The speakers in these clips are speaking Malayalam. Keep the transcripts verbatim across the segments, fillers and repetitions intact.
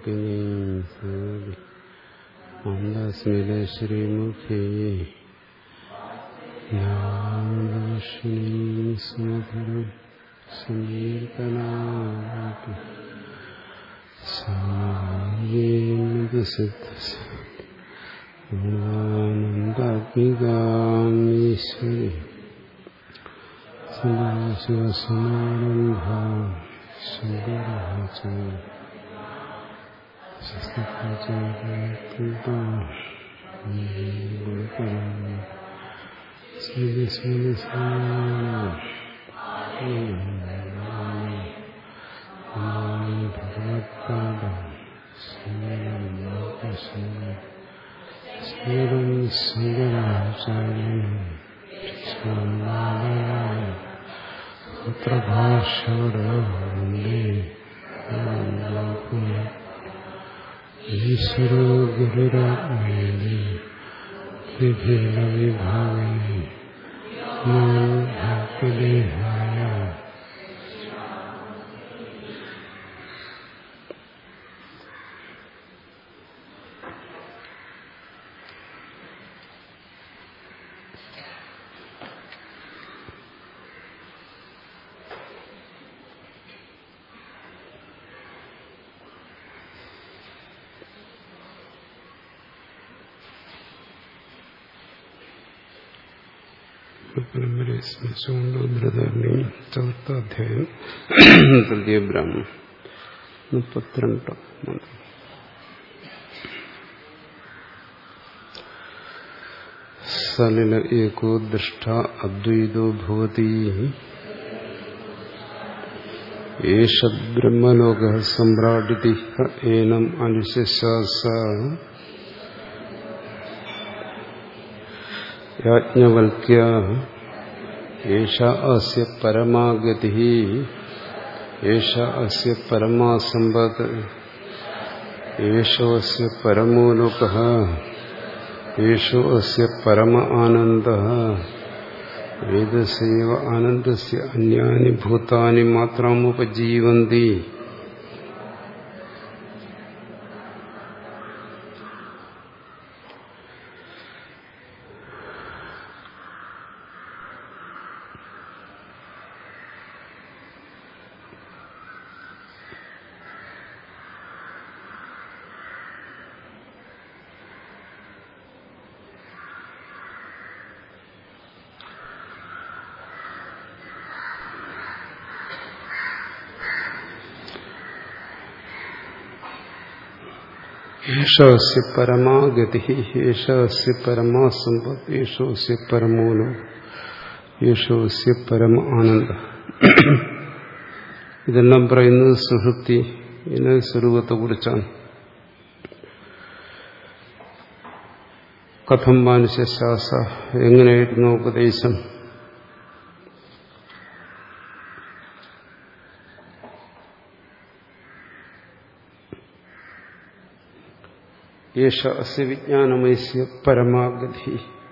മന്ദസ്മിത ശ്രീമുഖേ സുമധുരം സങ്കീർത്തനാപി സാനന്ദാത്മികാമീശ്വരി സദാശിവസമാരംഭാ ശങ്കരാചാര്യ പുത്രഭാഷോടേ ഈശ്വരോ ഗുരുരാത്മേതി വിഭിന്ന വിഭാഗേ ഭക്തിദേഹായ പരമ്പരയെ സ്മരിച്ചുകൊണ്ട് ബൃഹദാരണ്യം ചതുർത്ഥാധ്യായം തൃതീയ ബ്രാഹ്മണം മുപ്പത്തിരണ്ടാം മന്ത്രം. സലില ഏകോ ദൃഷ്ട അദ്വൈതോ ഭവതി ഏഷദ് ബ്രഹ്മലോകഃ സമ്രാടിതി ഏനം അനുശാസ യാജ്ഞവൽക്യ ഏഷ അസ്യ പരമാഗതിഃ ഏഷ അസ്യ പരമാ സമ്പത്ത് ഏഷോ അസ്യ പരമോ ലോകഃ ഏഷോ അസ്യ പരമ ആനന്ദഃ ഏതസ്യൈവ ആനന്ദസ്യ അന്യാനി ഭൂതാനി മാത്രമുപജീവന്തി. ഏഷോസ്യ പരമാഗതി ഏഷോസ്യ പരമാ സമ്പത്ത് ഏഷോസ്യ പരമോലോ ഏഷോസ്യ പരമ ആനന്ദ. ഇതെല്ലാം പറയുന്നത് സുഷുപ്തി സ്വരൂപത്തെ കുറിച്ചാണ്. കഥം മാനുഷ്യശാസ എങ്ങനെയായിരുന്നു ഉപദേശം? യേശ അസ്യ വിജ്ഞാനമയസ്യ പരമാഗതി.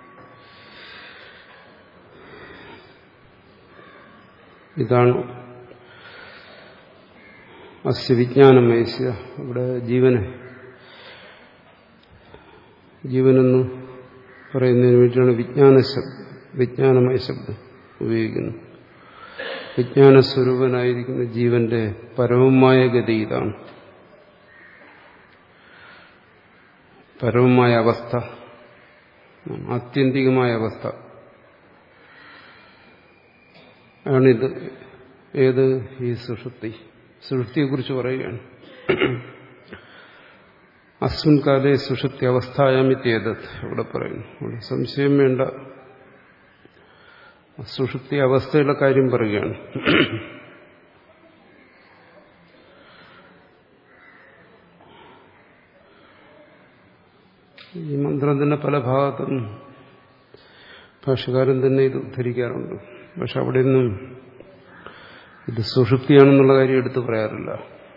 ഇതാണ് അസ്യ വിജ്ഞാനമയസ്യ. ഇവിടെ ജീവന് ജീവനെന്ന് പറയുന്നതിന് വേണ്ടിയാണ് വിജ്ഞാന ശബ്ദം വിജ്ഞാനമയ ശബ്ദം ഉപയോഗിക്കുന്നത്. വിജ്ഞാനസ്വരൂപനായിരിക്കുന്ന ജീവന്റെ പരമമായ ഗതി ഇതാണ്. പരമമായ അവസ്ഥ, ആത്യന്തികമായ അവസ്ഥ ആണിത്. ഏത്? ഈ സുഷുപ്തി. സുഷുപ്തിയെക്കുറിച്ച് പറയുകയാണ്. അസ്മിൻ കാലേ സുഷുപ്തി അവസ്ഥായാമിത്യേത് ഇവിടെ പറയുന്നു. ഇവിടെ സംശയം വേണ്ട, സുഷുപ്തി അവസ്ഥയുടെ കാര്യം പറയുകയാണ്. ഈ മന്ത്രത്തിന്റെ പല ഭാഗത്തും ഭാഷകാരൻ തന്നെ ഇത് ഉദ്ധരിക്കാറുണ്ട്. പക്ഷെ അവിടെ നിന്നും ഇത് സുഷുപ്തിയാണെന്നുള്ള കാര്യം എടുത്തു പറയാറില്ല.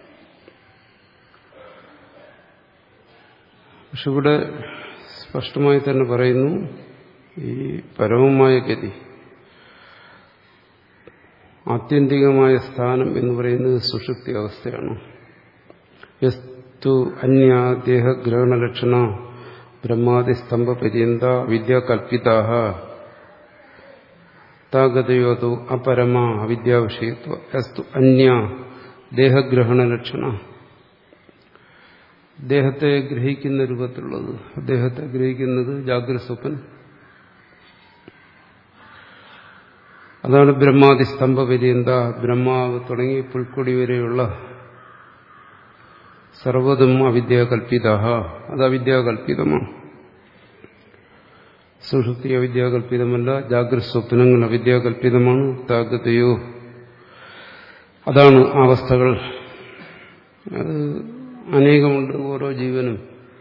പക്ഷെ ഇവിടെ സ്പഷ്ടമായി തന്നെ പറയുന്നു, ഈ പരമമായ ഗതി, ആത്യന്തികമായ സ്ഥാനം എന്ന് പറയുന്നത് സുഷുപ്തി അവസ്ഥയാണ്. തു അന്യാ ദേഹഗ്രഹണലക്ഷണ ബ്രഹ്മാദിസ്തംഭപര്യന്ത വിദ്യാകൽപ്പിതാഃ താഗതയോതു അപരമാ അവിദ്യാവിഷയത്വ അസ്തു അന്യാ ദേഹഗ്രഹണലക്ഷണ. ദേഹത്തെ ഗ്രഹിക്കുന്ന രൂപത്തിലുള്ളത്, ദേഹത്തെ ഗ്രഹിക്കുന്നത് ജാഗ്രത സ്വപ്നം, അതാണ് ബ്രഹ്മാദിസ്തംഭപര്യന്ത. ബ്രഹ്മാവ് തുടങ്ങി പുൽക്കൊടി വരെയുള്ള സർവ്വതും അവിദ്യാകൽപ്പിതഃ, അത് അവിദ്യാകൽപ്പിതമാണ്. സുഷുപ്തി അവിദ്യാകൽപ്പിതമല്ല, ജാഗ്രത സ്വപ്നങ്ങൾ അവിദ്യാകൽപ്പിതമാണ്. താഗതയോ, അതാണ് അവസ്ഥകൾ. അത് അനേകമുണ്ട്. ഓരോ ജീവനും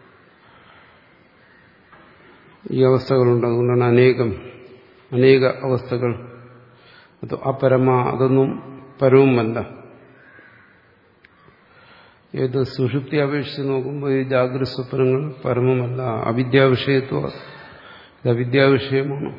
ഈ അവസ്ഥകളുണ്ട്. അതുകൊണ്ടാണ് അനേകം അനേക അവസ്ഥകൾ. അത് അപരമ, അതൊന്നും പരവുമല്ല. ഏത് സുഷുപ്തി അപേക്ഷിച്ച് നോക്കുമ്പോൾ ഈ ജാഗ്രത സ്വപ്നങ്ങൾ പരമമല്ല. അവിദ്യാവിഷയത്വം, ഇത് അവിദ്യാവിഷയമാണ്.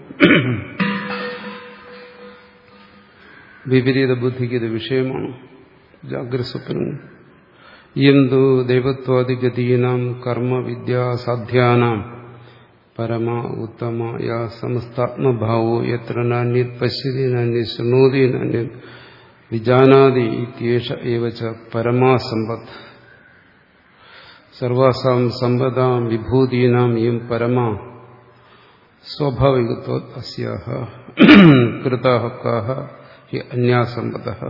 വിപരീത ബുദ്ധിക്ക് ഇത് വിഷയമാണ് ജാഗ്രത സ്വപ്നങ്ങൾ. യന്തു ദൈവത്വാദിഗതീനാം കർമ്മവിദ്യാസാധ്യാനാം പരമ ഉത്തമ യാ സമസ്താത്മഭാവോ യത്ര നാന്യത് പശ്യതി നാന്യത് ശൃണോതി നാന്യത് വിജാനാതി ഇത്യേഷ ഏവ ച പരമാ സമ്പത്ത്. സർവാസാം സമ്പദാം വിഭൂതീനാം യം പരമാ സ്വാഭാവികത്വ അസ്യാഹ കൃതാഃ കാഃ ഹി അന്യാസമ്പദഃ.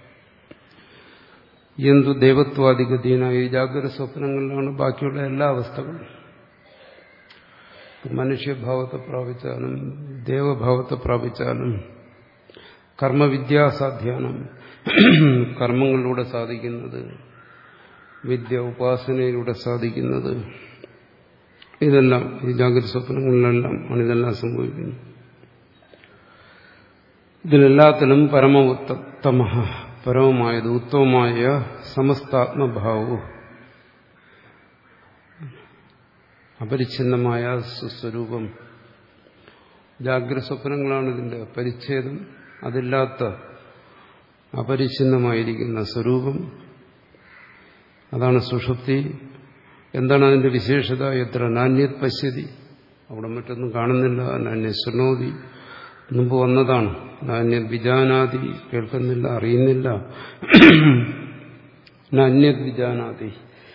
എന്തു ദേവത്വാദിഗതീന, ഈ ജാഗ്രത സ്വപ്നങ്ങളിലാണ് ബാക്കിയുള്ള എല്ലാ അവസ്ഥകളും. മനുഷ്യഭാവത്തെ പ്രാപിച്ചാലും ദേവഭാവത്തെ പ്രാപിച്ചാലും കർമ്മവിദ്യാസാധ്യാനം, കർമ്മങ്ങളിലൂടെ സാധിക്കുന്നത്, വിദ്യ ഉപാസനയിലൂടെ സാധിക്കുന്നത്, ഇതെല്ലാം ഈ ജാഗ്രത സ്വപ്നങ്ങളിലെല്ലാം ആണ് ഇതെല്ലാം സംഭവിക്കുന്നത്. ഇതിലെല്ലാത്തിലും പരമ ഉത്തമ, പരമമായത് ഉത്തമമായ സമസ്താത്മഭാവവും അപരിച്ഛിന്നമായ സ്വസ്വരൂപം. ജാഗ്രത സ്വപ്നങ്ങളാണ് ഇതിന്റെ പരിച്ഛേദം. അതില്ലാത്ത അപരിച്ഛിന്നമായിരിക്കുന്ന സ്വരൂപം, അതാണ് സുഷുപ്തി. എന്താണ് അതിന്റെ വിശേഷത? എത്ര നാന്യത് പശ്യതി, അവിടെ മറ്റൊന്നും കാണുന്നില്ല. നാന്യത് ശൃണോതി, മുമ്പ് വന്നതാണ്. നാന്യത് വിജാനാതി, കേൾക്കുന്നില്ല, അറിയുന്നില്ല. നാന്യത് വിജാനാതി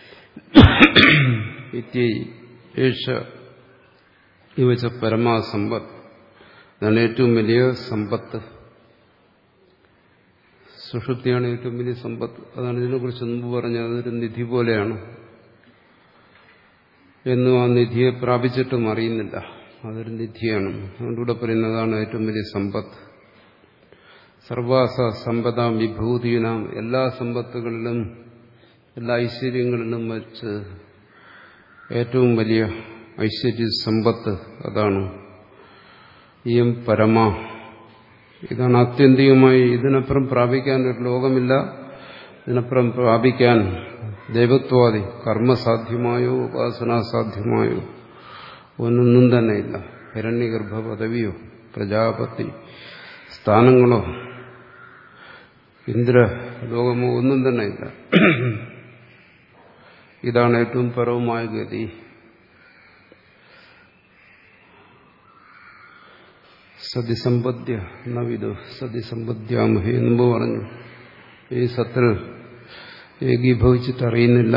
ഏഷ ഇവച്ച പരമാസമ്പത്ത്, അതാണ് ഏറ്റവും വലിയ സമ്പത്ത്. സുഷുപ്തിയാണ് ഏറ്റവും വലിയ സമ്പത്ത്. അതാണ് ഇതിനെക്കുറിച്ച് മുമ്പ് പറഞ്ഞത്. അതൊരു നിധി പോലെയാണ് എന്നും ആ നിധിയെ പ്രാപിച്ചിട്ടും അറിയുന്നില്ല. അതൊരു നിധിയാണ്. അതുകൊണ്ടിവിടെ പറയുന്നതാണ് ഏറ്റവും വലിയ സമ്പത്ത്. സർവാസ സമ്പദാം വിഭൂതീനാം, എല്ലാ സമ്പത്തുകളിലും എല്ലാ ഐശ്വര്യങ്ങളിലും വച്ച് ഏറ്റവും വലിയ ഐശ്വര്യ സമ്പത്ത് അതാണ് ഇയം പരമ. ഇതാണ് ആത്യന്തികമായി. ഇതിനപ്പുറം പ്രാപിക്കാൻ ഒരു ലോകമില്ല. ഇതിനപ്പുറം പ്രാപിക്കാൻ ദൈവത്വാദി കർമ്മസാധ്യമായോ ഉപാസനാസാധ്യമായോ ഒന്നൊന്നും തന്നെയില്ല. ഹിരണ്യഗർഭ പദവിയോ പ്രജാപതി സ്ഥാനങ്ങളോ ഇന്ദ്രലോകമോ ഒന്നും തന്നെയില്ല. ഇതാണ് ഏറ്റവും പരമമായ ഗതി. സതിസമ്പദ്യ നവിദു സതിസമ്പദ്യാമഹേ എന്നുമ്പ് പറഞ്ഞു. ഈ സത്തിൽ ഏകീഭവിച്ചിട്ട് അറിയുന്നില്ല.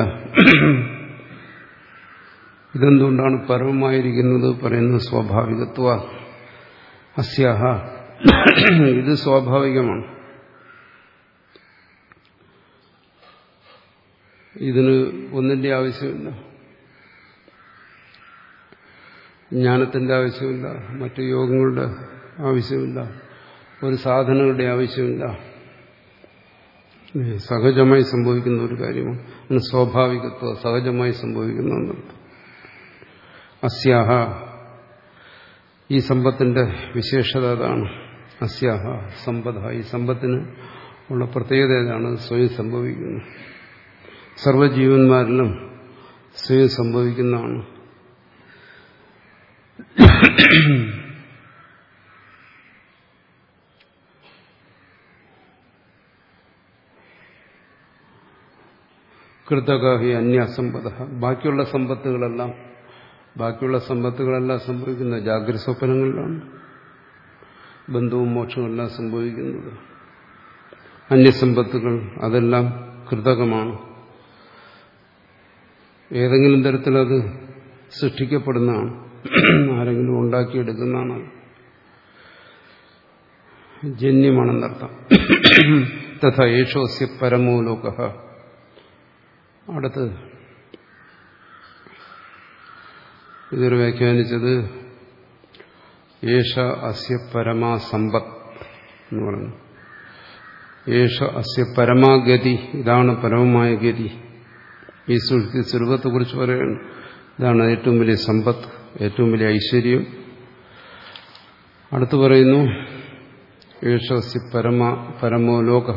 ഇതെന്തുകൊണ്ടാണ് പരമമായിരിക്കുന്നത്? പറയുന്നത് സ്വാഭാവികത്വ അസ്യാഹ, ഇത് സ്വാഭാവികമാണ്. ഇതിന് ഒന്നിന്റെ ആവശ്യമില്ല, ജ്ഞാനത്തിന്റെ ആവശ്യമില്ല, മറ്റു യോഗങ്ങളുടെ ആവശ്യമില്ല, ഒരു സാധനങ്ങളുടെ ആവശ്യമില്ല. സഹജമായി സംഭവിക്കുന്ന ഒരു കാര്യമാണ്. അതിന് സ്വാഭാവികത്വ, സഹജമായി സംഭവിക്കുന്ന ഒന്നർത്ഥം. അസ്യാഹ, ഈ സമ്പത്തിന്റെ വിശേഷത അതാണ്. അസ്യാഹ സമ്പദ, ഈ സമ്പത്തിന് ഉള്ള പ്രത്യേകത ഏതാണ്? സ്വയം സംഭവിക്കുന്നു. സർവജീവന്മാരിലും സ്വയം സംഭവിക്കുന്നതാണ്. കൃതകഹി അന്യസമ്പത. ബാക്കിയുള്ള സമ്പത്തുകളെല്ലാം ബാക്കിയുള്ള സമ്പത്തുകളെല്ലാം സംഭവിക്കുന്നത് ജാഗ്രത സ്വപ്നങ്ങളിലാണ്. ബന്ധവും മോക്ഷവും എല്ലാം സംഭവിക്കുന്നത്. അന്യസമ്പത്തുകൾ അതെല്ലാം കൃതകമാണ്. ഏതെങ്കിലും തരത്തിലത് സൃഷ്ടിക്കപ്പെടുന്നതാണ്, ആരെങ്കിലും ഉണ്ടാക്കിയെടുക്കുന്നതാണ്, ജന്യമാണെന്നർത്ഥം. തഥാ യേശോസ്യ പരമോ ലോകഃ. അടുത്ത് ഇതൊരു വ്യാഖ്യാനിച്ചത് യേശ അസ്യ പരമാ സമ്പത്ത് എന്ന് പറഞ്ഞു. യേശ അസ്യ പരമാഗതി, ഇതാണ് പരമമായ ഗതി. ഈ സുഷുപ്തി സ്വരൂപത്തെ കുറിച്ച് പറയുകയാണ്. ഇതാണ് ഏറ്റവും വലിയ സമ്പത്ത്, ഏറ്റവും വലിയ ഐശ്വര്യം. അടുത്ത് പറയുന്നു യേശ അസ്യ പരമ പരമോ ലോകഃ.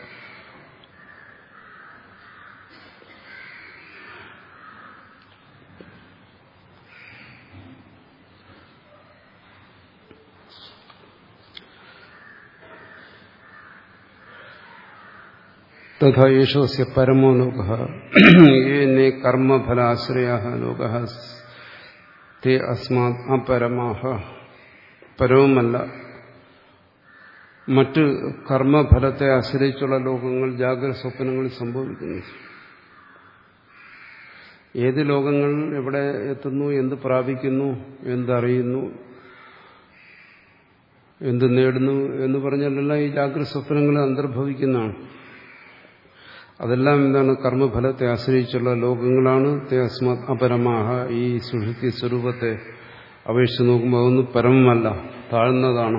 തഥാ യേശോസ്യ പരമോ ലോകഃ യേനേ കർമ്മഫലാശ്രയാഃ ലോകഃ തേ അസ്മാത് അപരമാഃ. പരവുമല്ല, മറ്റ് കർമ്മഫലത്തെ ആശ്രയിച്ചുള്ള ലോകങ്ങൾ ജാഗ്രത സ്വപ്നങ്ങളിൽ സംഭവിക്കുന്നു. ഏത് ലോകങ്ങൾ എവിടെ എത്തുന്നു, എന്ത് പ്രാപിക്കുന്നു, എന്തറിയുന്നു, എന്ത് നേടുന്നു എന്ന് പറഞ്ഞാലെല്ലാം ഈ ജാഗ്രത സ്വപ്നങ്ങളിൽ അന്തർഭവിക്കുന്നതാണ്. അതെല്ലാം എന്താണ്? കർമ്മഫലത്തെ ആശ്രയിച്ചുള്ള ലോകങ്ങളാണ്. തേ അസ്മാത് അപരമാഹ. ഈ സുഷുപ്തി സ്വരൂപത്തെ അപേക്ഷിച്ച് നോക്കുമ്പോൾ അതൊന്നും പരമമല്ല, താഴ്ന്നതാണ്,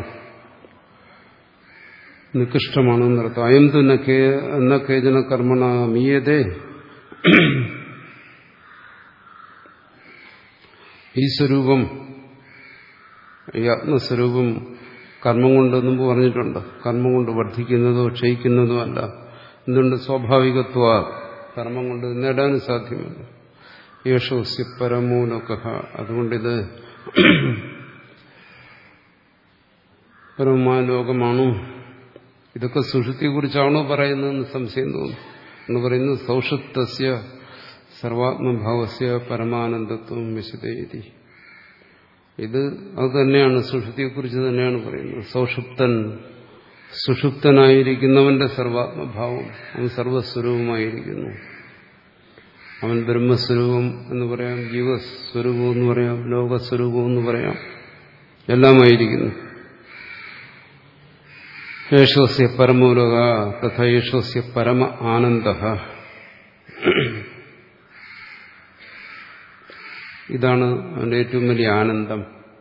നികൃഷ്ടമാണെന്നർത്ഥം. അയം തു എന്ന കേചന കർമ്മണ മീയതേ. ഈ സ്വരൂപം, ഈ ആത്മസ്വരൂപം കർമ്മം കൊണ്ട് മുമ്പ് പറഞ്ഞിട്ടുണ്ട്. കർമ്മം കൊണ്ട് വർദ്ധിക്കുന്നതോ ക്ഷയിക്കുന്നതോ അല്ല. എന്തുകൊണ്ട്? സ്വാഭാവികത്വ. കർമ്മം കൊണ്ട് നേടാനും സാധ്യമല്ല. യേശോസ്യ പരമോ ലോകഃ. അതുകൊണ്ടിത് പരമമായ ലോകമാണോ? ഇതൊക്കെ സുഷുപ്തിയെക്കുറിച്ചാണോ പറയുന്നതെന്ന് സംശയം തോന്നും. എന്ന് പറയുന്നത് സൗഷുപ്തസ്യ സർവാത്മഭാവസ്യ പരമാനന്ദത്വം വിശദയതി. ഇത് അത് തന്നെയാണ്, സുഷുപ്തിയെക്കുറിച്ച് തന്നെയാണ് പറയുന്നത്. സൗഷുപ്തൻ, സുഷുപ്തനായിരിക്കുന്നവന്റെ സർവാത്മഭാവം, അവൻ സർവസ്വരൂപമായിരിക്കുന്നു. അവൻ ബ്രഹ്മസ്വരൂപം എന്ന് പറയാം, ജീവസ്വരൂപം എന്ന് പറയാം, ലോകസ്വരൂപം എന്ന് പറയാം, എല്ലാമായിരിക്കുന്നു. യേശോസ്യ പരമോലോക തഥാ യേശോസ്യ പരമ ആനന്ദഃ. ഇതാണ് അവന്റെ ഏറ്റവും വലിയ ആനന്ദം.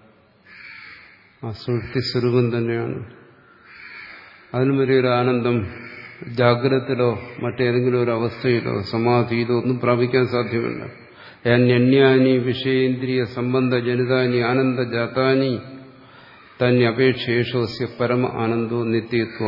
ആ സുഷുപ്തി സ്വരൂപം തന്നെയാണ്. അതിനും വലിയൊരു ആനന്ദം ജാഗ്രതത്തിലോ മറ്റേതെങ്കിലും ഒരു അവസ്ഥയിലോ സമാധിയിലോ ഒന്നും പ്രാപിക്കാൻ സാധ്യമല്ല. അന്യാനി വിഷയേന്ദ്രിയ സംബന്ധ ജനിതാനി ആനന്ദജാതാനി തന്യപേക്ഷേഷോസ്യ പരമ ആനന്ദോ നിത്യത്വ.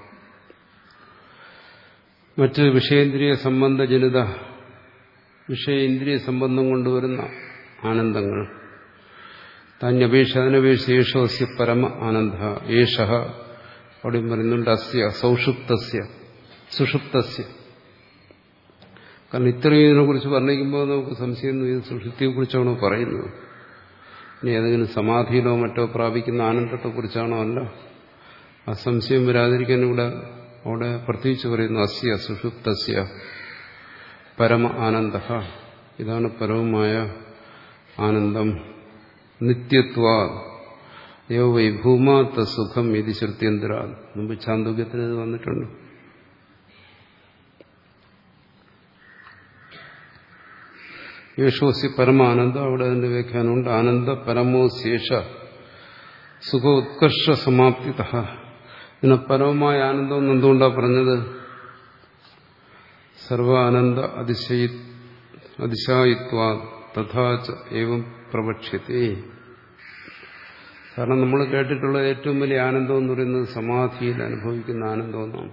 മറ്റ് വിഷയേന്ദ്രിയ സംബന്ധ ജനിത, വിഷയേന്ദ്രിയ സംബന്ധം കൊണ്ടുവരുന്ന ആനന്ദങ്ങൾ, തന്യപേക്ഷ, അതിനപേക്ഷേഷോസ്യ പരമ ആനന്ദ. ഏഷ അവിടെ പറയുന്നുണ്ട് അസ്യ സൗഷുപ്തസ്യ, സുഷുപ്തസ്യ. കാരണം ഇത്രയും ഇതിനെ കുറിച്ച് വർണ്ണിക്കുമ്പോൾ നമുക്ക് സംശയം, ഇത് സുഷുപ്തിയെ കുറിച്ചാണോ പറയുന്നത്, ഇനി ഏതെങ്കിലും സമാധിയിലോ മറ്റോ പ്രാപിക്കുന്ന ആനന്ദത്തെക്കുറിച്ചാണോ? അല്ല. ആ സംശയം വരാതിരിക്കാൻ ഇവിടെ അവിടെ പ്രത്യേകിച്ച് പറയുന്നു അസ്യ സുഷുപ്തസ്യ പരമ ആനന്ദ. ഇതാണ് പരമമായ ആനന്ദം. നിത്യത്വ യോ വൈ ഭൂമാത്ത സുഖം ഇത് ശ്രുത്യന്തര. മുമ്പ് ചാന്തോക്യത്തിൽ ഇത് വന്നിട്ടുണ്ട്. യേശോസ്യ പരമാനന്ദം, അവിടെ അതിന്റെ വ്യാഖ്യാനമുണ്ട്. ആനന്ദ പരമോ ശേഷ സുഖോത്കർഷ സമാപ്തിത. ഇതിനെ പരമമായ ആനന്ദം എന്ന് എന്തുകൊണ്ടാണ് പറഞ്ഞത്? സർവാനന്ദ അതിശയ അതിശായിത്വ തഥാച ഏവം പ്രവക്ഷ്യത്തെ. കാരണം നമ്മൾ കേട്ടിട്ടുള്ള ഏറ്റവും വലിയ ആനന്ദം എന്ന് പറയുന്നത് സമാധിയിൽ അനുഭവിക്കുന്ന ആനന്ദം എന്നാണ്.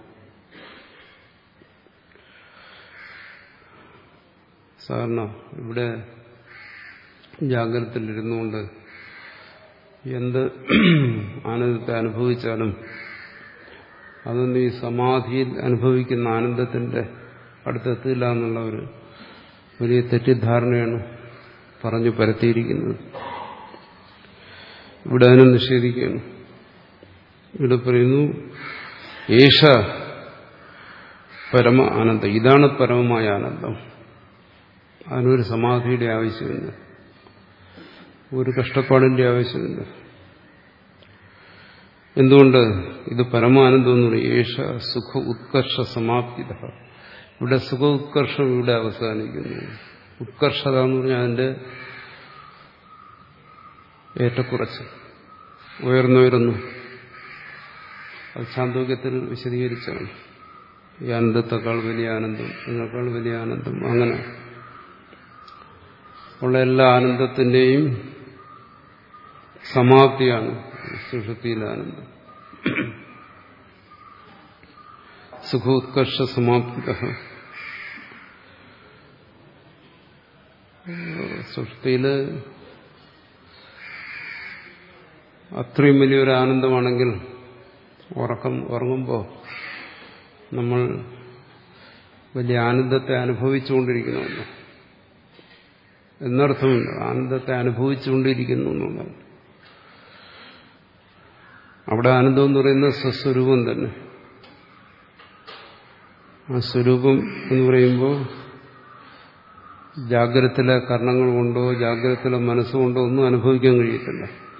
സാധാരണ ഇവിടെ ജാഗ്രതത്തിലിരുന്നുകൊണ്ട് എന്ത് ആനന്ദത്തെ അനുഭവിച്ചാലും അതൊന്നും ഈ സമാധിയിൽ അനുഭവിക്കുന്ന ആനന്ദത്തിന്റെ അടുത്തെത്തില്ല എന്നുള്ള ഒരു വലിയ തെറ്റിദ്ധാരണയാണ് പറഞ്ഞു പരത്തിയിരിക്കുന്നത്. ഇവിടെ അതിനെ നിഷേധിക്കുകയാണ്. ഇവിടെ പറയുന്നു ഏഷ പരമ ആനന്ദം, ഇതാണ് പരമമായ ആനന്ദം. അതിനൊരു സമാധിയുടെ ആവശ്യമില്ല, ഒരു കഷ്ടപ്പാടിന്റെ ആവശ്യമില്ല. എന്തുകൊണ്ട്? ഇത് പരമാനന്ദം എന്ന് പറയും. ഏഷ സുഖ ഉത്കർഷ സമാപ്തിത. ഇവിടെ സുഖ ഉത്കർഷം ഇവിടെ അവസാനിക്കുന്നു. ഉത്കർഷത എന്ന് പറഞ്ഞാൽ അതിന്റെ ഏറ്റക്കുറച്ച്, ഉയർന്നുയർന്നു. അത് ചാന്തോക്യത്തിൽ വിശദീകരിച്ചാണ്. ഈ ആനന്ദത്തെക്കാൾ വലിയ ആനന്ദം, ഇതിനേക്കാൾ വലിയ ആനന്ദം, അങ്ങനെ ഉള്ള എല്ലാ ആനന്ദത്തിന്റെയും സമാപ്തിയാണ് സുഷുപ്തിയിലെ ആനന്ദം. സുഖോത്കർഷ സമാപ്തിത. സുഷുപ്തിയില് അത്രയും വലിയൊരു ആനന്ദമാണെങ്കിൽ ഉറക്കം ഉറങ്ങുമ്പോൾ നമ്മൾ വലിയ ആനന്ദത്തെ അനുഭവിച്ചുകൊണ്ടിരിക്കണമല്ലോ എന്നർത്ഥമില്ല. ആനന്ദത്തെ അനുഭവിച്ചുകൊണ്ടിരിക്കുന്നു എന്നുള്ളത്. അവിടെ ആനന്ദം എന്ന് പറയുന്നത് സ്വസ്വരൂപം തന്നെ. ആ സ്വരൂപം എന്ന് പറയുമ്പോൾ ജാഗ്രതത്തിലെ കർണങ്ങൾ കൊണ്ടോ ജാഗ്രതത്തിലെ മനസ്സുകൊണ്ടോ ഒന്നും അനുഭവിക്കാൻ കഴിയത്തില്ല.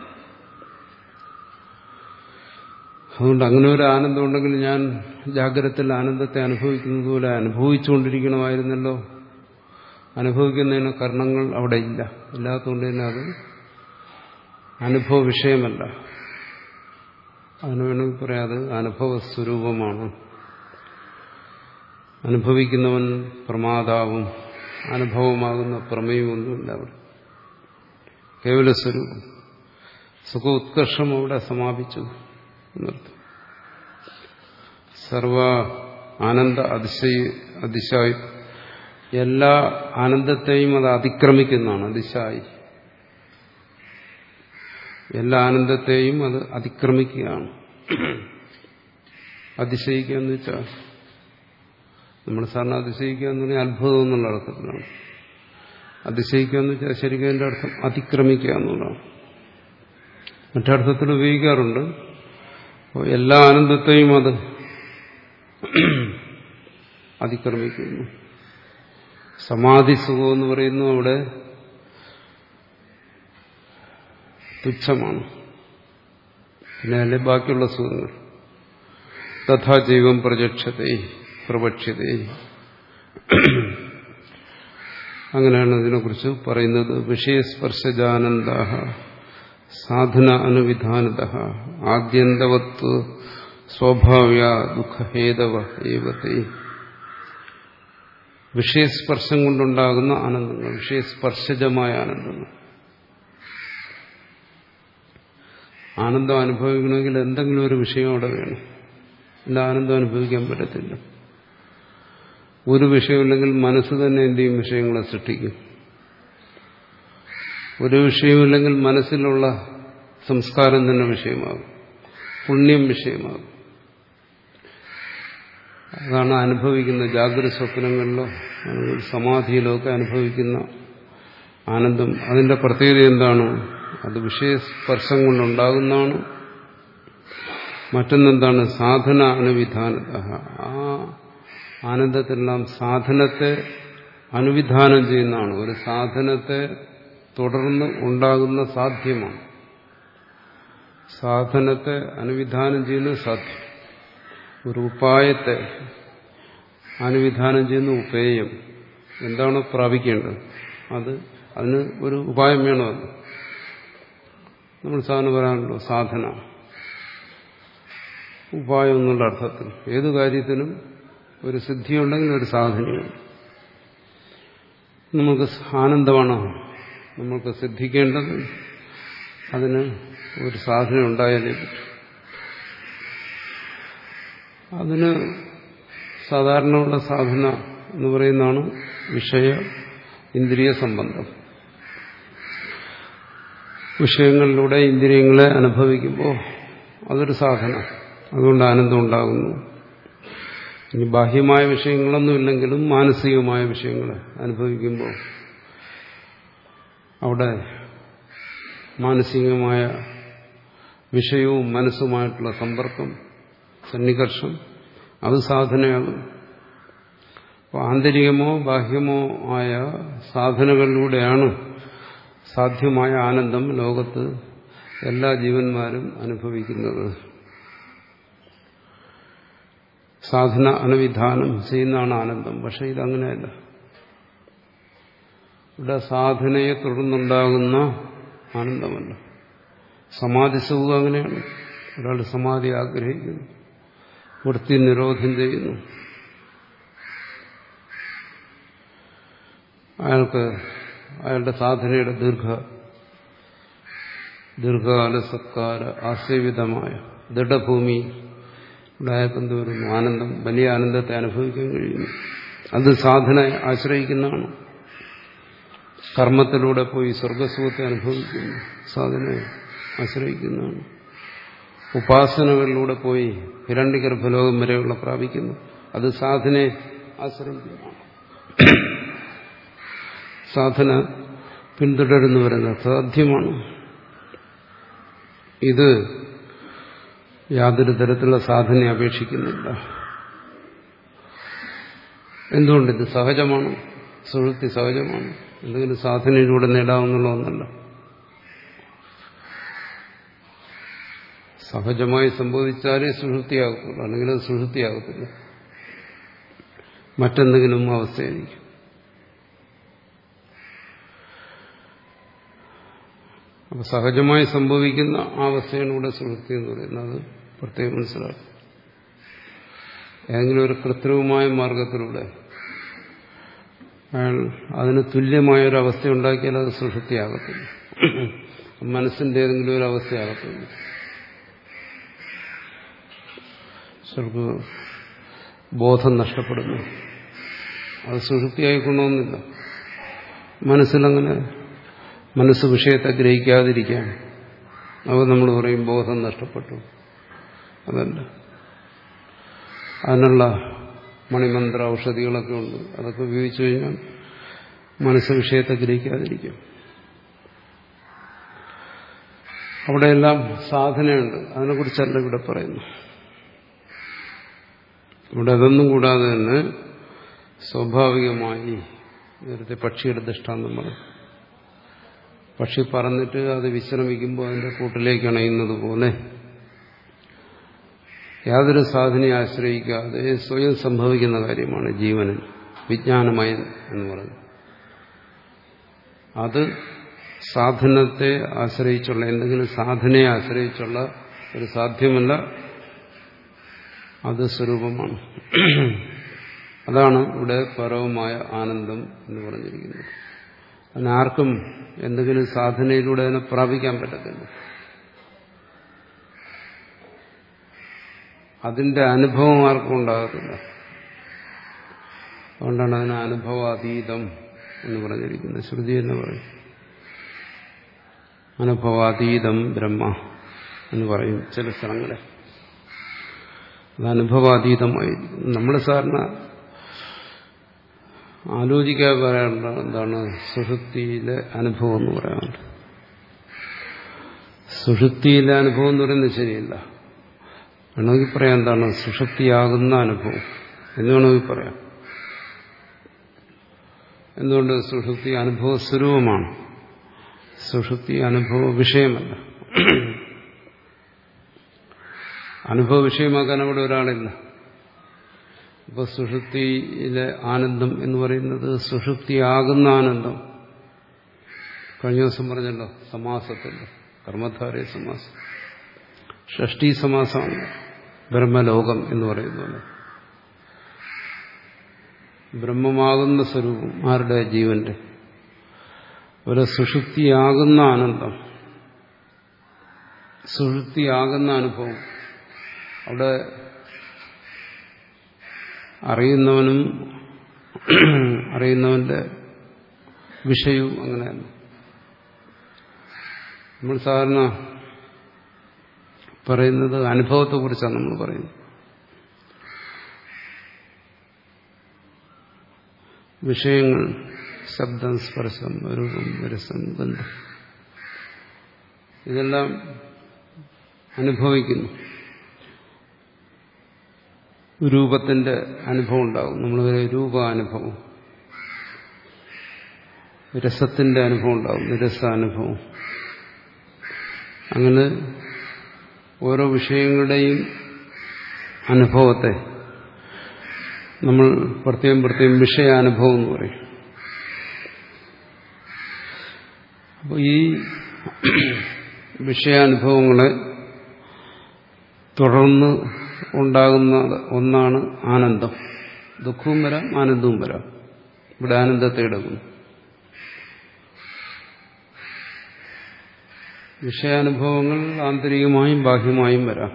അതുകൊണ്ട് അങ്ങനെ ഒരു ആനന്ദം ഉണ്ടെങ്കിൽ ഞാൻ ജാഗ്രതത്തിൽ ആനന്ദത്തെ അനുഭവിക്കുന്നത് പോലെ അനുഭവിച്ചുകൊണ്ടിരിക്കണമായിരുന്നല്ലോ. അനുഭവിക്കുന്നതിന് കർണങ്ങൾ അവിടെ ഇല്ല. ഇല്ലാത്തതുകൊണ്ട് തന്നെ അത് അനുഭവ വിഷയമല്ല. അതിന് വേണമെങ്കിൽ പറയാം അത് അനുഭവ സ്വരൂപമാണ്. അനുഭവിക്കുന്നവൻ പ്രമാതാവും അനുഭവമാകുന്ന പ്രമേയമൊന്നുമില്ല അവിടെ. കേവല സ്വരൂപം. സുഖ ഉത്കർഷം അവിടെ സമാപിച്ചു എന്നർത്ഥം. സർവ ആനന്ദ അതിശയ അതിശായി എല്ലാ ആനന്ദത്തെയും അത് അതിക്രമിക്കുന്നതാണ്. അതിശായി എല്ലാ ആനന്ദത്തെയും അത് അതിക്രമിക്കുകയാണ്. അതിശയിക്കുക എന്ന് വെച്ചാൽ നമ്മൾ സാറിന് അതിശയിക്കുക എന്ന് പറഞ്ഞാൽ അത്ഭുതം എന്നുള്ള അർത്ഥത്തിലാണ്. അതിശയിക്കുക എന്ന് വെച്ചാൽ ശരിക്കും അതിൻ്റെ അർത്ഥം അതിക്രമിക്കുക എന്നുള്ളതാണ്. മറ്റർത്ഥത്തിൽ ഉപയോഗിക്കാറുണ്ട്. അപ്പോൾ എല്ലാ ആനന്ദത്തെയും അത് അതിക്രമിക്കുന്നു. സമാധി സുഖം എന്ന് പറയുന്നു അവിടെ തുച്ഛമാണ്. പിന്നെ അല്ലെ ബാക്കിയുള്ള സുഖങ്ങൾ. തഥാ ജീവം പ്രചക്ഷതേ പ്രപക്ഷ്യതേ, അങ്ങനെയാണ് ഇതിനെക്കുറിച്ച് പറയുന്നത്. വിഷയസ്പർശജാനന്ദ സാധന അനുവിധാനത ആദ്യന്തവത്വ സ്വഭാവ്യ ദുഃഖഹേതവ ഏവതേ. വിഷയസ്പർശം കൊണ്ടുണ്ടാകുന്ന ആനന്ദങ്ങൾ, വിഷയസ്പർശജമായ ആനന്ദങ്ങൾ. ആനന്ദം അനുഭവിക്കണമെങ്കിൽ എന്തെങ്കിലും ഒരു വിഷയം അവിടെ വേണം. ഇല്ല, ആനന്ദം അനുഭവിക്കാൻ പറ്റത്തില്ല. ഒരു വിഷയമില്ലെങ്കിൽ മനസ്സ് തന്നെ എന്ത് ചെയ്യും? വിഷയങ്ങളെ സൃഷ്ടിക്കും. ഒരു വിഷയമില്ലെങ്കിൽ മനസ്സിലുള്ള സംസ്കാരം തന്നെ വിഷയമാകും, പുണ്യം വിഷയമാകും. അതാണ് അനുഭവിക്കുന്ന ജാഗ്രത സ്വപ്നങ്ങളിലോ സമാധിയിലോ ഒക്കെ അനുഭവിക്കുന്ന ആനന്ദം. അതിന്റെ പ്രത്യേകത എന്താണ്? അത് വിഷയസ്പർശം കൊണ്ടുണ്ടാകുന്നതാണ്. മറ്റൊന്നെന്താണ്? സാധന അനുവിധാനത. ആ ആനന്ദത്തിലെല്ലാം സാധനത്തെ അനുവിധാനം ചെയ്യുന്നതാണ്. ഒരു സാധനത്തെ തുടർന്ന് ഉണ്ടാകുന്ന സാധ്യമാണ്. സാധനത്തെ അനുവിധാനം ചെയ്യുന്നത് സാധ്യം. ഒരു ഉപായത്തെ അനുവിധാനം ചെയ്യുന്ന ഉപേയം. എന്താണോ പ്രാപിക്കേണ്ടത് അത്, അതിന് ഒരു ഉപായം വേണമല്ലോ. നമ്മൾ സാധാരണ പറയാനുള്ളൂ സാധന, ഉപായം എന്നുള്ള അർത്ഥത്തിൽ. ഏതു കാര്യത്തിനും ഒരു സിദ്ധിയുണ്ടെങ്കിൽ ഒരു സാധനയുണ്ട്. നമുക്ക് ആനന്ദമാണോ നമ്മൾക്ക് സിദ്ധിക്കേണ്ടത്? അതിന് ഒരു സാധന ഉണ്ടായാലേ പറ്റും. അതിന് സാധാരണയുള്ള സാധന എന്ന് പറയുന്നതാണ് വിഷയ ഇന്ദ്രിയ സംബന്ധം. വിഷയങ്ങളിലൂടെ ഇന്ദ്രിയങ്ങളെ അനുഭവിക്കുമ്പോൾ അതൊരു സാധന. അതുകൊണ്ട് ആനന്ദം ഉണ്ടാകുന്നു. ഇനി ബാഹ്യമായ വിഷയങ്ങളൊന്നുമില്ലെങ്കിലും മാനസികമായ വിഷയങ്ങൾ അനുഭവിക്കുമ്പോൾ അവിടെ മാനസികമായ വിഷയവും മനസ്സുമായിട്ടുള്ള സമ്പർക്കം, സന്നികർഷം, അത് സാധനയാകും. അപ്പോൾ ആന്തരികമോ ബാഹ്യമോ ആയ സാധനകളിലൂടെയാണ് സാധ്യമായ ആനന്ദം ലോകത്ത് എല്ലാ ജീവന്മാരും അനുഭവിക്കുന്നത്. സാധന അനുവിധാനം ചെയ്യുന്നതാണ് ആനന്ദം. പക്ഷെ ഇതങ്ങനെയല്ല. ഇവിടെ സാധനയെ തുടർന്നുണ്ടാകുന്ന ആനന്ദമല്ല. സമാധി സുഖം അങ്ങനെയാണ്. ഒരാൾ സമാധി ആഗ്രഹിക്കുന്നു, വൃത്തി നിരോധം ചെയ്യുന്നു, അയാൾക്ക് അയാളുടെ സാധനയുടെ ദീർഘ ദീർഘകാല സത്കാര ആസേവിതമായ ദൃഢഭൂമി അയാൾക്ക് എന്ത് വരുന്നു? ആനന്ദം, വലിയ ആനന്ദത്തെ അനുഭവിക്കാൻ കഴിയുന്നു. അത് സാധന ആശ്രയിക്കുന്നതാണ്. കർമ്മത്തിലൂടെ പോയി സ്വർഗസുഖത്തെ അനുഭവിക്കുന്നു, സാധനയെ ആശ്രയിക്കുന്നതാണ്. ഉപാസനകളിലൂടെ പോയി ഹിരണ്യഗർഭലോകം വരെയുള്ള പ്രാപിക്കുന്നു, അത് സാധനയെ ആശ്രയിക്കുന്നതാണ്. സാധന പിന്തുടരുന്നു വരുന്നത് സാധ്യമാണ്. ഇത് യാതൊരു തരത്തിലുള്ള സാധനയെ അപേക്ഷിക്കുന്നില്ല. എന്തുകൊണ്ടിത് സഹജമാണ്, സുഷുപ്തി സഹജമാണ്. എന്തെങ്കിലും സാധനയിലൂടെ നേടാവുന്നുള്ള ഒന്നല്ല. സഹജമായി സംഭവിച്ചാലേ സുഷുപ്തിയാകത്തുള്ളൂ, അല്ലെങ്കിൽ അത് സുഷുപ്തിയാകത്തില്ല, മറ്റെന്തെങ്കിലും അവസ്ഥയായിരിക്കും. അപ്പൊ സഹജമായി സംഭവിക്കുന്ന ആ അവസ്ഥയാണ് ഇവിടെ സുഷുപ്തി എന്ന് പറയുന്നത്. പ്രത്യേകം മനസ്സിലാക്കും. ഏതെങ്കിലും ഒരു കൃത്രിമമായ മാർഗത്തിലൂടെ അയാൾ അതിന് തുല്യമായൊരവസ്ഥ ഉണ്ടാക്കിയാൽ അത് സുഷുപ്തിയാകത്തില്ല, മനസ്സിന്റെ ഏതെങ്കിലും ഒരു അവസ്ഥയാകത്തില്ല. ചിലർക്ക് ബോധം നഷ്ടപ്പെടുന്നു, അത് സുഷുപ്തിയായിക്കൊള്ളണമെന്നില്ല. മനസ്സിലങ്ങനെ മനസ്സ് വിഷയത്തെ ഗ്രഹിക്കാതിരിക്കാൻ അത് നമ്മൾ പറയും ബോധം നഷ്ടപ്പെട്ടു. അതല്ല, അതിനുള്ള മണിമന്ത്ര ഔഷധികളൊക്കെ ഉണ്ട്. അതൊക്കെ ഉപയോഗിച്ചു കഴിഞ്ഞാൽ മനസ്സ് വിഷയത്തെ ഗ്രഹിക്കാതിരിക്കും. അവിടെയെല്ലാം സാധനയുണ്ട്, അതിനെക്കുറിച്ചല്ല ഇവിടെ പറയുന്നു. ഇവിടെ അതൊന്നും കൂടാതെ തന്നെ സ്വാഭാവികമായി നേരത്തെ പക്ഷിയുടെ ദൃഷ്ടാന്തം പറഞ്ഞു. പക്ഷി പറന്നിട്ട് അത് വിശ്രമിക്കുമ്പോൾ അതിന്റെ കൂട്ടിലേക്ക് അണയുന്നത് പോലെ യാതൊരു സാധനയെ ആശ്രയിക്കാതെ സ്വയം സംഭവിക്കുന്ന കാര്യമാണ് ജീവനിൽ വിജ്ഞാനമയൻ എന്ന് പറയുന്നത്. അത് സാധനത്തെ ആശ്രയിച്ചുള്ള, എന്തെങ്കിലും സാധനയെ ആശ്രയിച്ചുള്ള ഒരു സാധ്യമല്ല, അത് സ്വരൂപമാണ്. അതാണ് ഇവിടെ പരമമായ ആനന്ദം എന്ന് പറഞ്ഞിരിക്കുന്നത്. അതിനാർക്കും എന്തെങ്കിലും സാധനയിലൂടെ അതിനെ പ്രാപിക്കാൻ പറ്റത്തില്ല. അതിന്റെ അനുഭവം ആർക്കും ഉണ്ടാകത്തില്ല. അതുകൊണ്ടാണ് അതിന് അനുഭവാതീതം എന്ന് പറഞ്ഞിരിക്കുന്നത്. ശ്രുതി എന്ന് പറയും അനുഭവാതീതം ബ്രഹ്മ എന്ന് പറയും ചില സ്ഥലങ്ങളെ. അത് അനുഭവാതീതമായിരിക്കും. നമ്മൾ സാധാരണ ആലോചിക്കാതെ പറയാറുണ്ട് എന്താണ് സുഷുപ്തിയിലെ അനുഭവം എന്ന് പറയാറുണ്ട്. സുഷുപ്തിയിലെ അനുഭവം എന്ന് പറയുന്നത് ശരിയല്ല. വേണമെങ്കിൽ പറയാം എന്താണ് സുഷുപ്തിയാകുന്ന അനുഭവം എന്ന് വേണമെങ്കിൽ പറയാം. എന്തുകൊണ്ട്? സുഷുപ്തി അനുഭവ സ്വരൂപമാണ്, സുഷുപ്തി അനുഭവ വിഷയമല്ല. അനുഭവ വിഷയമാക്കാൻ അവിടെ ഒരാളില്ല. ഇപ്പൊ സുഷുപ്തിയിലെ ആനന്ദം എന്ന് പറയുന്നത് സുഷുപ്തിയാകുന്ന ആനന്ദം. കഴിഞ്ഞ ദിവസം പറഞ്ഞല്ലോ സമാസത്തിന്റെ കർമ്മധാരയ സമാസം, ഷഷ്ടി സമാസമാണ്. ബ്രഹ്മലോകം എന്ന് പറയുന്നത് ബ്രഹ്മമാകുന്ന സ്വരൂപം ആരുടെ? ജീവന്റെ. ഒരു സുഷുപ്തിയാകുന്ന ആനന്ദം, സുഷുപ്തിയാകുന്ന അനുഭവം. അവിടെ അറിയുന്നവനും അറിയുന്നവന്റെ വിഷയവും അങ്ങനെയല്ല. നമ്മൾ സാധാരണ പറയുന്നത് അനുഭവത്തെക്കുറിച്ചാണ് നമ്മൾ പറയുന്നത്. വിഷയങ്ങൾ ശബ്ദം, സ്പർശം, രൂപം, രസം, ഗന്ധം ഇതെല്ലാം അനുഭവിക്കുന്നു. രൂപത്തിന്റെ അനുഭവം ഉണ്ടാകും. നമ്മൾ രൂപാനുഭവം, രസത്തിന്റെ അനുഭവം ഉണ്ടാകും, രസാനുഭവം. അങ്ങനെ ഓരോ വിഷയങ്ങളുടെയും അനുഭവത്തെ നമ്മൾ പ്രത്യേകം പ്രത്യേകം വിഷയാനുഭവം എന്ന് പറയും. അപ്പോൾ ഈ വിഷയാനുഭവങ്ങളെ തുടർന്ന് ഉണ്ടാകുന്ന ഒന്നാണ് ആനന്ദം. ദുഃഖവും വരാം, ആനന്ദവും വരാം. ഇവിടെ ആനന്ദത്തെ എടുക്കുന്നു. വിഷയാനുഭവങ്ങൾ ആന്തരികമായും ബാഹ്യമായും വരാം.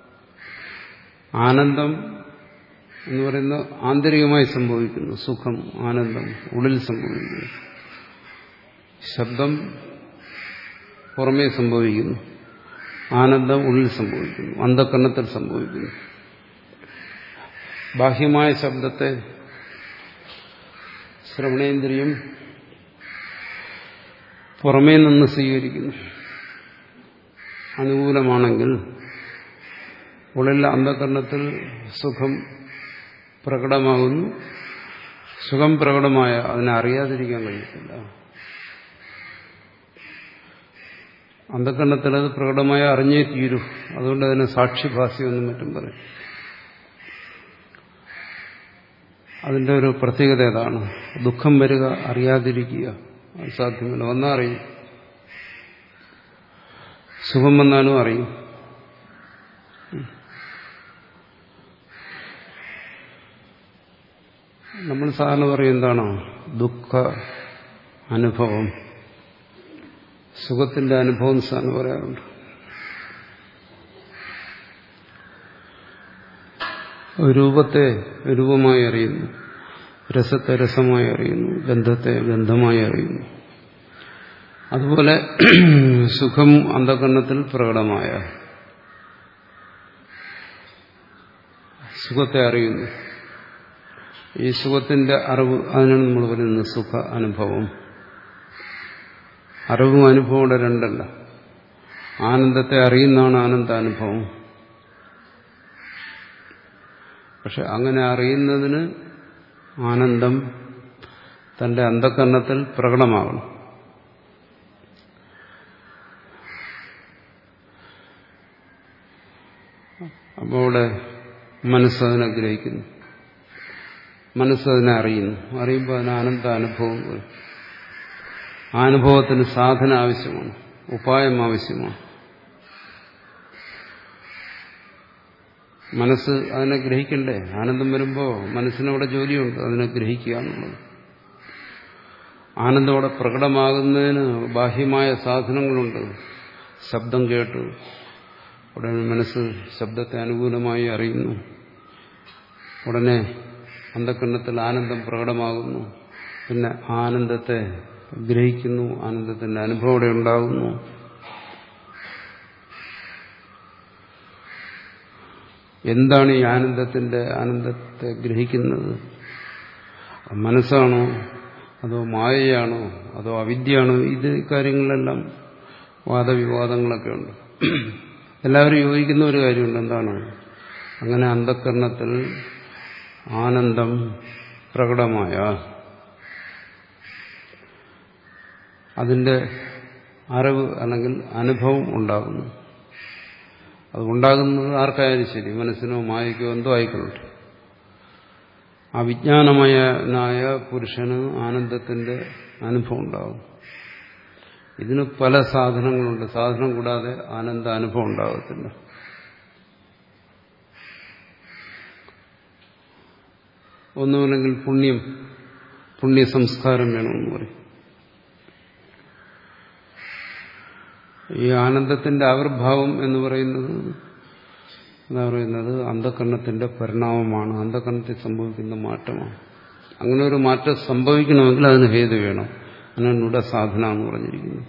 ആനന്ദം എന്ന് പറയുന്നത് ആന്തരികമായി സംഭവിക്കുന്നു. സുഖം, ആനന്ദം ഉള്ളിൽ സംഭവിക്കുന്നു. ശബ്ദം പുറമേ സംഭവിക്കുന്നു, ആനന്ദം ഉള്ളിൽ സംഭവിക്കുന്നു, അന്ധകരണത്തിൽ സംഭവിക്കുന്നു. ബാഹ്യമായ ശബ്ദത്തെ ശ്രവണേന്ദ്രിയം പുറമേ നിന്ന് സ്വീകരിക്കുന്നു. അനുകൂലമാണെങ്കിൽ ഉള്ളിൽ അന്ധകരണത്തിൽ സുഖം പ്രകടമാകുന്നു. സുഖം പ്രകടമായ അതിനെ അറിയാതിരിക്കാൻ കഴിയത്തില്ല. അന്ധകരണത്തിൽ അത് പ്രകടമായ അറിഞ്ഞേ തീരൂ. അതുകൊണ്ട് അതിനെ സാക്ഷിഭാസ്യമെന്നും മറ്റും പറയും. അതിന്റെ ഒരു പ്രത്യേകത ഏതാണ്? ദുഃഖം വരിക അറിയാതിരിക്കുക അത് സാധ്യമല്ല. വന്നാൽ അറിയും, സുഖം വന്നാലും അറിയും. നമ്മൾ സാധാരണ പറയും എന്താണോ ദുഃഖ അനുഭവം, സുഖത്തിന്റെ അനുഭവം സാധാരണ പറയാറുണ്ട്. രൂപത്തെ രൂപമായി അറിയുന്നു, രസത്തെ രസമായി അറിയുന്നു, ഗന്ധത്തെ ഗന്ധമായി അറിയുന്നു. അതുപോലെ സുഖം അന്ധകരണത്തിൽ പ്രകടമായ സുഖത്തെ അറിയുന്നു. ഈ സുഖത്തിന്റെ അറിവ്, അതിനാണ് നമ്മൾ പറയുന്നത് സുഖ അനുഭവം. അറിവും അനുഭവം ഇവിടെ രണ്ടല്ല. ആനന്ദത്തെ അറിയുന്നതാണ് ആനന്ദാനുഭവം. പക്ഷെ അങ്ങനെ അറിയുന്നതിന് ആനന്ദം തന്റെ അന്ധകരണത്തിൽ പ്രകടമാകണം. അപ്പോൾ ഇവിടെ മനസ്സതിനെ ഗ്രഹിക്കുന്നു, മനസ്സതിനെ അറിയുന്നു. അറിയുമ്പോൾ അതിന് ആനന്ദാനുഭവം വരും. അനുഭവത്തിന് സാധന ആവശ്യമാണ്, ഉപായം ആവശ്യമാണ്. മനസ്സ് അതിനെ ഗ്രഹിക്കണ്ടേ? ആനന്ദം വരുമ്പോൾ മനസ്സിനവിടെ ജോലിയുണ്ട്, അതിനെ ഗ്രഹിക്കുക എന്നുള്ളത്. ആനന്ദം അവിടെ പ്രകടമാകുന്നതിന് ബാഹ്യമായ സാധനങ്ങളുണ്ട്. ശബ്ദം കേട്ടു, ഉടനെ മനസ്സ് ശബ്ദത്തെ അനുകൂലമായി അറിയുന്നു. ഉടനെ അന്ധകരണത്തിൽ ആനന്ദം പ്രകടമാകുന്നു. പിന്നെ ആനന്ദത്തെ ഗ്രഹിക്കുന്നു, ആനന്ദത്തിന്റെ അനുഭവം ഇവിടെ ഉണ്ടാകുന്നു. എന്താണ് ഈ ആനന്ദത്തിന്റെ ആനന്ദത്തെ ഗ്രഹിക്കുന്നത്? മനസ്സാണോ അതോ മായയാണോ അതോ അവിദ്യയാണോ? ഇത് കാര്യങ്ങളിലെല്ലാം വാദവിവാദങ്ങളൊക്കെ ഉണ്ട്. എല്ലാവരും യോജിക്കുന്ന ഒരു കാര്യമുണ്ട്. എന്താണ്? അങ്ങനെ അന്ധകരണത്തിൽ ആനന്ദം പ്രകടമായ അതിന്റെ അറിവ് അല്ലെങ്കിൽ അനുഭവം ഉണ്ടാകുന്നു. അതുണ്ടാകുന്നത് ആർക്കായാലും ശരി, മനസ്സിനോ മായയ്ക്കോ എന്തോ ആയിക്കൊള്ളട്ടെ. ആ വിജ്ഞാനമയനായ പുരുഷന് ആനന്ദത്തിന്റെ അനുഭവം ഉണ്ടാകും. ഇതിന് പല സാധനങ്ങളുണ്ട്. സാധനം കൂടാതെ ആനന്ദ അനുഭവം ഉണ്ടാകത്തില്ല. ഒന്നുമില്ലെങ്കിൽ പുണ്യം, പുണ്യ സംസ്കാരം വേണമെന്ന് പറയും. ഈ ആനന്ദത്തിന്റെ ആവിർഭാവം എന്ന് പറയുന്നത് എന്താ പറയുന്നത്? അന്ധകരണത്തിന്റെ പരിണാമമാണ്, അന്ധകരണത്തിൽ സംഭവിക്കുന്ന മാറ്റമാണ്. അങ്ങനെ ഒരു മാറ്റം സംഭവിക്കണമെങ്കിൽ അതിന് ഹേതു വേണം. അതിനാണ് ഇവിടെ സാധന എന്ന് പറഞ്ഞിരിക്കുന്നത്.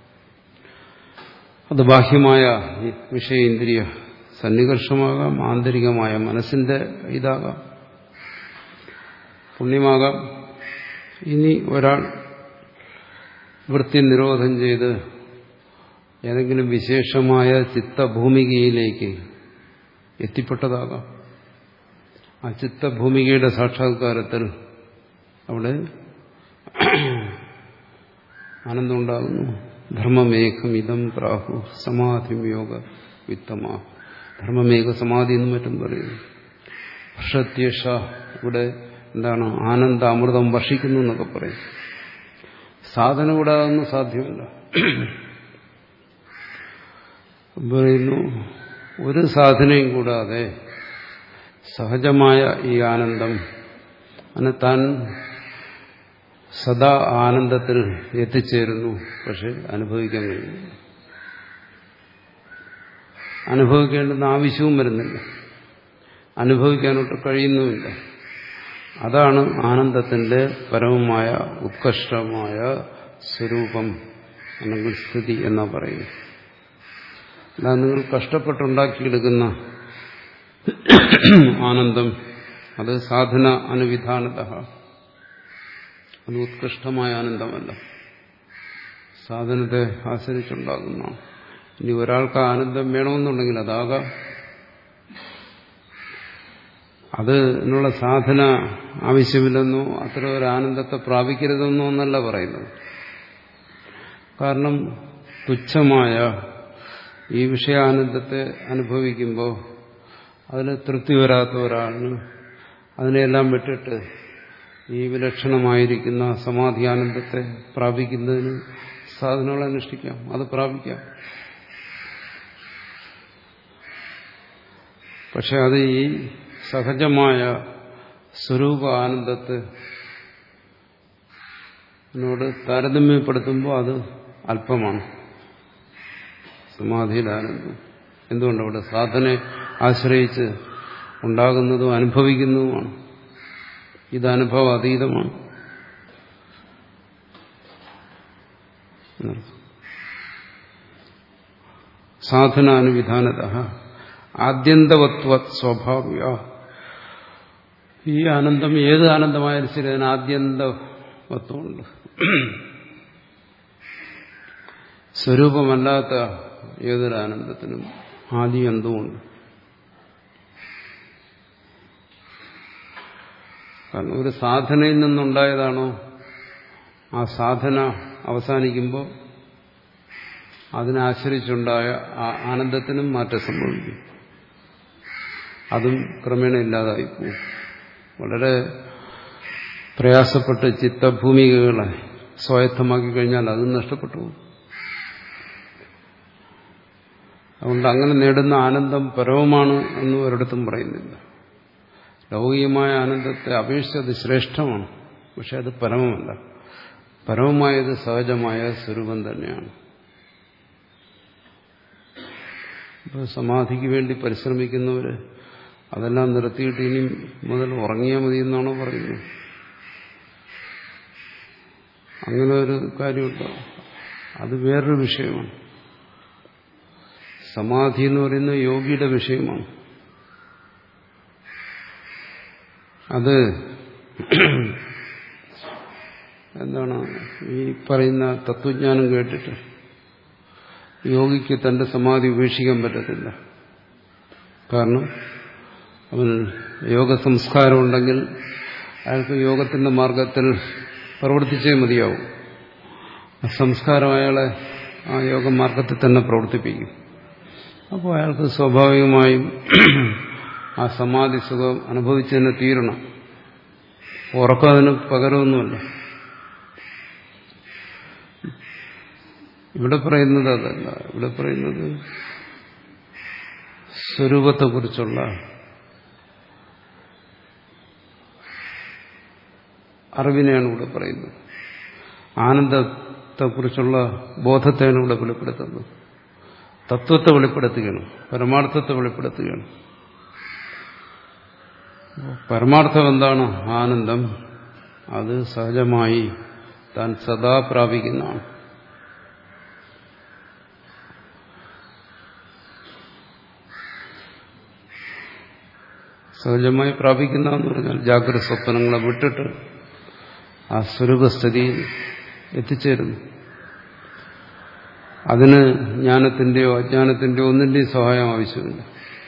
അത് ബാഹ്യമായ വിഷയേന്ദ്രിയ സന്നികർഷമാകാം, ആന്തരികമായ മനസ്സിന്റെ ഇതാകാം, പുണ്യമാകാം, ഇനി ഒരാൾ വൃത്തി നിരോധം ചെയ്ത് ഏതെങ്കിലും വിശേഷമായ ചിത്തഭൂമികയിലേക്ക് എത്തിപ്പെട്ടതാകാം. ആ ചിത്തഭൂമികയുടെ സാക്ഷാത്കാരത്തിൽ അവിടെ ആനന്ദമുണ്ടാകുന്നു. ധർമ്മമേഘം ഇതം പ്രാഹു സമാധിം യോഗ വിത്തമാ. ധർമ്മമേഘ സമാധി എന്നും മറ്റും പറയുന്നു. വർഷത്യഷ ഇവിടെ എന്താണ്? ആനന്ദ അമൃതം വർഷിക്കുന്നു എന്നൊക്കെ പറയും. സാധന കൂടാതെ ഒന്നും സാധ്യമല്ല. പറയുന്നു ഒരു സാധനയും കൂടാതെ സഹജമായ ഈ ആനന്ദം അങ്ങനെ താൻ സദാ ആനന്ദത്തിൽ എത്തിച്ചേരുന്നു. പക്ഷെ അനുഭവിക്കാൻ കഴിയുന്നു. അനുഭവിക്കേണ്ടുന്ന ആവശ്യവും വരുന്നില്ല, അനുഭവിക്കാനൊട്ട് കഴിയുന്നുമില്ല. അതാണ് ആനന്ദത്തിന്റെ പരമമായ ഉത്കൃഷ്ടമായ സ്വരൂപം അല്ലെങ്കിൽ സ്ഥിതി എന്നാ പറയുന്നത്. അല്ല നിങ്ങൾ കഷ്ടപ്പെട്ടുണ്ടാക്കിയെടുക്കുന്ന ആനന്ദം അത് സാധന അനുവിധാനത, അത് ഉത്കൃഷ്ടമായ ആനന്ദമല്ല, സാധനത്തെ ആശ്രയിച്ചുണ്ടാകുന്നതാണ്. ഇനി ഒരാൾക്ക് ആനന്ദം വേണമെന്നുണ്ടെങ്കിൽ അതാകാം. അത് എന്നുള്ള സാധന ആവശ്യമില്ലെന്നോ അത്ര ഒരു ആനന്ദത്തെ പ്രാപിക്കരുതെന്നോ എന്നല്ല പറയുന്നത്. കാരണം തുച്ഛമായ ഈ വിഷയാനന്ദത്തെ അനുഭവിക്കുമ്പോൾ അതിന് തൃപ്തി വരാത്ത ഒരാളിന് അതിനെല്ലാം വിട്ടിട്ട് ഈ വിലക്ഷണമായിരിക്കുന്ന സമാധിയാനന്ദത്തെ പ്രാപിക്കുന്നതിന് സാധനങ്ങൾ അനുഷ്ഠിക്കാം, അത് പ്രാപിക്കാം. പക്ഷെ അത് ഈ സഹജമായ സ്വരൂപ ആനന്ദത്തെ ോട് താരതമ്യപ്പെടുത്തുമ്പോൾ അത് അല്പമാണ്. സമാധിയുടെ ആനന്ദം എന്തുകൊണ്ടവിടെ സാധനയെ ആശ്രയിച്ച് ഉണ്ടാകുന്നതും അനുഭവിക്കുന്നതുമാണ്. ഇത് അനുഭവ അതീതമാണ്. സാധനാനുവിധാനത ആദ്യന്തവത്വ സ്വഭാവ്യ. ഈ ആനന്ദം ഏത് ആനന്ദമായാലും ശരി അതിന് ആദ്യന്തവത്വമുണ്ട്. സ്വരൂപമല്ലാത്ത ഏതൊരു ആനന്ദത്തിനും ആദ്യം എന്തുമുണ്ട്. കാരണം ഒരു സാധനയിൽ നിന്നുണ്ടായതാണോ ആ സാധന അവസാനിക്കുമ്പോൾ അതിനെ ആശ്രയിച്ചുണ്ടായ ആ ആനന്ദത്തിനും മാറ്റം സംഭവിക്കും. അതും ക്രമേണ ഇല്ലാതായിപ്പോവും. വളരെ പ്രയാസപ്പെട്ട് ചിത്തഭൂമികകളെ സ്വായത്തമാക്കി കഴിഞ്ഞാൽ അതും നഷ്ടപ്പെട്ടു പോകും. അതുകൊണ്ട് അങ്ങനെ നേടുന്ന ആനന്ദം പരമമാണ് എന്ന് ഒരിടത്തും പറയുന്നില്ല. ലൗകികമായ ആനന്ദത്തെ അപേക്ഷിച്ച് അത് ശ്രേഷ്ഠമാണ്, പക്ഷെ അത് പരമമല്ല. പരമമായത് സഹജമായ സ്വരൂപം തന്നെയാണ്. ഇപ്പോൾ സമാധിക്ക് വേണ്ടി പരിശ്രമിക്കുന്നവർ അതെല്ലാം നിർത്തിയിട്ട് ഇനി മുതൽ ഉറങ്ങിയാൽ മതി എന്നാണോ പറയുന്നത്? അങ്ങനെ ഒരു കാര്യമുണ്ടോ? അത് വേറൊരു വിഷയമാണ്. സമാധി എന്ന് പറയുന്നത് യോഗിയുടെ വിഷയമാണ്. അത് എന്താണ് ഈ പറയുന്ന തത്വജ്ഞാനം കേട്ടിട്ട് യോഗിക്ക് തന്റെ സമാധി ഉപേക്ഷിക്കാൻ പറ്റത്തില്ല. കാരണം അവൻ യോഗ സംസ്കാരം ഉണ്ടെങ്കിൽ അയാൾക്ക് യോഗത്തിന്റെ മാർഗത്തിൽ പ്രവർത്തിച്ചേ മതിയാവും. ആ സംസ്കാരം അയാളെ ആ യോഗമാർഗത്തിൽ തന്നെ പ്രവർത്തിപ്പിക്കും. അപ്പോൾ അയാൾക്ക് സ്വാഭാവികമായും ആ സമാധി സുഖം അനുഭവിച്ചു തന്നെ തീരണം. ഉറക്കം അതിന് പകരമൊന്നുമല്ല. ഇവിടെ പറയുന്നത് അതല്ല. ഇവിടെ പറയുന്നത് സ്വരൂപത്തെക്കുറിച്ചുള്ള അറിവിനെയാണ് ഇവിടെ പറയുന്നത്. ആനന്ദത്തെക്കുറിച്ചുള്ള ബോധത്തെയാണ് ഇവിടെ വെളിപ്പെടുത്തുന്നത്. തത്വത്തെ വെളിപ്പെടുത്തുകയാണ്, പരമാർത്ഥത്തെ വെളിപ്പെടുത്തുകയാണ്. പരമാർത്ഥം എന്താണ്? ആനന്ദം. അത് സഹജമായി താൻ സദാ പ്രാപിക്കുന്നതാണ്. സഹജമായി പ്രാപിക്കുന്നതെന്ന് പറഞ്ഞാൽ ജാഗ്രത സ്വപ്നങ്ങളെ വിട്ടിട്ട് ആ സ്വരൂപസ്ഥിതിയിൽ എത്തിച്ചേരുന്നു. അതിന് ജ്ഞാനത്തിന്റെയോ അജ്ഞാനത്തിന്റെയോ ഒന്നിന്റെയും സഹായം ആവശ്യമില്ല.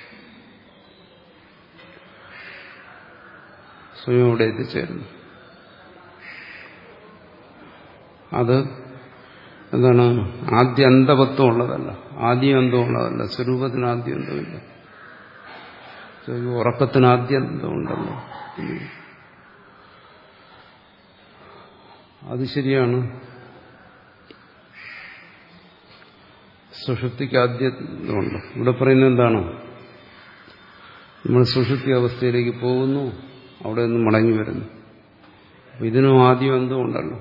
സ്വയം അവിടെ എത്തിച്ചേരുന്നു. അത് എന്താണ്? ആദ്യന്തവത്വം ഉള്ളതല്ല, ആദ്യാന്തം ഉള്ളതല്ല. സ്വരൂപത്തിന് ആദ്യന്തമില്ല. ഉറക്കത്തിന് ആദ്യന്തം ഉണ്ടല്ലോ. അത് ശരിയാണ്. സുഷുപ്തിക്ക് ആദ്യമുണ്ട്. ഇവിടെ പറയുന്നത് എന്താണ്? നമ്മൾ സുഷുപ്തി അവസ്ഥയിലേക്ക് പോകുന്നു, അവിടെ നിന്ന് മടങ്ങി വരുന്നു. ഇതിനും ആദ്യം അന്തം ഉണ്ടല്ലോ.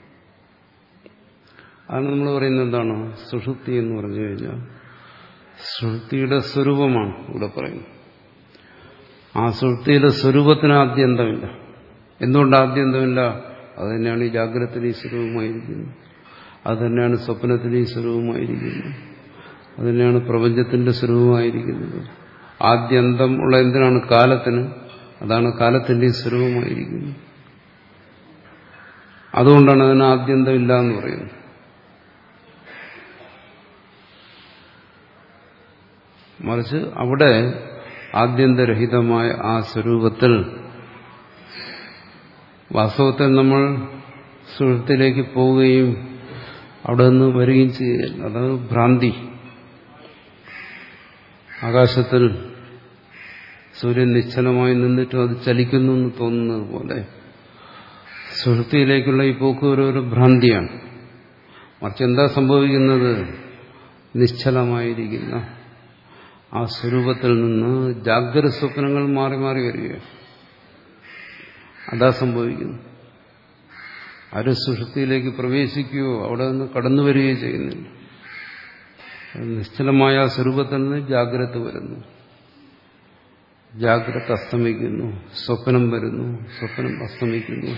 അതാണ് നമ്മൾ പറയുന്നത് എന്താണ്? സുഷുപ്തി എന്ന് പറഞ്ഞു കഴിഞ്ഞാൽ സുഷുപ്തിയുടെ സ്വരൂപമാണ് ഇവിടെ പറയുന്നത്. ആ സുഷുപ്തിയുടെ സ്വരൂപത്തിന് ആദ്യന്തമില്ല. എന്തുകൊണ്ട് ആദ്യന്തമില്ല? അത് തന്നെയാണ് ഈ ജാഗ്രതത്തിന് ഈ സ്വരൂപമായിരിക്കുന്നത്. അത് തന്നെയാണ് സ്വപ്നത്തിന് ഈ സ്വരൂപമായിരിക്കുന്നത്. അത് തന്നെയാണ് പ്രപഞ്ചത്തിന്റെ സ്വരൂപമായിരിക്കുന്നത്. ആദ്യന്തം ഉള്ള എന്തിനാണ്? കാലത്തിന്. അതാണ് കാലത്തിന്റെ ഈ സ്വരൂപമായിരിക്കുന്നത്. അതുകൊണ്ടാണ് അതിന് ആദ്യന്തമില്ല എന്ന് പറയുന്നത്. മറിച്ച് അവിടെ ആദ്യന്തരഹിതമായ ആ സ്വരൂപത്തിൽ വാസ്തവത്തിൽ നമ്മൾ സുഷുപ്തിയിലേക്ക് പോവുകയും അവിടെ നിന്ന് വരികയും ചെയ്യുകയില്ല. അതാണ് ഭ്രാന്തി. ആകാശത്തിൽ സൂര്യൻ നിശ്ചലമായി നിന്നിട്ടും അത് ചലിക്കുന്നു എന്ന് തോന്നുന്നത് പോലെ സുഷുപ്തിയിലേക്കുള്ള ഈ പോക്ക് ഒരു ഭ്രാന്തിയാണ്. മറിച്ച് എന്താ സംഭവിക്കുന്നത്? നിശ്ചലമായിരിക്കുന്ന ആ സ്വരൂപത്തിൽ നിന്ന് ജാഗ്രത സ്വപ്നങ്ങൾ മാറി മാറി വരികയാണ്. അതാ സംഭവിക്കുന്നു. ആര് സുഷുപ്തിയിലേക്ക് പ്രവേശിക്കുകയോ അവിടെ നിന്ന് കടന്നു വരികയോ ചെയ്യുന്നില്ല. നിശ്ചലമായ ആ സ്വരൂപത്തിൽ നിന്ന് ജാഗ്രത വരുന്നു, ജാഗ്രത അസ്തമിക്കുന്നു, സ്വപ്നം വരുന്നു, സ്വപ്നം അസ്തമിക്കുന്നു.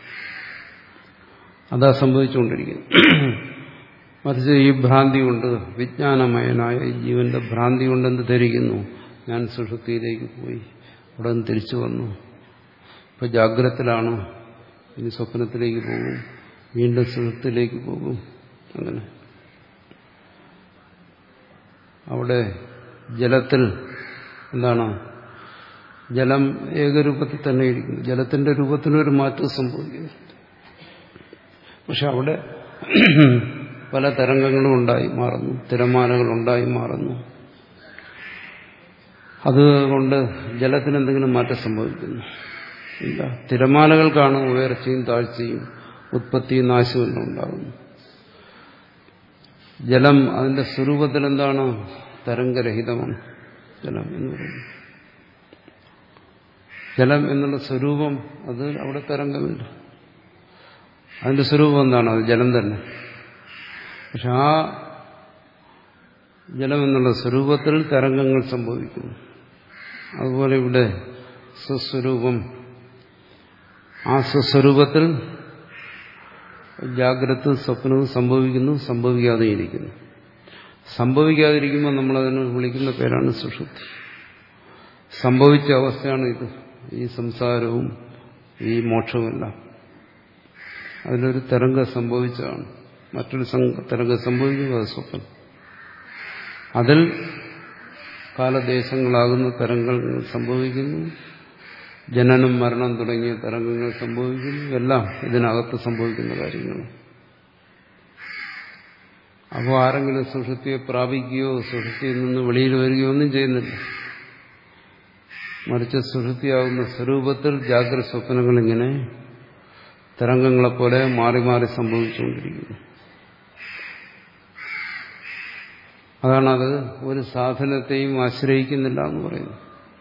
അതാ സംഭവിച്ചുകൊണ്ടിരിക്കുന്നു. മറിച്ച് ഈ ഭ്രാന്തി കൊണ്ട്, വിജ്ഞാനമയനായ ഈ ജീവന്റെ ഭ്രാന്തി കൊണ്ട് എന്ത് ധരിക്കുന്നു? ഞാൻ സുഷുപ്തിയിലേക്ക് പോയി, അവിടെ നിന്ന് തിരിച്ചു വന്നു, ഇപ്പൊ ജാഗ്രതത്തിലാണ്, ഇനി സ്വപ്നത്തിലേക്ക് പോകും, വീണ്ടും സുഷുപ്തിയിലേക്ക് പോകും. അങ്ങനെ അവിടെ ജലത്തിൽ എന്താണ്? ജലം ഏകരൂപത്തിൽ തന്നെ ഇരിക്കുന്നു. ജലത്തിന്റെ രൂപത്തിനൊരു മാറ്റം സംഭവിക്കുന്നു. പക്ഷെ അവിടെ പല തരംഗങ്ങളും ഉണ്ടായി മാറുന്നു, തിരമാലകൾ ഉണ്ടായി മാറുന്നു. അതുകൊണ്ട് ജലത്തിന് എന്തെങ്കിലും മാറ്റം സംഭവിക്കുന്നു? ഇല്ല. തിരമാലകൾക്കാണ് ഉയർച്ചയും താഴ്ചയും ഉത്പത്തിയും നാശവും എല്ലാം ഉണ്ടാകുന്നു. ജലം അതിന്റെ സ്വരൂപത്തിൽ എന്താണ്? തരംഗരഹിതമാണ് ജലം എന്ന് പറയുന്നത്. ജലം എന്നുള്ള സ്വരൂപം, അത് അവിടെ തരംഗമില്ല. അതിന്റെ സ്വരൂപം എന്താണ്? അത് ജലം തന്നെ. പക്ഷെ ആ ജലം എന്നുള്ള സ്വരൂപത്തിൽ തരംഗങ്ങൾ സംഭവിക്കുന്നു. അതുപോലെ ഇവിടെ സ്വസ്വരൂപം, ആ സ്വസ്വരൂപത്തിൽ ജാഗ്രത സ്വപ്നവും സംഭവിക്കുന്നു, സംഭവിക്കാതെയിരിക്കുന്നു. സംഭവിക്കാതിരിക്കുമ്പോൾ നമ്മളതിനെ വിളിക്കുന്ന പേരാണ് സുഷുപ്തി. സംഭവിച്ച അവസ്ഥയാണ് ഇത്, ഈ സംസാരവും ഈ മോക്ഷവുമെല്ലാം. അതിലൊരു തരംഗം സംഭവിച്ചതാണ്. മറ്റൊരു തരംഗം സംഭവിക്കുന്നത് അത് സ്വപ്നം. അതിൽ കാലദേശങ്ങളാകുന്ന തരംഗങ്ങൾ സംഭവിക്കുന്നു, ജനനം മരണം തുടങ്ങിയ തരംഗങ്ങൾ സംഭവിക്കുന്നു. എല്ലാം ഇതിനകത്ത് സംഭവിക്കുന്ന കാര്യങ്ങൾ. അപ്പോൾ ആരെങ്കിലും സുഷുപ്തിയെ പ്രാപിക്കുകയോ സുഷുപ്തിയിൽ നിന്ന് വെളിയിൽ വരികയോ ഒന്നും ചെയ്യുന്നില്ല. മറിച്ച് സുഷുപ്തിയാകുന്ന സ്വരൂപത്തിൽ ജാഗ്രത സ്വപ്നങ്ങൾ ഇങ്ങനെ തരംഗങ്ങളെപ്പോലെ മാറി മാറി സംഭവിച്ചുകൊണ്ടിരിക്കുന്നു. അതാണത് ഒരു സാധനത്തെയും ആശ്രയിക്കുന്നില്ല എന്ന് പറയുന്നത്.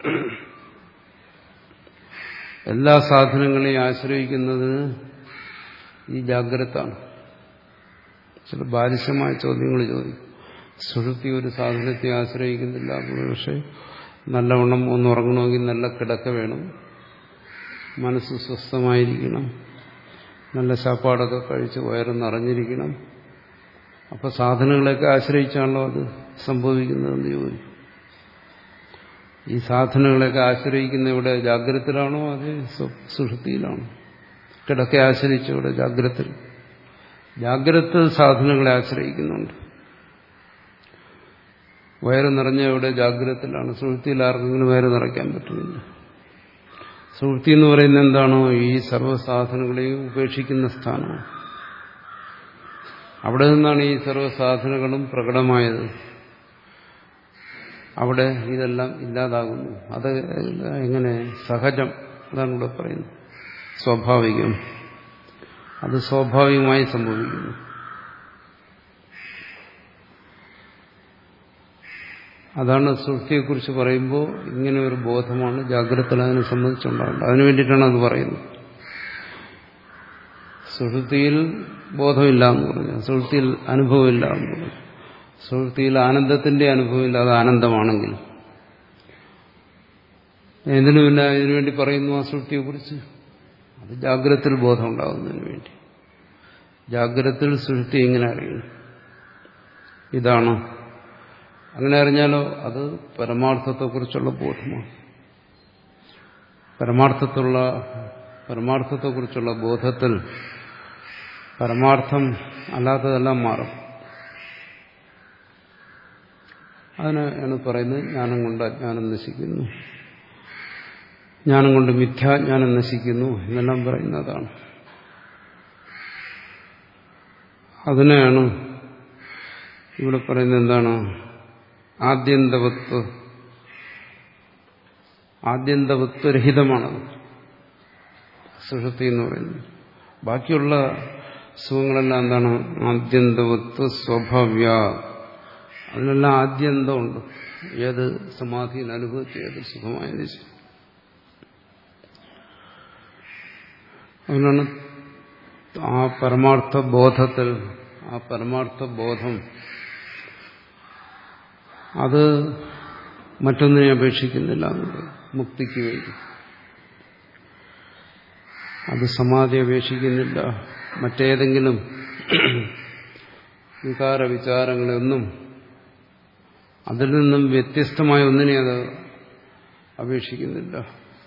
എല്ലാ സാധനങ്ങളെയും ആശ്രയിക്കുന്നത് ഈ ജാഗ്രതാണ്. ചില ബാലിശമായ ചോദ്യങ്ങൾ ചോദിക്കും. സുഷുപ്തി ഒരു സാധനത്തെ ആശ്രയിക്കുന്നില്ല. പക്ഷെ നല്ലവണ്ണം ഒന്ന് ഉറങ്ങണമെങ്കിൽ നല്ല കിടക്ക വേണം, മനസ്സ് സ്വസ്ഥമായിരിക്കണം, നല്ല ശാപ്പാടൊക്കെ കഴിച്ച് വയറ് നിറഞ്ഞിരിക്കണം. അപ്പോൾ സാധനങ്ങളെയൊക്കെ ആശ്രയിച്ചാണല്ലോ അത് സംഭവിക്കുന്നതെന്ന് ചോദിക്കും. ഈ സാധനങ്ങളെയൊക്കെ ആശ്രയിക്കുന്ന ഇവിടെ ജാഗ്രതത്തിലാണോ അത് സുഷുപ്തിയിലാണോ? കിടക്കെ ആശ്രയിച്ചവിടെ ജാഗ്രത ജാഗ്രത സാധനങ്ങളെ ആശ്രയിക്കുന്നുണ്ട്. വയറ് നിറഞ്ഞ ഇവിടെ ജാഗ്രതത്തിലാണ്. സുഹൃത്തിയിൽ ആർക്കെങ്കിലും വയറ് നിറയ്ക്കാൻ പറ്റുന്നില്ല. സുഹൃത്തി എന്ന് പറയുന്നത് എന്താണോ ഈ സർവ്വസാധനങ്ങളെയും ഉപേക്ഷിക്കുന്ന സ്ഥാനമാണ്. അവിടെ നിന്നാണ് ഈ സർവ്വസാധനങ്ങളും പ്രകടമായത്. അവിടെ ഇതെല്ലാം ഇല്ലാതാകുന്നു. അത് എങ്ങനെ? സഹജം. അതാണ് ഇവിടെ പറയുന്നത്. സ്വാഭാവികം. അത് സ്വാഭാവികമായി സംഭവിക്കുന്നു. അതാണ് സുഷുപ്തിയെക്കുറിച്ച് പറയുമ്പോൾ ഇങ്ങനെ ഒരു ബോധമാണ് ജാഗ്രത അതിനെ സംബന്ധിച്ചുണ്ടാകേണ്ടത്. അതിനു വേണ്ടിയിട്ടാണ് അത് പറയുന്നത്. സുഷുപ്തിയിൽ ബോധമില്ല എന്ന് പറഞ്ഞു, സുഷുപ്തിയിൽ അനുഭവമില്ല എന്ന് പറഞ്ഞു. സുഷുപ്തിയിൽ ആനന്ദത്തിന്റെ അനുഭവമില്ല. അത് ആനന്ദമാണെങ്കിൽ എന്തിനുമില്ല ഇതിനുവേണ്ടി പറയുന്നു ആ സുഷുപ്തിയെക്കുറിച്ച്. അത് ജാഗ്രതത്തിൽ ബോധം ഉണ്ടാകുന്നതിന് വേണ്ടി. ജാഗ്രതത്തിൽ സുഷുപ്തി എങ്ങനെ അറിയുന്നു? ഇതാണ്. അങ്ങനെ അറിഞ്ഞാലോ അത് പരമാർത്ഥത്തെക്കുറിച്ചുള്ള ബോധമാണ്. പരമാർത്ഥത്തുള്ള പരമാർത്ഥത്തെക്കുറിച്ചുള്ള ബോധത്തിൽ പരമാർത്ഥം അല്ലാത്തതെല്ലാം മാറും. അതിനാണ് പറയുന്നത് ജ്ഞാനം കൊണ്ട് അജ്ഞാനം നശിക്കുന്നു, ജ്ഞാനം കൊണ്ട് മിഥ്യാജ്ഞാനം നശിക്കുന്നു എന്നെല്ലാം പറയുന്നതാണ്. അതിനെയാണ് ഇവിടെ പറയുന്നത്. എന്താണ്? ആദ്യന്തവത്വ ആദ്യന്തവത്വരഹിതമാണത് സുഷുപ്തി എന്ന് പറയുന്നത്. ബാക്കിയുള്ള സുഖങ്ങളെല്ലാം എന്താണ്? ആദ്യന്തവത്വ സ്വഭാവ്യ. അതിനെല്ലാം ആദ്യന്തമുണ്ട്. ഏത് സമാധിയിൽ അനുഭവിച്ചു ഏത് സുഖമായതിനു ശരി. അതിനാണ് ആ പരമാർത്ഥ ബോധത്തിൽ, ആ പരമാർത്ഥ ബോധം അത് മറ്റൊന്നിനെ അപേക്ഷിക്കുന്നില്ല എന്നുള്ളത്. മുക്തിക്ക് വേണ്ടി അത് സമാധി അപേക്ഷിക്കുന്നില്ല. മറ്റേതെങ്കിലും വികാര വിചാരങ്ങളെയൊന്നും അതിൽ നിന്നും വ്യത്യസ്തമായ ഒന്നിനെ അത് അപേക്ഷിക്കുന്നില്ല.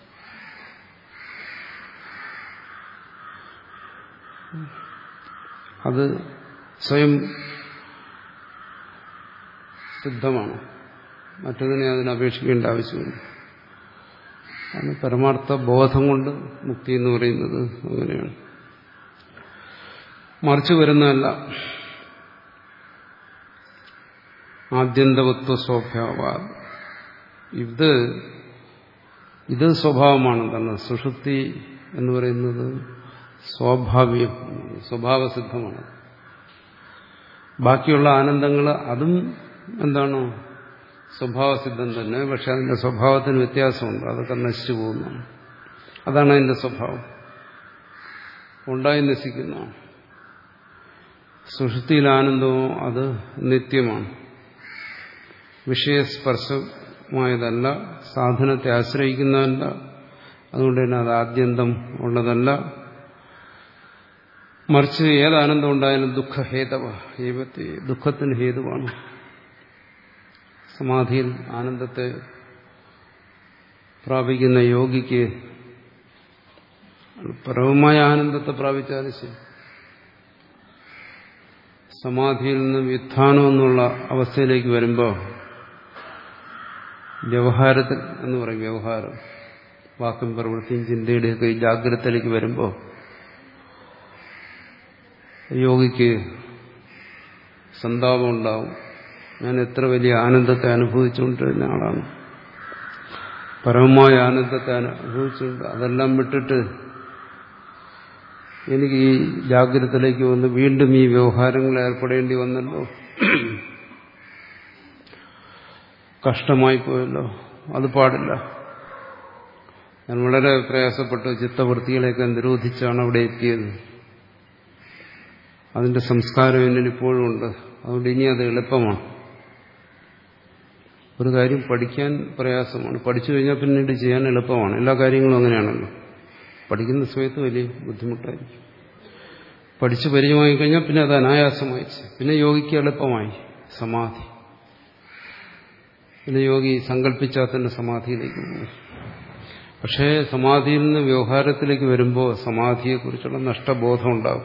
അത് സ്വയം സിദ്ധമാണ്. മറ്റൊന്നിനെ അതിനെ അപേക്ഷിക്കേണ്ട ആവശ്യമില്ല. ആണ് പരമാർത്ഥ ബോധം കൊണ്ട് മുക്തി എന്ന് പറയുന്നത്. അങ്ങനെയാണ്. മറിച്ച് വരുന്നതല്ല. ആദ്യന്തവത്വ സ്വഭാവ. ഇത് ഇത് സ്വഭാവമാണ്. എന്താണ്? സുഷുപ്തി എന്ന് പറയുന്നത് സ്വാഭാവികം, സ്വഭാവസിദ്ധമാണ്. ബാക്കിയുള്ള ആനന്ദങ്ങൾ അതും എന്താണ്? സ്വഭാവസിദ്ധം തന്നെ. പക്ഷെ അതിന്റെ സ്വഭാവത്തിന് വ്യത്യാസമുണ്ട്. അതൊക്കെ നശിച്ചു പോകുന്നതാണ്. അതാണ് അതിന്റെ സ്വഭാവം. ഉണ്ടായി നശിക്കുന്നതാണ്. സുഷുപ്തിയിൽ ആനന്ദവും അത് നിത്യമാണ്. വിഷയസ്പർശമായതല്ല, സാധനത്തെ ആശ്രയിക്കുന്നതല്ല. അതുകൊണ്ട് തന്നെ അത് ആദ്യന്തം ഉള്ളതല്ല. മറിച്ച് ഏതാനന്ദം ഉണ്ടായാലും ദുഃഖഹേതവ, ദുഃഖത്തിന് ഹേതുവാണ്. സമാധിയിൽ ആനന്ദത്തെ പ്രാപിക്കുന്ന യോഗിക്ക് പരമമായ ആനന്ദത്തെ പ്രാപിച്ചാലും ശരി, സമാധിയിൽ നിന്ന് വ്യുത്ഥാനം എന്നുള്ള അവസ്ഥയിലേക്ക് വരുമ്പോൾ വ്യവഹാരത്തിൽ എന്ന് പറയും, വ്യവഹാരം വാക്കും പ്രവൃത്തിയും ചിന്തയുടെയൊക്കെ ഈ ജാഗ്രതയിലേക്ക് വരുമ്പോൾ യോഗിക്ക് സന്താപം ഉണ്ടാവും. ഞാൻ എത്ര വലിയ ആനന്ദത്തെ അനുഭവിച്ചുകൊണ്ടിരുന്ന ആളാണ്, പരമമായ ആനന്ദത്തെ അനുഭവിച്ചുകൊണ്ട് അതെല്ലാം വിട്ടിട്ട് എനിക്ക് ഈ ജാഗ്രതയിലേക്ക് വന്ന് വീണ്ടും ഈ വ്യവഹാരങ്ങളിൽ ഏർപ്പെടേണ്ടി വന്നല്ലോ, കഷ്ടമായി പോയല്ലോ, അത് പാടില്ല. ഞാൻ വളരെ പ്രയാസപ്പെട്ട് ചിത്തവൃത്തികളെയൊക്കെ നിരോധിച്ചാണ് അവിടെ എത്തിയത്. അതിന്റെ സംസ്കാരം എന്നിൽ ഇപ്പോഴും ഉണ്ട്. അതുകൊണ്ട് ഇനി അത് എളുപ്പമാണ്. ഒരു കാര്യം പഠിക്കാൻ പ്രയാസമാണ്, പഠിച്ചു കഴിഞ്ഞാൽ പിന്നീട് ചെയ്യാൻ എളുപ്പമാണ്. എല്ലാ കാര്യങ്ങളും അങ്ങനെയാണല്ലോ. പഠിക്കുന്ന സമയത്ത് വലിയ ബുദ്ധിമുട്ടായിരിക്കും. പഠിച്ചു പരിചയമായി കഴിഞ്ഞാൽ പിന്നെ അത് അനായാസമായി, പിന്നെ യോഗിക്ക് എളുപ്പമായി സമാധി. പിന്നെ യോഗി സങ്കല്പിച്ചാൽ തന്നെ സമാധിയിലേക്ക് പോകും. പക്ഷേ സമാധിയിൽ നിന്ന് വ്യവഹാരത്തിലേക്ക് വരുമ്പോൾ സമാധിയെക്കുറിച്ചുള്ള നഷ്ടബോധം ഉണ്ടാകും.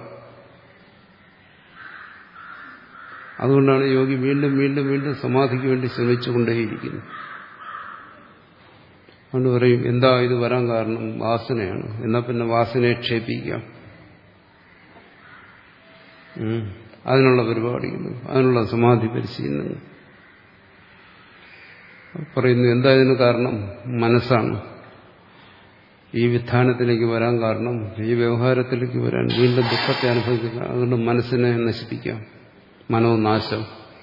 അതുകൊണ്ടാണ് യോഗി വീണ്ടും വീണ്ടും വീണ്ടും സമാധിക്ക് വേണ്ടി ശ്രമിച്ചുകൊണ്ടേയിരിക്കുന്നത്. അതുകൊണ്ട് പറയും, എന്താ ഇത് വരാൻ കാരണം? വാസനയാണ്. എന്നാൽ പിന്നെ വാസനയെ ക്ഷേപിക്കാം, അതിനുള്ള പരിപാടികൾ, അതിനുള്ള സമാധി പരിശീലനങ്ങൾ. പറയുന്നു, എന്താ ഇതിന് കാരണം? മനസ്സാണ് ഈ വിധാനത്തിലേക്ക് വരാൻ കാരണം, ഈ വ്യവഹാരത്തിലേക്ക് വരാൻ, വീണ്ടും ദുഃഖത്തെ അനുഭവിക്കുക. അതുകൊണ്ട് മനസ്സിനെ നശിപ്പിക്കാം, മനോനാശം.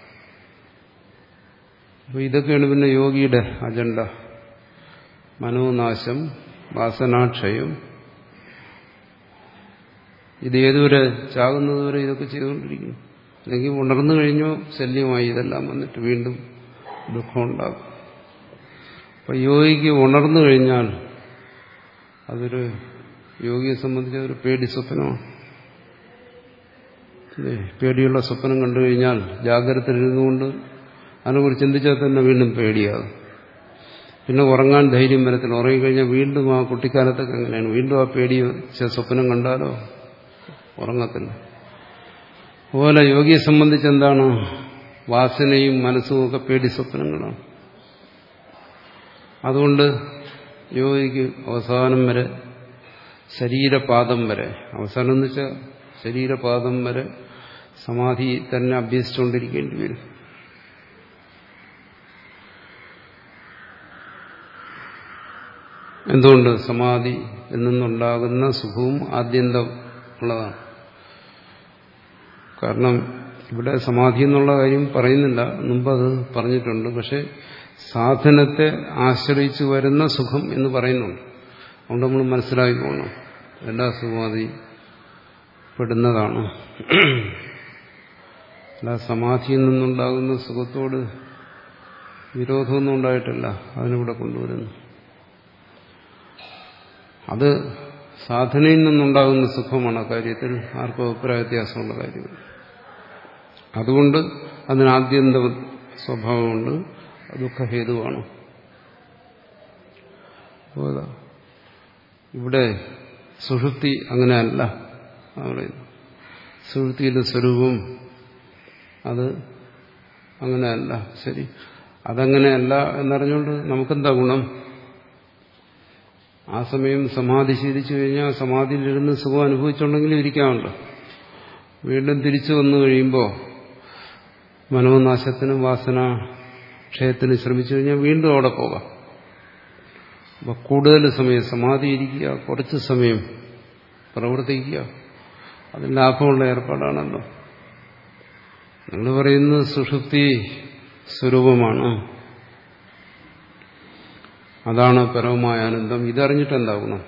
അപ്പൊ ഇതൊക്കെയാണ് പിന്നെ യോഗിയുടെ അജണ്ട. മനോനാശം, വാസനാക്ഷയം. ഇത് ഏതുവരെ? ചാകുന്നതുവരെ ഇതൊക്കെ ചെയ്തുകൊണ്ടിരിക്കുന്നു. അല്ലെങ്കിൽ ഉണർന്നു കഴിഞ്ഞോ ശല്യമായി ഇതെല്ലാം വന്നിട്ട് വീണ്ടും ദുഃഖമുണ്ടാകും. അപ്പൊ യോഗിക്ക് ഉണർന്നു കഴിഞ്ഞാൽ അതൊരു യോഗിയെ സംബന്ധിച്ച് അതൊരു പേടി സ്വപ്നമാണ്. പേടിയുള്ള സ്വപ്നം കണ്ടു കഴിഞ്ഞാൽ ജാഗ്രതയിലിരുന്നുകൊണ്ട് അതിനെക്കുറിച്ച് ചിന്തിച്ചാൽ തന്നെ വീണ്ടും പേടിയാകും. പിന്നെ ഉറങ്ങാൻ ധൈര്യം വരത്തില്ല. ഉറങ്ങിക്കഴിഞ്ഞാൽ വീണ്ടും ആ കുട്ടിക്കാലത്തൊക്കെ എങ്ങനെയാണ്? വീണ്ടും ആ പേടി സ്വപ്നം കണ്ടാലോ ഉറങ്ങത്തില്ല. അതുപോലെ യോഗിയെ സംബന്ധിച്ച് എന്താണ്? വാസനയും മനസ്സും ഒക്കെ പേടി സ്വപ്നങ്ങളാണ്. അതുകൊണ്ട് യോഗിക്ക് അവസാനം വരെ, ശരീരപാദം വരെ, അവസാനം എന്ന് വെച്ചാൽ ശരീരപാദം വരെ സമാധി തന്നെ അഭ്യസിച്ചുകൊണ്ടിരിക്കേണ്ടി വരും. എന്തുകൊണ്ട്? സമാധി നിന്നുണ്ടാകുന്ന സുഖവും ആദ്യന്തം ഉള്ളതാണ്. കാരണം ഇവിടെ സമാധി എന്നുള്ള കാര്യം പറയുന്നില്ല, മുമ്പ് അത് പറഞ്ഞിട്ടുണ്ട്. പക്ഷെ സാധനത്തെ ആശ്രയിച്ചു വരുന്ന സുഖം എന്ന് പറയുന്നുണ്ട്. അതുകൊണ്ട് നമ്മൾ മനസ്സിലാക്കി പോകണം, എല്ലാ സമാധി പെടുന്നതാണ്. അല്ല, സമാധിയിൽ നിന്നുണ്ടാകുന്ന സുഖത്തോട് വിരോധമൊന്നും ഉണ്ടായിട്ടില്ല, അതിനിവിടെ കൊണ്ടുവരുന്നു. അത് സാധനയിൽ നിന്നുണ്ടാകുന്ന സുഖമാണ്. കാര്യത്തിൽ ആർക്കും അഭിപ്രായ വ്യത്യാസമുള്ള കാര്യമാണ്. അതുകൊണ്ട് അതിനാദ്യന്ത സ്വഭാവമുണ്ട്, ദുഃഖഹേതുവാണ്. ഇവിടെ സുഷുപ്തി അങ്ങനെയല്ല പറയുന്നു. സുഷുപ്തിയുടെ സ്വരൂപം അത് അങ്ങനെയല്ല. ശരി, അതങ്ങനെയല്ല എന്നറിഞ്ഞുകൊണ്ട് നമുക്കെന്താ ഗുണം? ആ സമയം സമാധി ശീലിച്ചു കഴിഞ്ഞാൽ സമാധിയിലിരുന്ന് സുഖം അനുഭവിച്ചുണ്ടെങ്കിലും ഇരിക്കാമല്ലോ. വീണ്ടും തിരിച്ചു വന്നു കഴിയുമ്പോൾ മനോനാശത്തിനും വാസനാക്ഷയത്തിനും ശ്രമിച്ചു കഴിഞ്ഞാൽ വീണ്ടും അവിടെ പോകാം. അപ്പം കൂടുതൽ സമയം സമാധി ഇരിക്കുക, കുറച്ച് സമയം പ്രവർത്തിക്കുക, അത് ലാഭമുള്ള ഏർപ്പാടാണല്ലോ. നിങ്ങൾ പറയുന്നത് സുഷുപ്തി സ്വരൂപമാണ്, അതാണ് പരമമായ ആനന്ദം. ഇതറിഞ്ഞിട്ട് എന്താകണം?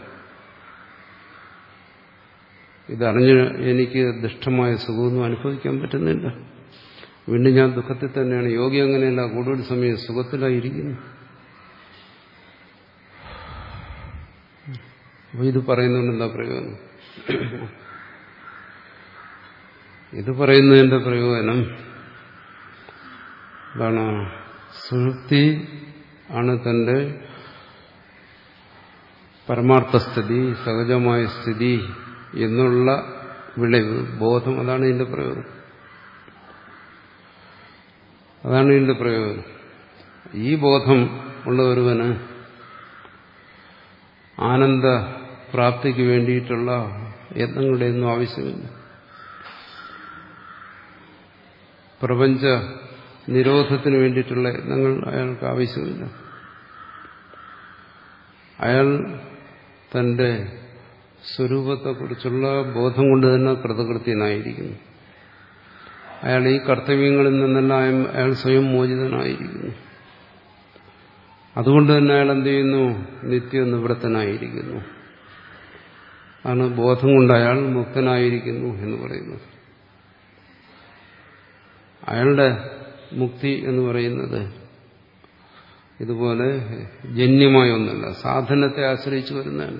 ഇതറിഞ്ഞ് എനിക്ക് ദുഷ്ടമായ സുഖമൊന്നും അനുഭവിക്കാൻ പറ്റുന്നില്ല, വീണ്ടും ഞാൻ ദുഃഖത്തിൽ തന്നെയാണ്. യോഗി അങ്ങനെയല്ല, കൂടുതൽ സമയം സുഖത്തിലായിരിക്കുന്നു. അപ്പൊ ഇത് പറയുന്നതുകൊണ്ട് എന്താ പ്രയോജനം? ഇത് പറയുന്നതിന്റെ പ്രയോജനം എന്താണ്? സുഷുപ്തി ആണ് തന്റെ പരമാർത്ഥസ്ഥിതി, സഹജമായ സ്ഥിതി എന്നുള്ള വിളവ്, ബോധം. അതാണ് ഇതിന്റെ പ്രയോജനം. അതാണ് ഇതിന്റെ പ്രയോജനം. ഈ ബോധം ഉള്ള ഒരുവന് ആനന്ദ പ്രാപ്തിക്ക് വേണ്ടിയിട്ടുള്ള യത്നങ്ങളുടെ ഒന്നും ആവശ്യമില്ല. പ്രപഞ്ച നിരോധത്തിന് വേണ്ടിയിട്ടുള്ള യത്നങ്ങൾ അയാൾക്ക് ആവശ്യമില്ല. അയാൾ തന്റെ സ്വരൂപത്തെക്കുറിച്ചുള്ള ബോധം കൊണ്ട് തന്നെ കൃതകൃത്യനായിരിക്കുന്നു. അയാൾ ഈ കർത്തവ്യങ്ങളിൽ നിന്നെല്ലാം അയാൾ സ്വയം മോചിതനായിരിക്കുന്നു. അതുകൊണ്ട് തന്നെ അയാൾ എന്ത് ചെയ്യുന്നു? നിത്യനിവൃത്തനായിരിക്കുന്നു. ആണ് ബോധം കൊണ്ട് അയാൾ മുക്തനായിരിക്കുന്നു എന്ന് പറയുന്നത്. അയാളുടെ മുക്തി എന്ന് പറയുന്നത് ഇതുപോലെ ജന്യമായ ഒന്നല്ല, സാധനത്തെ ആശ്രയിച്ചു വരുന്നതാണ്.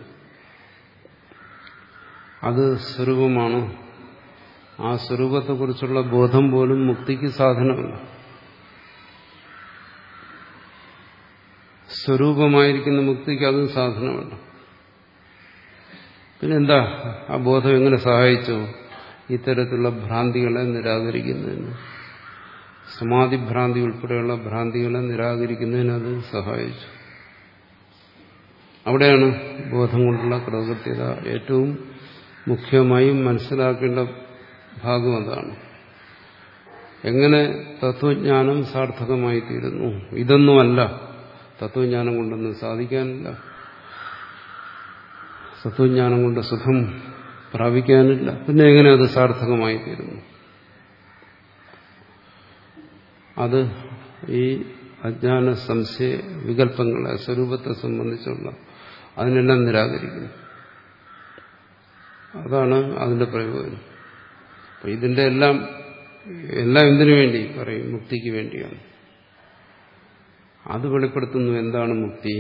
അത് സ്വരൂപമാണ്. ആ സ്വരൂപത്തെക്കുറിച്ചുള്ള ബോധം പോലും മുക്തിക്ക് സാധനമല്ല. സ്വരൂപമായിരിക്കുന്ന മുക്തിക്ക് അതും സാധനമല്ല. പിന്നെന്താ ആ ബോധം എങ്ങനെ സഹായിച്ചു ഇത്തരത്തിലുള്ള ഭ്രാന്തികളെ നിരാകരിക്കുന്നതിന്? സമാധിഭ്രാന്തി ഉൾപ്പെടെയുള്ള ഭ്രാന്തികളെ നിരാകരിക്കുന്നതിന് അത് സഹായിച്ചു. അവിടെയാണ് ബോധം കൊണ്ടുള്ള കൃതകൃത്യത. ഏറ്റവും മുഖ്യമായും മനസ്സിലാക്കേണ്ട ഭാഗം അതാണ്. എങ്ങനെ തത്വജ്ഞാനം സാർത്ഥകമായി തീരുന്നു? ഇതൊന്നുമല്ല, തത്വജ്ഞാനം കൊണ്ടൊന്നും സാധിക്കാനില്ല, തത്വജ്ഞാനം കൊണ്ട് സുഖം പ്രാപിക്കാനില്ല. പിന്നെ എങ്ങനെ അത് സാർത്ഥകമായി തീരുന്നു? അത് ഈ അജ്ഞാന സംശയ വികല്പങ്ങളെ സ്വരൂപത്തെ സംബന്ധിച്ചുള്ള അതിനെല്ലാം നിരാകരിക്കുന്നു. അതാണ് അതിന്റെ പ്രയോജനം. അപ്പൊ ഇതിന്റെ എല്ലാം എല്ലാം എന്തിനു വേണ്ടി പറയും? മുക്തിക്ക് വേണ്ടിയാണ്. അത് വെളിപ്പെടുത്തുന്നു എന്താണ് മുക്തി,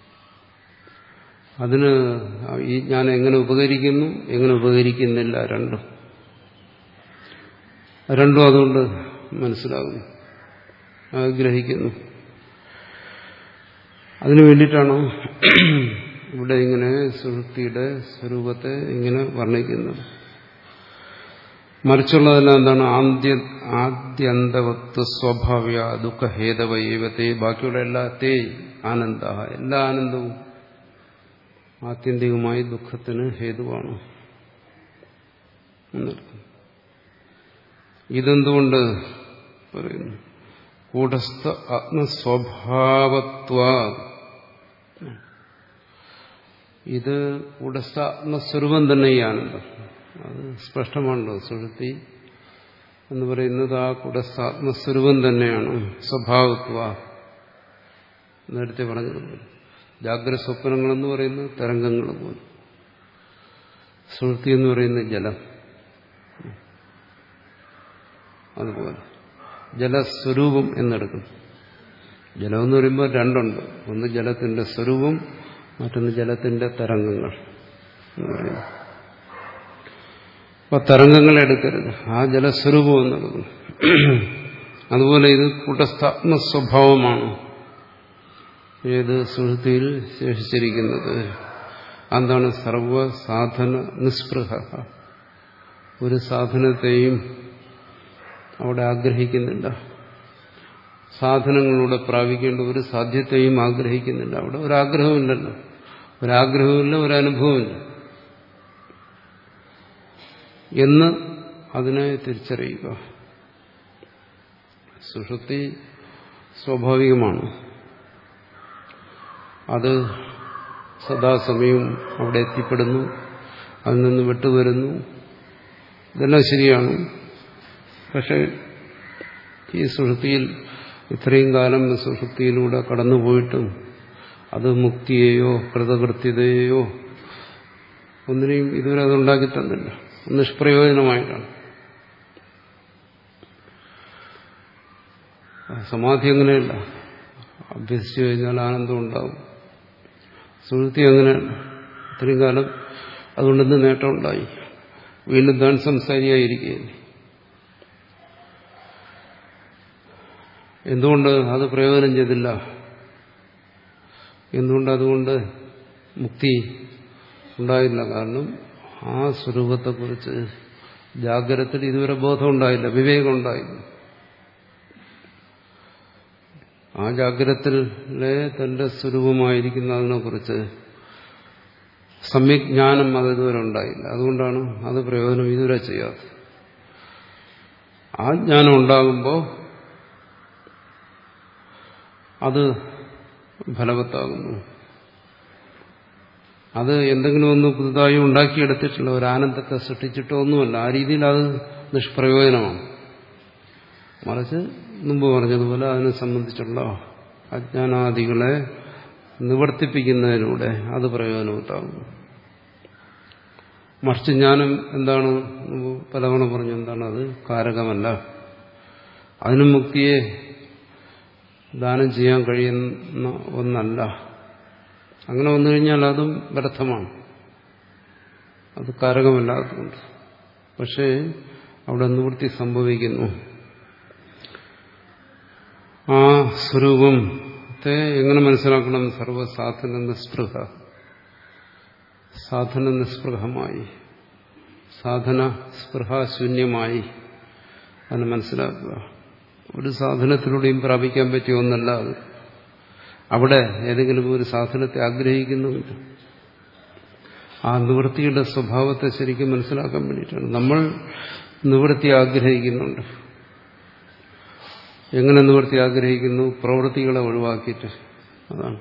അതിന് ഈ ജ്ഞാനം എങ്ങനെ ഉപകരിക്കുന്നു, എങ്ങനെ ഉപകരിക്കുന്നില്ല, രണ്ടും രണ്ടും അതുകൊണ്ട് മനസ്സിലാകുന്നു, ആഗ്രഹിക്കുന്നു. അതിനു വേണ്ടിയിട്ടാണ് ഇവിടെ ഇങ്ങനെ സുഷുപ്തിയുടെ സ്വരൂപത്തെ ഇങ്ങനെ വർണ്ണിക്കുന്നത്. മറിച്ചുള്ളതെല്ലാം എന്താണ്? ആദ്യ ആദ്യന്തവത്വ സ്വഭാവ്യ ദുഃഖഹേതവൈവത്തെ. ബാക്കിയുള്ള എല്ലാത്തേ ആനന്ദ, എല്ലാ ആനന്ദവും ആത്യന്തികമായി ദുഃഖത്തിന് ഹേതുവാണ് എന്നർത്ഥം. ഇതെന്തുകൊണ്ട് പറയുന്നു? കൂടസ്ഥ ആത്മസ്വഭാവത്വ. ഇത് കൂടസ്ഥ ആത്മസ്വരൂപം തന്നെ ഈ ആനന്ദം. അത് സ്പഷ്ടമാണല്ലോ. സുഷുപ്തി എന്ന് പറയുന്നത് ആ കൂടസ്ഥ ആത്മസ്വരൂപം തന്നെയാണ്. സ്വഭാവത്വ നേരത്തെ പറഞ്ഞതുപോലെ ജാഗ്രത സ്വപ്നങ്ങളെന്ന് പറയുന്നത് തരംഗങ്ങൾ പോലെ, സുഷുപ്തി എന്ന് പറയുന്നത് ജലം, അതുപോലെ ജലസ്വരൂപം എന്നെടുക്കും. ജലം എന്ന് പറയുമ്പോൾ രണ്ടുണ്ട്. ഒന്ന് ജലത്തിന്റെ സ്വരൂപം, മറ്റൊന്ന് ജലത്തിന്റെ തരംഗങ്ങൾ എന്ന് പറയുന്നു. അപ്പൊ തരംഗങ്ങൾ എടുക്കരുത്, ആ ജലസ്വരൂപം എന്നെടുക്കും. അതുപോലെ ഇത് കൂടസ്ഥാത്മസ്വഭാവമാണ് ഏത് സുഷുപ്തിയിൽ ശേഷിച്ചിരിക്കുന്നത്. എന്താണ്? സർവസാധന നിസ്പൃഹ. ഒരു സാധനത്തെയും അവിടെ ആഗ്രഹിക്കുന്നില്ല, സാധനങ്ങളിലൂടെ പ്രാപിക്കേണ്ട ഒരു സാധ്യത്തെയും ആഗ്രഹിക്കുന്നില്ല. അവിടെ ഒരാഗ്രഹമില്ലല്ലോ, ഒരാഗ്രഹമില്ല, ഒരനുഭവമില്ല എന്ന് അതിനെ തിരിച്ചറിയുക. സുഷുപ്തി സ്വാഭാവികമാണ്, അത് സദാസമയവും അവിടെ എത്തിപ്പെടുന്നു, അതിൽ നിന്ന് വിട്ടുവരുന്നു, ഇതെല്ലാം ശരിയാണ്. പക്ഷെ ഈ സുഷുപ്തിയിൽ ഇത്രയും കാലം സുഷുപ്തിയിലൂടെ കടന്നുപോയിട്ടും അത് മുക്തിയെയോ കൃതകൃത്യതയെയോ ഒന്നിനെയും ഇതുവരെ അതുണ്ടാക്കി തന്നില്ല, നിഷ്പ്രയോജനമായിട്ടാണ്. സമാധി അങ്ങനെയല്ല, അഭ്യസിച്ചു കഴിഞ്ഞാൽ ആനന്ദം ഉണ്ടാവും. സുഷുപ്തി അങ്ങനെയല്ല, ഇത്രയും കാലം അതുകൊണ്ടെന്ന് നേട്ടമുണ്ടായി, വീണ്ടും താൻ സംസാരിയായിരിക്കുകയില്ലേ. എന്തുകൊണ്ട് അത് പ്രയോജനം ചെയ്തില്ല? എന്തുകൊണ്ട് അതുകൊണ്ട് മുക്തി ഉണ്ടായില്ല? കാരണം ആ സ്വരൂപത്തെക്കുറിച്ച് ജാഗ്രതത്തിൽ ഇതുവരെ ബോധം ഉണ്ടായില്ല, വിവേകം ഉണ്ടായില്ല. ആ ജാഗ്രതത്തിലെ തന്റെ സ്വരൂപമായിരിക്കുന്ന അതിനെക്കുറിച്ച് സമ്യക് ജ്ഞാനം അതിതുവരെ ഉണ്ടായില്ല. അതുകൊണ്ടാണ് അത് പ്രയോജനം ഇതുവരെ ചെയ്യാത്തത്. ആ ജ്ഞാനം ഉണ്ടാകുമ്പോൾ അത് ഫലവത്താകുന്നു. അത് എന്തെങ്കിലും ഒന്ന് പുതുതായി ഉണ്ടാക്കിയെടുത്തിട്ടുള്ള ഒരു ആനന്ദത്തെ സൃഷ്ടിച്ചിട്ടോ ഒന്നുമല്ല. ആ രീതിയിൽ അത് നിഷ്പ്രയോജനമാണ്. മറിച്ച് മുമ്പ് പറഞ്ഞതുപോലെ അതിനെ സംബന്ധിച്ചുള്ള അജ്ഞാനാദികളെ നിവർത്തിപ്പിക്കുന്നതിലൂടെ അത് പ്രയോജനവത്താകുന്നു. മറിച്ച് ജ്ഞാനം എന്താണ്? പലവണ പറഞ്ഞു എന്താണ്? അത് കാരകമല്ല, അതിനും മുക്തിയെ ദാനം ചെയ്യാൻ കഴിയുന്ന ഒന്നല്ല. അങ്ങനെ വന്നു കഴിഞ്ഞാൽ അതും വ്യർത്ഥമാണ്, അത് കാരകമല്ലാത്തതുകൊണ്ട്. പക്ഷേ അവിടെ നിവൃത്തി സംഭവിക്കുന്നു. ആ സ്വരൂപം സാധനത്തെ എങ്ങനെ മനസ്സിലാക്കണം? സർവസാധന നിസ്പൃഹ, സാധന നിസ്പൃഹമായി, സാധന സ്പൃഹാശൂന്യമായി അതിനെ മനസ്സിലാക്കുക. ഒരു സാധനത്തിലൂടെയും പ്രാപിക്കാൻ പറ്റിയ ഒന്നല്ല അത്. അവിടെ ഏതെങ്കിലും ഒരു സാധനത്തെ ആഗ്രഹിക്കുന്നുമില്ല. ആ നിവൃത്തിയുടെ സ്വഭാവത്തെ ശരിക്കും മനസ്സിലാക്കാൻ വേണ്ടിയിട്ടാണ്. നമ്മൾ നിവൃത്തി ആഗ്രഹിക്കുന്നുണ്ട്. എങ്ങനെ നിവൃത്തി ആഗ്രഹിക്കുന്നു? പ്രവൃത്തികളെ ഒഴിവാക്കിയിട്ട്. അതാണ്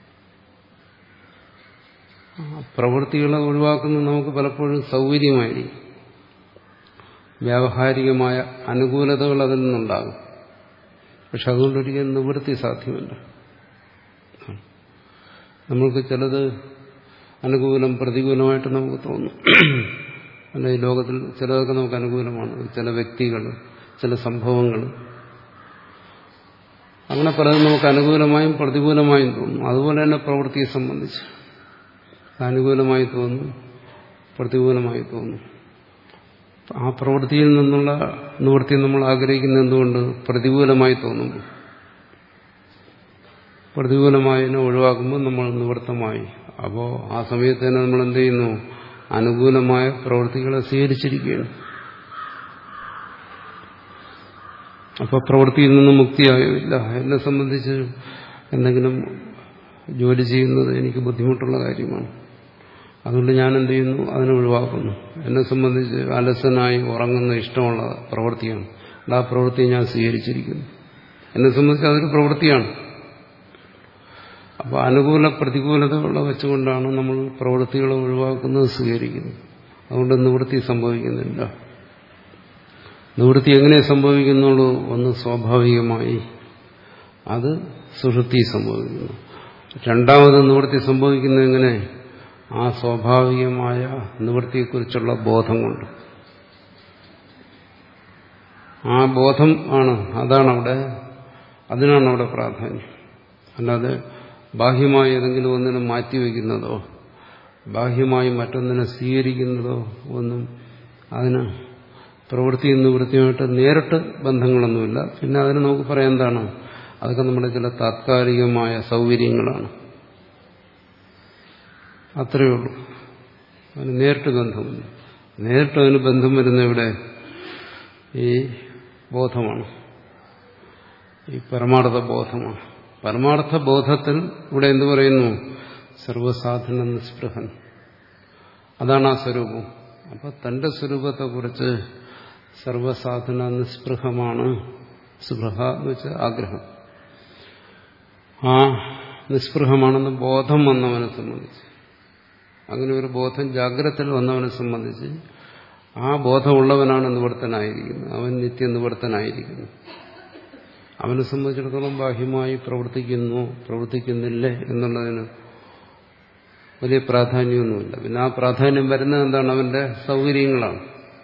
പ്രവൃത്തികളെ ഒഴിവാക്കുന്നത് നമുക്ക് പലപ്പോഴും സൗകര്യമായിരിക്കും. വ്യാവഹാരികമായ അനുകൂലതകൾ അതിൽ നിന്നുണ്ടാകും. പക്ഷെ അതുകൊണ്ടൊരിക്കലും നിവൃത്തി സാധ്യമല്ല. നമ്മൾക്ക് ചിലത് അനുകൂലം പ്രതികൂലമായിട്ട് നമുക്ക് തോന്നും. അല്ല, ഈ ലോകത്തിൽ ചിലതൊക്കെ നമുക്ക് അനുകൂലമാണ്. ചില വ്യക്തികൾ, ചില സംഭവങ്ങൾ, അങ്ങനെ പലതും നമുക്ക് അനുകൂലമായും പ്രതികൂലമായും തോന്നും. അതുപോലെ തന്നെ പ്രവൃത്തിയെ സംബന്ധിച്ച് അനുകൂലമായി തോന്നും, പ്രതികൂലമായി തോന്നും. ആ പ്രവൃത്തിയിൽ നിന്നുള്ള നിവൃത്തി നമ്മൾ ആഗ്രഹിക്കുന്ന എന്തുകൊണ്ട്? പ്രതികൂലമായി തോന്നുന്നു. പ്രതികൂലമായതിനെ ഒഴിവാക്കുമ്പോൾ നമ്മൾ നിവൃത്തമായി. അപ്പോൾ ആ സമയത്ത് തന്നെ നമ്മൾ എന്ത് ചെയ്യുന്നു? അനുകൂലമായ പ്രവൃത്തികളെ സ്വീകരിച്ചിരിക്കുകയാണ്. അപ്പോൾ പ്രവൃത്തിയിൽ നിന്ന് മുക്തിയായില്ല. എന്നെ സംബന്ധിച്ച് എന്തെങ്കിലും ജോലി ചെയ്യുന്നത് എനിക്ക് ബുദ്ധിമുട്ടുള്ള കാര്യമാണ്. അതുകൊണ്ട് ഞാൻ എന്ത് ചെയ്യുന്നു? അതിനെ ഒഴിവാക്കുന്നു. എന്നെ സംബന്ധിച്ച് അലസനായി ഉറങ്ങുന്ന ഇഷ്ടമുള്ള പ്രവൃത്തിയാണ്. ആ പ്രവൃത്തിയെ ഞാൻ സ്വീകരിച്ചിരിക്കുന്നു. എന്നെ സംബന്ധിച്ച് അതൊരു പ്രവൃത്തിയാണ്. അപ്പോൾ അനുകൂല പ്രതികൂലതകളെ വെച്ചുകൊണ്ടാണ് നമ്മൾ പ്രവൃത്തികളെ ഒഴിവാക്കുന്നത്, സ്വീകരിക്കുന്നത്. അതുകൊണ്ട് നിവൃത്തി സംഭവിക്കുന്നില്ല. നിവൃത്തി എങ്ങനെ സംഭവിക്കുന്നുള്ളൂ? ഒന്ന് സ്വാഭാവികമായി, അത് സുഷുപ്തി സംഭവിക്കുന്നു. രണ്ടാമത് നിവൃത്തി സംഭവിക്കുന്നത് എങ്ങനെ? ആ സ്വാഭാവികമായ നിവൃത്തിയെക്കുറിച്ചുള്ള ബോധം കൊണ്ട്. ആ ബോധം ആണ്, അതാണ് അവിടെ, അതിനാണ് അവിടെ പ്രാധാന്യം. അല്ലാതെ ബാഹ്യമായി ഏതെങ്കിലും ഒന്നിനെ മാറ്റിവെക്കുന്നതോ ബാഹ്യമായി മറ്റൊന്നിനെ സ്വീകരിക്കുന്നതോ ഒന്നും അതിന് പ്രവൃത്തിയും നിവൃത്തിയുമായിട്ട് നേരിട്ട് ബന്ധങ്ങളൊന്നുമില്ല. പിന്നെ അതിന് നമുക്ക് പറയാൻ എന്താണ്? അതൊക്കെ നമ്മുടെ ചില താത്കാലികമായ സൗകര്യങ്ങളാണ്. അത്രയേ ഉള്ളൂ. അതിന് നേരിട്ട് ബന്ധമില്ല. നേരിട്ട് അതിന് ബന്ധം വരുന്ന ഇവിടെ ഈ ബോധമാണ്, ഈ പരമാർത്ഥ ബോധമാണ്. പരമാർത്ഥ ബോധത്തിൽ ഇവിടെ എന്തു പറയുന്നു? സർവസാധന നിസ്പൃഹൻ. അതാണ് ആ സ്വരൂപം. അപ്പൊ തന്റെ സ്വരൂപത്തെക്കുറിച്ച് സർവസാധന നിസ്പൃഹമാണ്. സ്പൃഹ എന്ന് വെച്ചാൽ ആഗ്രഹം. ആ നിസ്പൃഹമാണെന്ന് ബോധം വന്നവനെ സംബന്ധിച്ച്, അങ്ങനെ ഒരു ബോധം ജാഗ്രതയിൽ വന്നവനെ സംബന്ധിച്ച് ആ ബോധമുള്ളവനാണ് നിവൃത്തനായിരിക്കുന്നത്. അവൻ നിത്യനിവൃത്തനായിരിക്കുന്നു. അവനെ സംബന്ധിച്ചിടത്തോളം ബാഹ്യമായി പ്രവർത്തിക്കുന്നു പ്രവർത്തിക്കുന്നില്ലേ എന്നുള്ളതിന് വലിയ പ്രാധാന്യമൊന്നുമില്ല. പിന്നെ ആ പ്രാധാന്യം വരുന്നത് എന്താണ്? അവന്റെ സൗകര്യങ്ങളാണ്.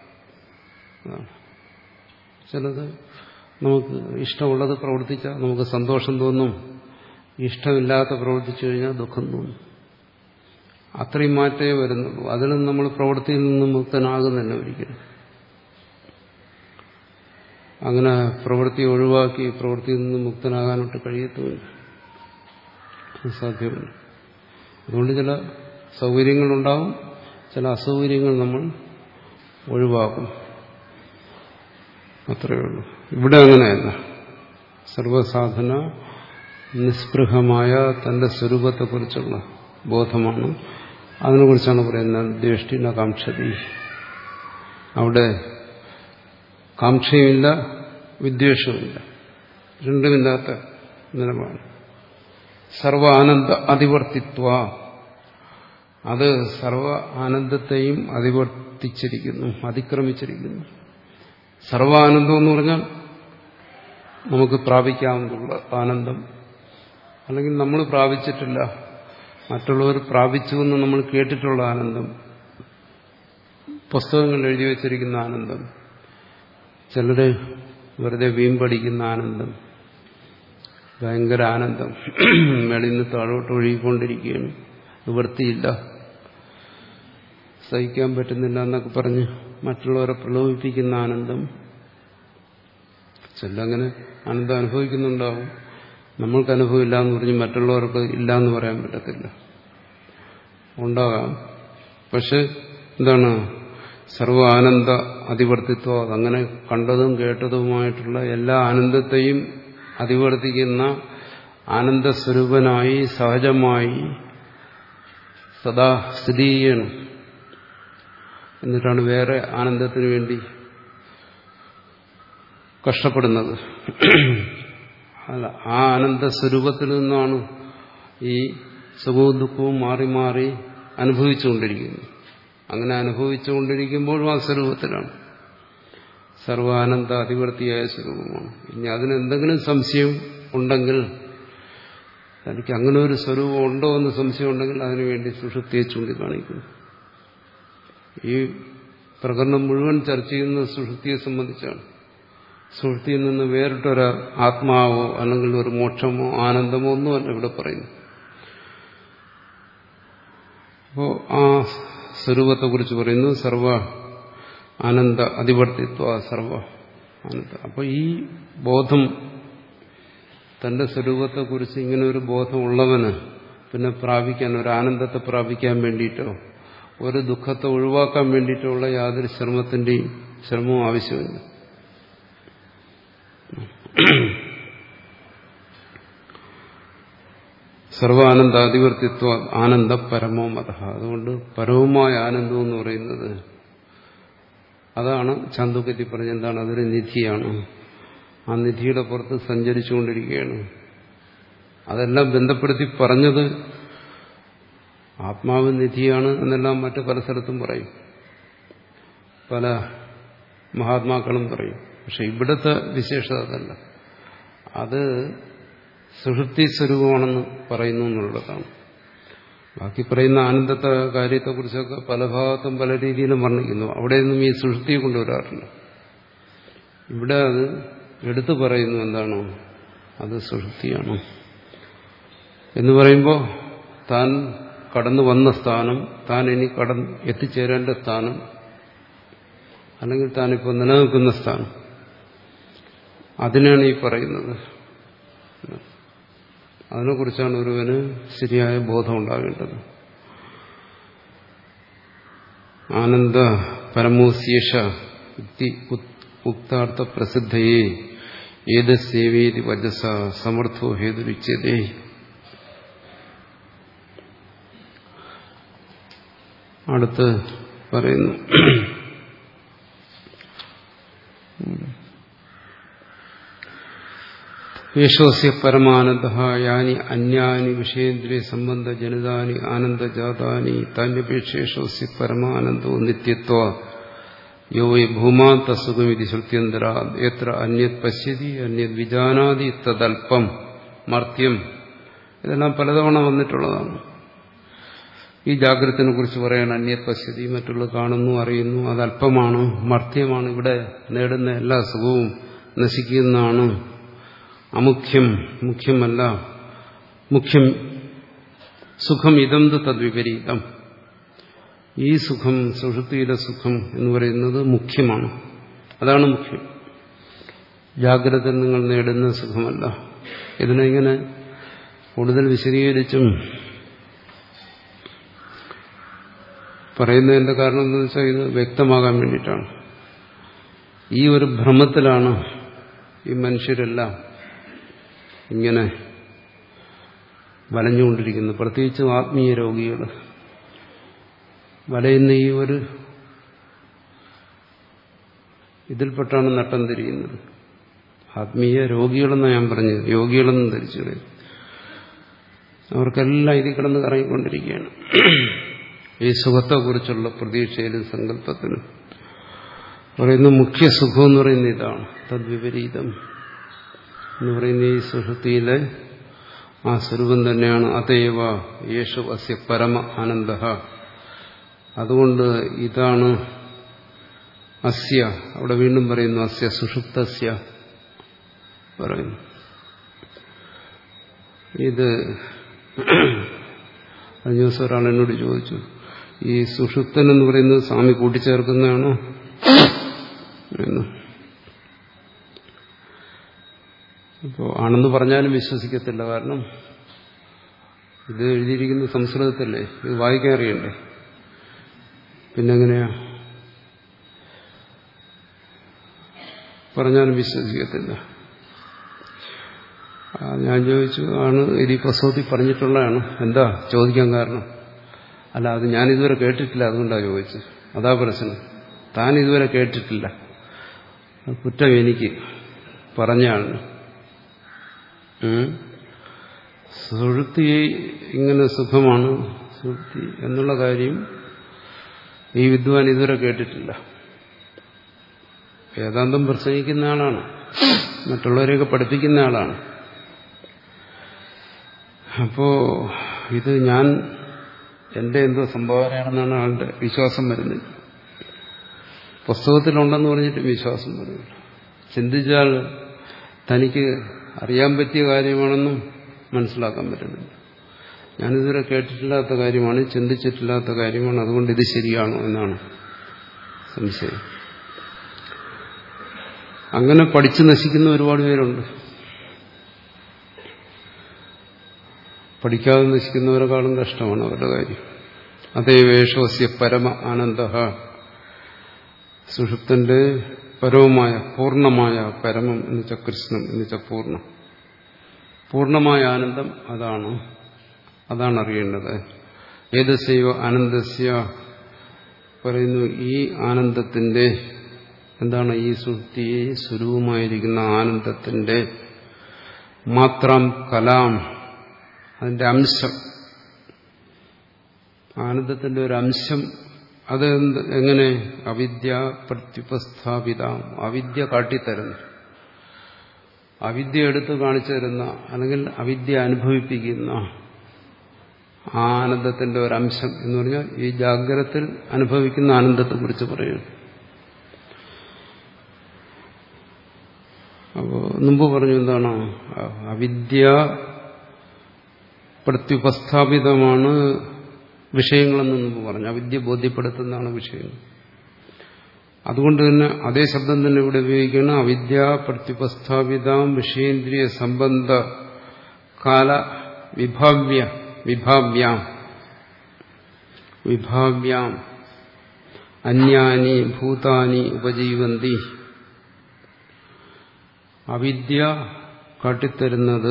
ചിലത് നമുക്ക് ഇഷ്ടമുള്ളത് പ്രവർത്തിച്ചാൽ നമുക്ക് സന്തോഷം തോന്നും, ഇഷ്ടമില്ലാത്ത പ്രവർത്തിച്ചു കഴിഞ്ഞാൽ ദുഃഖം തോന്നും. അത്രയും മാറ്റമേ വരുന്നുള്ളൂ. അതിലും നമ്മൾ പ്രവൃത്തിയിൽ നിന്നും മുക്തനാകുന്നില്ല ഒരിക്കലും. അങ്ങനെ പ്രവൃത്തി ഒഴിവാക്കി പ്രവൃത്തിയിൽ നിന്നും മുക്തനാകാനൊട്ട് കഴിയത്തുമില്ല, സാധ്യമല്ല. അതുകൊണ്ട് ചില സൗകര്യങ്ങളുണ്ടാവും, ചില അസൗകര്യങ്ങൾ നമ്മൾ ഒഴിവാക്കും. അത്രയേ ഉള്ളൂ. ഇവിടെ അങ്ങനെയല്ല. സർവസാധന നിസ്പൃഹമായ തന്റെ സ്വരൂപത്തെക്കുറിച്ചുള്ള ബോധമാണ്. അതിനെക്കുറിച്ചാണ് പറയുന്നത് ദ്വേഷ്ടിന കാംക്ഷതി. അവിടെ കാംക്ഷയുമില്ല, വിദ്വേഷവുമില്ല, രണ്ടുമില്ലാത്ത നിലപാട്. സർവ ആനന്ദ അതിവർത്തിത്വ, അത് സർവ ആനന്ദത്തെയും അതിവർത്തിച്ചിരിക്കുന്നു, അതിക്രമിച്ചിരിക്കുന്നു. സർവ ആനന്ദം എന്ന് പറഞ്ഞാൽ നമുക്ക് പ്രാപിക്കാവുന്ന ആനന്ദം, അല്ലെങ്കിൽ നമ്മൾ പ്രാപിച്ചിട്ടില്ല, മറ്റുള്ളവർ പ്രാപിച്ചു എന്ന് നമ്മൾ കേട്ടിട്ടുള്ള ആനന്ദം, പുസ്തകങ്ങൾ എഴുതി വച്ചിരിക്കുന്ന ആനന്ദം, ചിലര് വെറുതെ വീമ്പടിക്കുന്ന ആനന്ദം, ഭയങ്കര ആനന്ദം, മേളിൽ നിന്ന് താഴോട്ട് ഒഴുകിക്കൊണ്ടിരിക്കുകയാണ്, നിവൃത്തിയില്ല, സഹിക്കാൻ പറ്റുന്നില്ല എന്നൊക്കെ പറഞ്ഞ് മറ്റുള്ളവരെ പ്രലോഭിപ്പിക്കുന്ന ആനന്ദം. ചിലങ്ങനെ ആനന്ദം അനുഭവിക്കുന്നുണ്ടാവും, നമ്മൾക്ക് അനുഭവം ഇല്ല എന്ന് പറഞ്ഞ് മറ്റുള്ളവർക്ക് ഇല്ല എന്ന് പറയാൻ പറ്റത്തില്ല. ഉണ്ടാകാം. പക്ഷെ എന്താണ് സർവ ആനന്ദ അതിവർത്തിത്വം, അതങ്ങനെ കണ്ടതും കേട്ടതുമായിട്ടുള്ള എല്ലാ ആനന്ദത്തെയും അതിവർത്തിക്കുന്ന ആനന്ദസ്വരൂപനായി സഹജമായി സദാ സ്ഥിതി ചെയ്യണം. എന്നിട്ടാണ് വേറെ ആനന്ദത്തിന് വേണ്ടി കഷ്ടപ്പെടുന്നത്. അല്ല, ആ ആനന്ദസ്വരൂപത്തിൽ നിന്നാണ് ഈ സുഖവും ദുഃഖവും മാറി മാറി അനുഭവിച്ചുകൊണ്ടിരിക്കുന്നത്. അങ്ങനെ അനുഭവിച്ചുകൊണ്ടിരിക്കുമ്പോഴും ആ സ്വരൂപത്തിലാണ്. സർവാനന്ദ അതിവർത്തിയായ സ്വരൂപമാണ്. ഇനി അതിനെന്തെങ്കിലും സംശയം ഉണ്ടെങ്കിൽ, തനിക്ക് അങ്ങനെ ഒരു സ്വരൂപം ഉണ്ടോ എന്ന് സംശയം ഉണ്ടെങ്കിൽ അതിനുവേണ്ടി സുഷുപ്തിയെ ചൂണ്ടിക്കാണിക്കുന്നു. ഈ പ്രകരണം മുഴുവൻ ചർച്ച ചെയ്യുന്നത് സുഷുപ്തിയെ സംബന്ധിച്ചാണ്. സുഷുപ്തിയിൽ നിന്ന് വേറിട്ടൊരു ആത്മാവോ അല്ലെങ്കിൽ ഒരു മോക്ഷമോ ആനന്ദമോ ഒന്നുമല്ല ഇവിടെ പറയുന്നു. അപ്പോ ആ സ്വരൂപത്തെക്കുറിച്ച് പറയുന്നു സർവ ആനന്ദ അതിവർത്തിത്വ സർവ ആനന്ദ. അപ്പോൾ ഈ ബോധം, തന്റെ സ്വരൂപത്തെക്കുറിച്ച് ഇങ്ങനെ ഒരു ബോധമുള്ളവന് പിന്നെ പ്രാപിക്കാൻ, ഒരു ആനന്ദത്തെ പ്രാപിക്കാൻ വേണ്ടിയിട്ടോ ഒരു ദുഃഖത്തെ ഒഴിവാക്കാൻ വേണ്ടിയിട്ടോ ഉള്ള യാതൊരു ശ്രമത്തിന്റെയും ശ്രമവും ആവശ്യമില്ല. സർവാനന്ദാധിവർത്തിത്വ ആനന്ദ പരമോ മത. അതുകൊണ്ട് പരവുമായ ആനന്ദം എന്ന് പറയുന്നത് അതാണ് ചാന്തോക്യത്തിൽ പറഞ്ഞ എന്താണ്, അതൊരു നിധിയാണ്. ആ നിധിയുടെ പുറത്ത് സഞ്ചരിച്ചുകൊണ്ടിരിക്കുകയാണ്. അതെല്ലാം ബന്ധപ്പെടുത്തി പറഞ്ഞത് ആത്മാവ് നിധിയാണ് എന്നെല്ലാം മറ്റു പല സ്ഥലത്തും പറയും, പല മഹാത്മാക്കളും പറയും. പക്ഷെ ഇവിടുത്തെ വിശേഷത അതല്ല, അത് സുഷുപ്തി സ്വരൂപമാണെന്ന് പറയുന്നു എന്നുള്ളതാണ്. ബാക്കി പറയുന്ന ആനന്ദത്തെ കാര്യത്തെക്കുറിച്ചൊക്കെ പല ഭാഗത്തും പല രീതിയിലും വർണ്ണിക്കുന്നു. അവിടെയൊന്നും ഈ സുഷുപ്തിയെ കൊണ്ടുവരാറില്ല. ഇവിടെ അത് എടുത്തു പറയുന്നു. എന്താണോ അത് സുഷുപ്തിയാണ് എന്ന് പറയുമ്പോൾ താൻ കടന്നു വന്ന സ്ഥാനം, താൻ ഇനി കടന്ന് എത്തിച്ചേരേണ്ട സ്ഥാനം, അല്ലെങ്കിൽ താനിപ്പോൾ നിലനിൽക്കുന്ന സ്ഥാനം, അതിനാണ് ഈ പറയുന്നത്. അതിനെക്കുറിച്ചാണ് ഒരുവന് ശരിയായ ബോധം ഉണ്ടാകേണ്ടത്. ആനന്ദ പരമോശേഷ ഉക്താർത്ഥ പ്രസിദ്ധയെ ഏത് സേവേതി വജസ സമർത്ഥോ ഹേതുരുച്യതേ. അടുത്ത് പറയുന്നു, യേശോസ്യ പരമാനന്ദ യാനി അന്യാനി വിഷയേന്ദ്രിയ സംബന്ധ ജനിതാനി ആനന്ദജാതാനി താന്യപേക്ഷേഷോസ്യ പരമാനന്ദോ നിത്യത്വ യോ വൈ ഭൂമാ തസുഖമിതി ശ്രുത്യന്തരാ എത്ര അന്യത് പശ്യതി അന്യത് വിജാനാതി തദൽപ്പം മർത്യം. ഇതെല്ലാം പലതവണ വന്നിട്ടുള്ളതാണ്. ഈ ജാഗ്രതത്തിനെ കുറിച്ച് പറയാൻ അന്യത് പശ്യതി, മറ്റുള്ളത് കാണുന്നു അറിയുന്നു, അത് അല്പമാണ്, മർത്യമാണ്, ഇവിടെ നേടുന്ന എല്ലാ സുഖവും നശിക്കുന്നതാണ്, അമുഖ്യം മുഖ്യമല്ല, മുഖ്യം സുഖം ഇതം തദ്വിപരീതം. ഈ സുഖം, സുഷുപ്തിയിലെ സുഖം എന്ന് പറയുന്നത് മുഖ്യമാണ്, അതാണ് മുഖ്യം. ജാഗ്രതയിൽ നിങ്ങൾ നേടുന്ന സുഖമല്ല. ഇതിനെങ്ങനെ കൂടുതൽ വിശദീകരിച്ചും പറയുന്നതിന്റെ കാരണം എന്താണെന്ന് വെച്ചാൽ ഇത് വ്യക്തമാകാൻ വേണ്ടിയിട്ടാണ്. ഈ ഒരു ഭ്രമത്തിലാണ് ഈ മനുഷ്യരെല്ലാം ഇങ്ങനെ വലഞ്ഞുകൊണ്ടിരിക്കുന്നത്. പ്രത്യേകിച്ചും ആത്മീയ രോഗികൾ വലയുന്ന ഈ ഒരു ഇതിൽപ്പെട്ടാണ് നട്ടം തിരിയുന്നത്. ആത്മീയ രോഗികളെന്നാണ് ഞാൻ പറഞ്ഞത്, യോഗികളെന്നും ധരിച്ചു. അവർക്കെല്ലാം ഇതിൽ കിടന്ന് കറങ്ങിക്കൊണ്ടിരിക്കുകയാണ്. ഈ സുഖത്തെക്കുറിച്ചുള്ള പ്രതീക്ഷയിലും സങ്കല്പത്തിനും പറയുന്ന മുഖ്യ സുഖം എന്ന് പറയുന്ന ഇതാണ്. തദ്വിപരീതം എന്ന് പറയുന്ന ഈ സുഷുപ്തിയിലെ ആ സ്വരൂപം തന്നെയാണ്. അതേവ യേശു അസ്യ പരമ ആനന്ദ. അതുകൊണ്ട് ഇതാണ് അസ്യ, അവിടെ വീണ്ടും പറയുന്നു അസ്യ സുഷുപ്തസ്യ പറയുന്നു. ഇത് കഴിഞ്ഞ ദിവസം ഒരാൾ എന്നോട് ചോദിച്ചു, ഈ സുഷുപ്തൻ എന്ന് പറയുന്നത് സ്വാമി കൂട്ടിച്ചേർക്കുന്നതാണോ എന്ന്. ഇപ്പോൾ ആണെന്ന് പറഞ്ഞാലും വിശ്വസിക്കത്തില്ല. കാരണം ഇത് എഴുതിയിരിക്കുന്ന സംസ്കൃതത്തിലല്ലേ, ഇത് വായിക്കാൻ അറിയണ്ടേ, പിന്നെങ്ങനെയാ പറഞ്ഞാലും വിശ്വസിക്കത്തില്ല. ഞാൻ ചോദിച്ചു, ആണ് ഇത് ഈ പുസ്തകത്തിൽ പറഞ്ഞിട്ടുള്ളതാണ്, എന്താ ചോദിക്കാൻ കാരണം? അല്ല, അത് ഞാനിതുവരെ കേട്ടിട്ടില്ല, അതുകൊണ്ടാണ് ചോദിച്ചത്. അതാ പ്രശ്നം, താൻ ഇതുവരെ കേട്ടിട്ടില്ല, കുറ്റം എനിക്ക് പറഞ്ഞാണ്. സുഷുപ്തി ഇങ്ങനെ സുഖമാണ്, സുഷുപ്തി എന്നുള്ള കാര്യം ഈ വിദ്വാൻ ഇതുവരെ കേട്ടിട്ടില്ല. വേദാന്തം പ്രസംഗിക്കുന്ന ആളാണ്, മറ്റുള്ളവരെയൊക്കെ പഠിപ്പിക്കുന്ന ആളാണ്. അപ്പോ ഇത് ഞാൻ എന്റെ എന്തോ സംഭാവനയാണെന്നാണ് ആളുടെ വിശ്വാസം വരുന്നത്. പുസ്തകത്തിലുണ്ടെന്ന് പറഞ്ഞിട്ട് വിശ്വാസം വരുന്നില്ല. ചിന്തിച്ചാൽ തനിക്ക് അറിയാൻ പറ്റിയ കാര്യമാണെന്നും മനസ്സിലാക്കാൻ പറ്റുന്നില്ല. ഞാനിതുവരെ കേട്ടിട്ടില്ലാത്ത കാര്യമാണ്, ചിന്തിച്ചിട്ടില്ലാത്ത കാര്യമാണ്, അതുകൊണ്ട് ഇത് ശരിയാണോ എന്നാണ് സംശയം. അങ്ങനെ പഠിച്ചു നശിക്കുന്ന ഒരുപാട് പേരുണ്ട്. പഠിക്കാതെ നശിക്കുന്നവരെക്കാളും കഷ്ടമാണ് അവരുടെ കാര്യം. അതേ വേഷോസ്യ പരമ ആനന്ദ, സുഷുപ്തന്റെ പരമമായ പൂർണ്ണമായ പരമം എന്ന് വെച്ചാൽ കൃഷ്ണം എന്ന് വെച്ചാൽ പൂർണ്ണം, പൂർണ്ണമായ ആനന്ദം അതാണ്, അതാണ് അറിയേണ്ടത്. ഏതസ്യൈവ ആനന്ദസ്യ പറയുന്നു, ഈ ആനന്ദത്തിന്റെ എന്താണ്, ഈ സുഷുപ്തിയെ സ്വരൂപമായിരിക്കുന്ന ആനന്ദത്തിന്റെ മാത്രം കലാം, അതിന്റെ അംശം, ആനന്ദത്തിന്റെ ഒരു അംശം. അത് എങ്ങനെ? അവിദ്യ പ്രത്യുപസ്ഥാപിത, അവിദ്യ കാട്ടിത്തരുന്നു, അവിദ്യ എടുത്ത് കാണിച്ചു തരുന്ന, അല്ലെങ്കിൽ അവിദ്യ അനുഭവിപ്പിക്കുന്ന ആനന്ദത്തിന്റെ ഒരംശം എന്ന് പറഞ്ഞാൽ ഈ ജാഗ്രതത്തിൽ അനുഭവിക്കുന്ന ആനന്ദത്തെക്കുറിച്ച് പറയുന്നു. അപ്പോൾ മുമ്പ് പറഞ്ഞു എന്താണ്, അവിദ്യ പ്രത്യുപസ്ഥാപിതമാണ് വിഷയങ്ങളെന്ന് മുമ്പ് പറഞ്ഞു. അവിദ്യ ബോധ്യപ്പെടുത്തുന്നതാണ് വിഷയങ്ങൾ. അതുകൊണ്ട് തന്നെ അതേ ശബ്ദം തന്നെ ഇവിടെ ഉപയോഗിക്കണം. അവിദ്യ പ്രത്യുപസ്ഥാപിതാം വിഷയേന്ദ്രിയ സംബന്ധ കാല വിഭാവ്യ വിഭാവ്യാം വിഭാവ്യാം അന്യാനി ഭൂതാനി ഉപജീവന്തി. അവിദ്യ കാട്ടിത്തരുന്നത്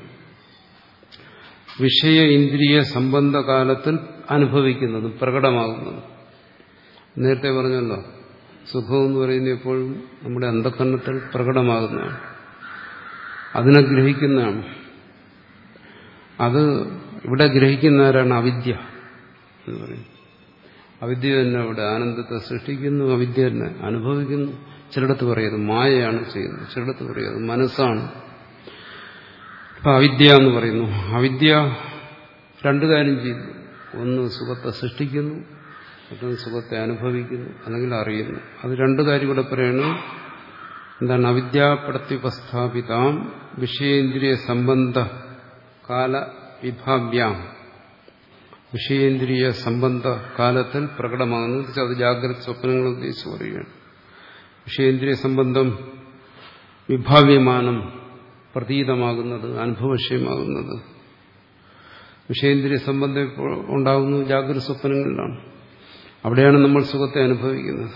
വിഷയ ഇന്ദ്രിയ സംബന്ധകാലത്തിൽ അനുഭവിക്കുന്നത്, പ്രകടമാകുന്നത്. നേരത്തെ പറഞ്ഞല്ലോ, സുഖമെന്ന് പറയുന്നത് എപ്പോഴും നമ്മുടെ അന്ധകരണത്തിൽ പ്രകടമാകുന്നതാണ്, അതിനെ ഗ്രഹിക്കുന്നതാണ്. അത് ഇവിടെ ഗ്രഹിക്കുന്നവരാണ് അവിദ്യ എന്ന് പറയുന്നത്. അവിദ്യ തന്നെ അവിടെ ആനന്ദത്തെ സൃഷ്ടിക്കുന്നു, അവിദ്യ തന്നെ അനുഭവിക്കുന്നു. ചിലടത്ത് പറയുന്നത് മായയാണ് ചെയ്യുന്നത്, ചിലടത്ത് പറയുന്നത് മനസ്സാണ്. അപ്പൊ അവിദ്യ എന്ന് പറയുന്നു. അവിദ്യ രണ്ടു കാര്യം ചെയ്യുന്നു. ഒന്ന് സുഖത്തെ സൃഷ്ടിക്കുന്നു, മറ്റൊന്ന് സുഖത്തെ അനുഭവിക്കുന്നു അല്ലെങ്കിൽ അറിയുന്നു. അത് രണ്ടു കാര്യം കൂടെ പറയുന്നു. എന്താണ്? അവിദ്യ പ്രത്യുപസ്ഥാപിതാം വിഷയേന്ദ്രിയ സംബന്ധ കാല വിഭാവ്യാം, വിഷയേന്ദ്രിയ സംബന്ധ കാലത്തിൽ പ്രകടമാകുന്നത്. അത് ജാഗ്രത സ്വപ്നങ്ങൾ ഉദ്ദേശിച്ച് പറയുകയാണ്. വിഷയേന്ദ്രിയ സംബന്ധം വിഭാവ്യമാനം, പ്രതീതമാകുന്നത്, അനുഭവവിഷയമാകുന്നത്. വിഷയേന്ദ്രിയ സംബന്ധം ഉണ്ടാകുന്നു ജാഗ്രത സ്വപ്നങ്ങളിലാണ്. അവിടെയാണ് നമ്മൾ സുഖത്തെ അനുഭവിക്കുന്നത്.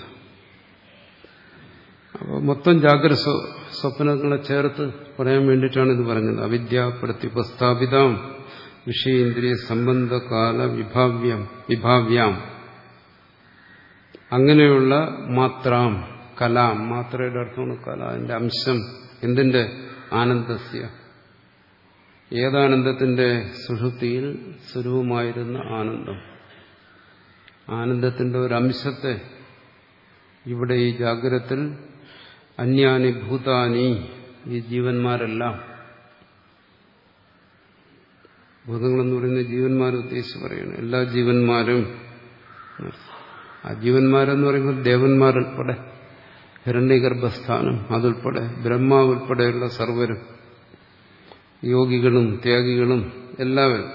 അപ്പോൾ മൊത്തം ജാഗ്രത സ്വപ്നങ്ങളെ ചേർത്ത് പറയാൻ വേണ്ടിയിട്ടാണ് ഇത് പറഞ്ഞത്. അവിദ്യ പ്രത്യുപസ്ഥാപിതാം വിഷയേന്ദ്രിയ സംബന്ധകാല വിഭാവ്യം വിഭാവ്യാം. അങ്ങനെയുള്ള മാത്രം കലാം, മാത്രയുടെ അർത്ഥമാണ് കല, അതിന്റെ അംശം. എന്തിന്റെ? ആനന്ദസ്യ. ഏതാനന്ദത്തിന്റെ? സുഷുപ്തിയിൽ സ്വരൂപമായിരുന്ന ആനന്ദം. ആനന്ദത്തിന്റെ ഒരംശത്തെ ഇവിടെ ഈ ജാഗ്രതത്തിൽ അന്യാനി ഭൂതാനി, ഈ ജീവന്മാരെല്ലാം, ഭൂതങ്ങളെന്ന് പറയുന്ന ജീവന്മാരെ ഉദ്ദേശിച്ച് പറയുന്നു. എല്ലാ ജീവന്മാരും, ആ ജീവന്മാരെന്ന് പറയുമ്പോൾ ദേവന്മാരുൾപ്പെടെ, ഹിരണ്യഗർഭസ്ഥാനം അതുൾപ്പെടെ, ബ്രഹ്മാവ് ഉൾപ്പെടെയുള്ള സർവരും, യോഗികളും ത്യാഗികളും എല്ലാവരും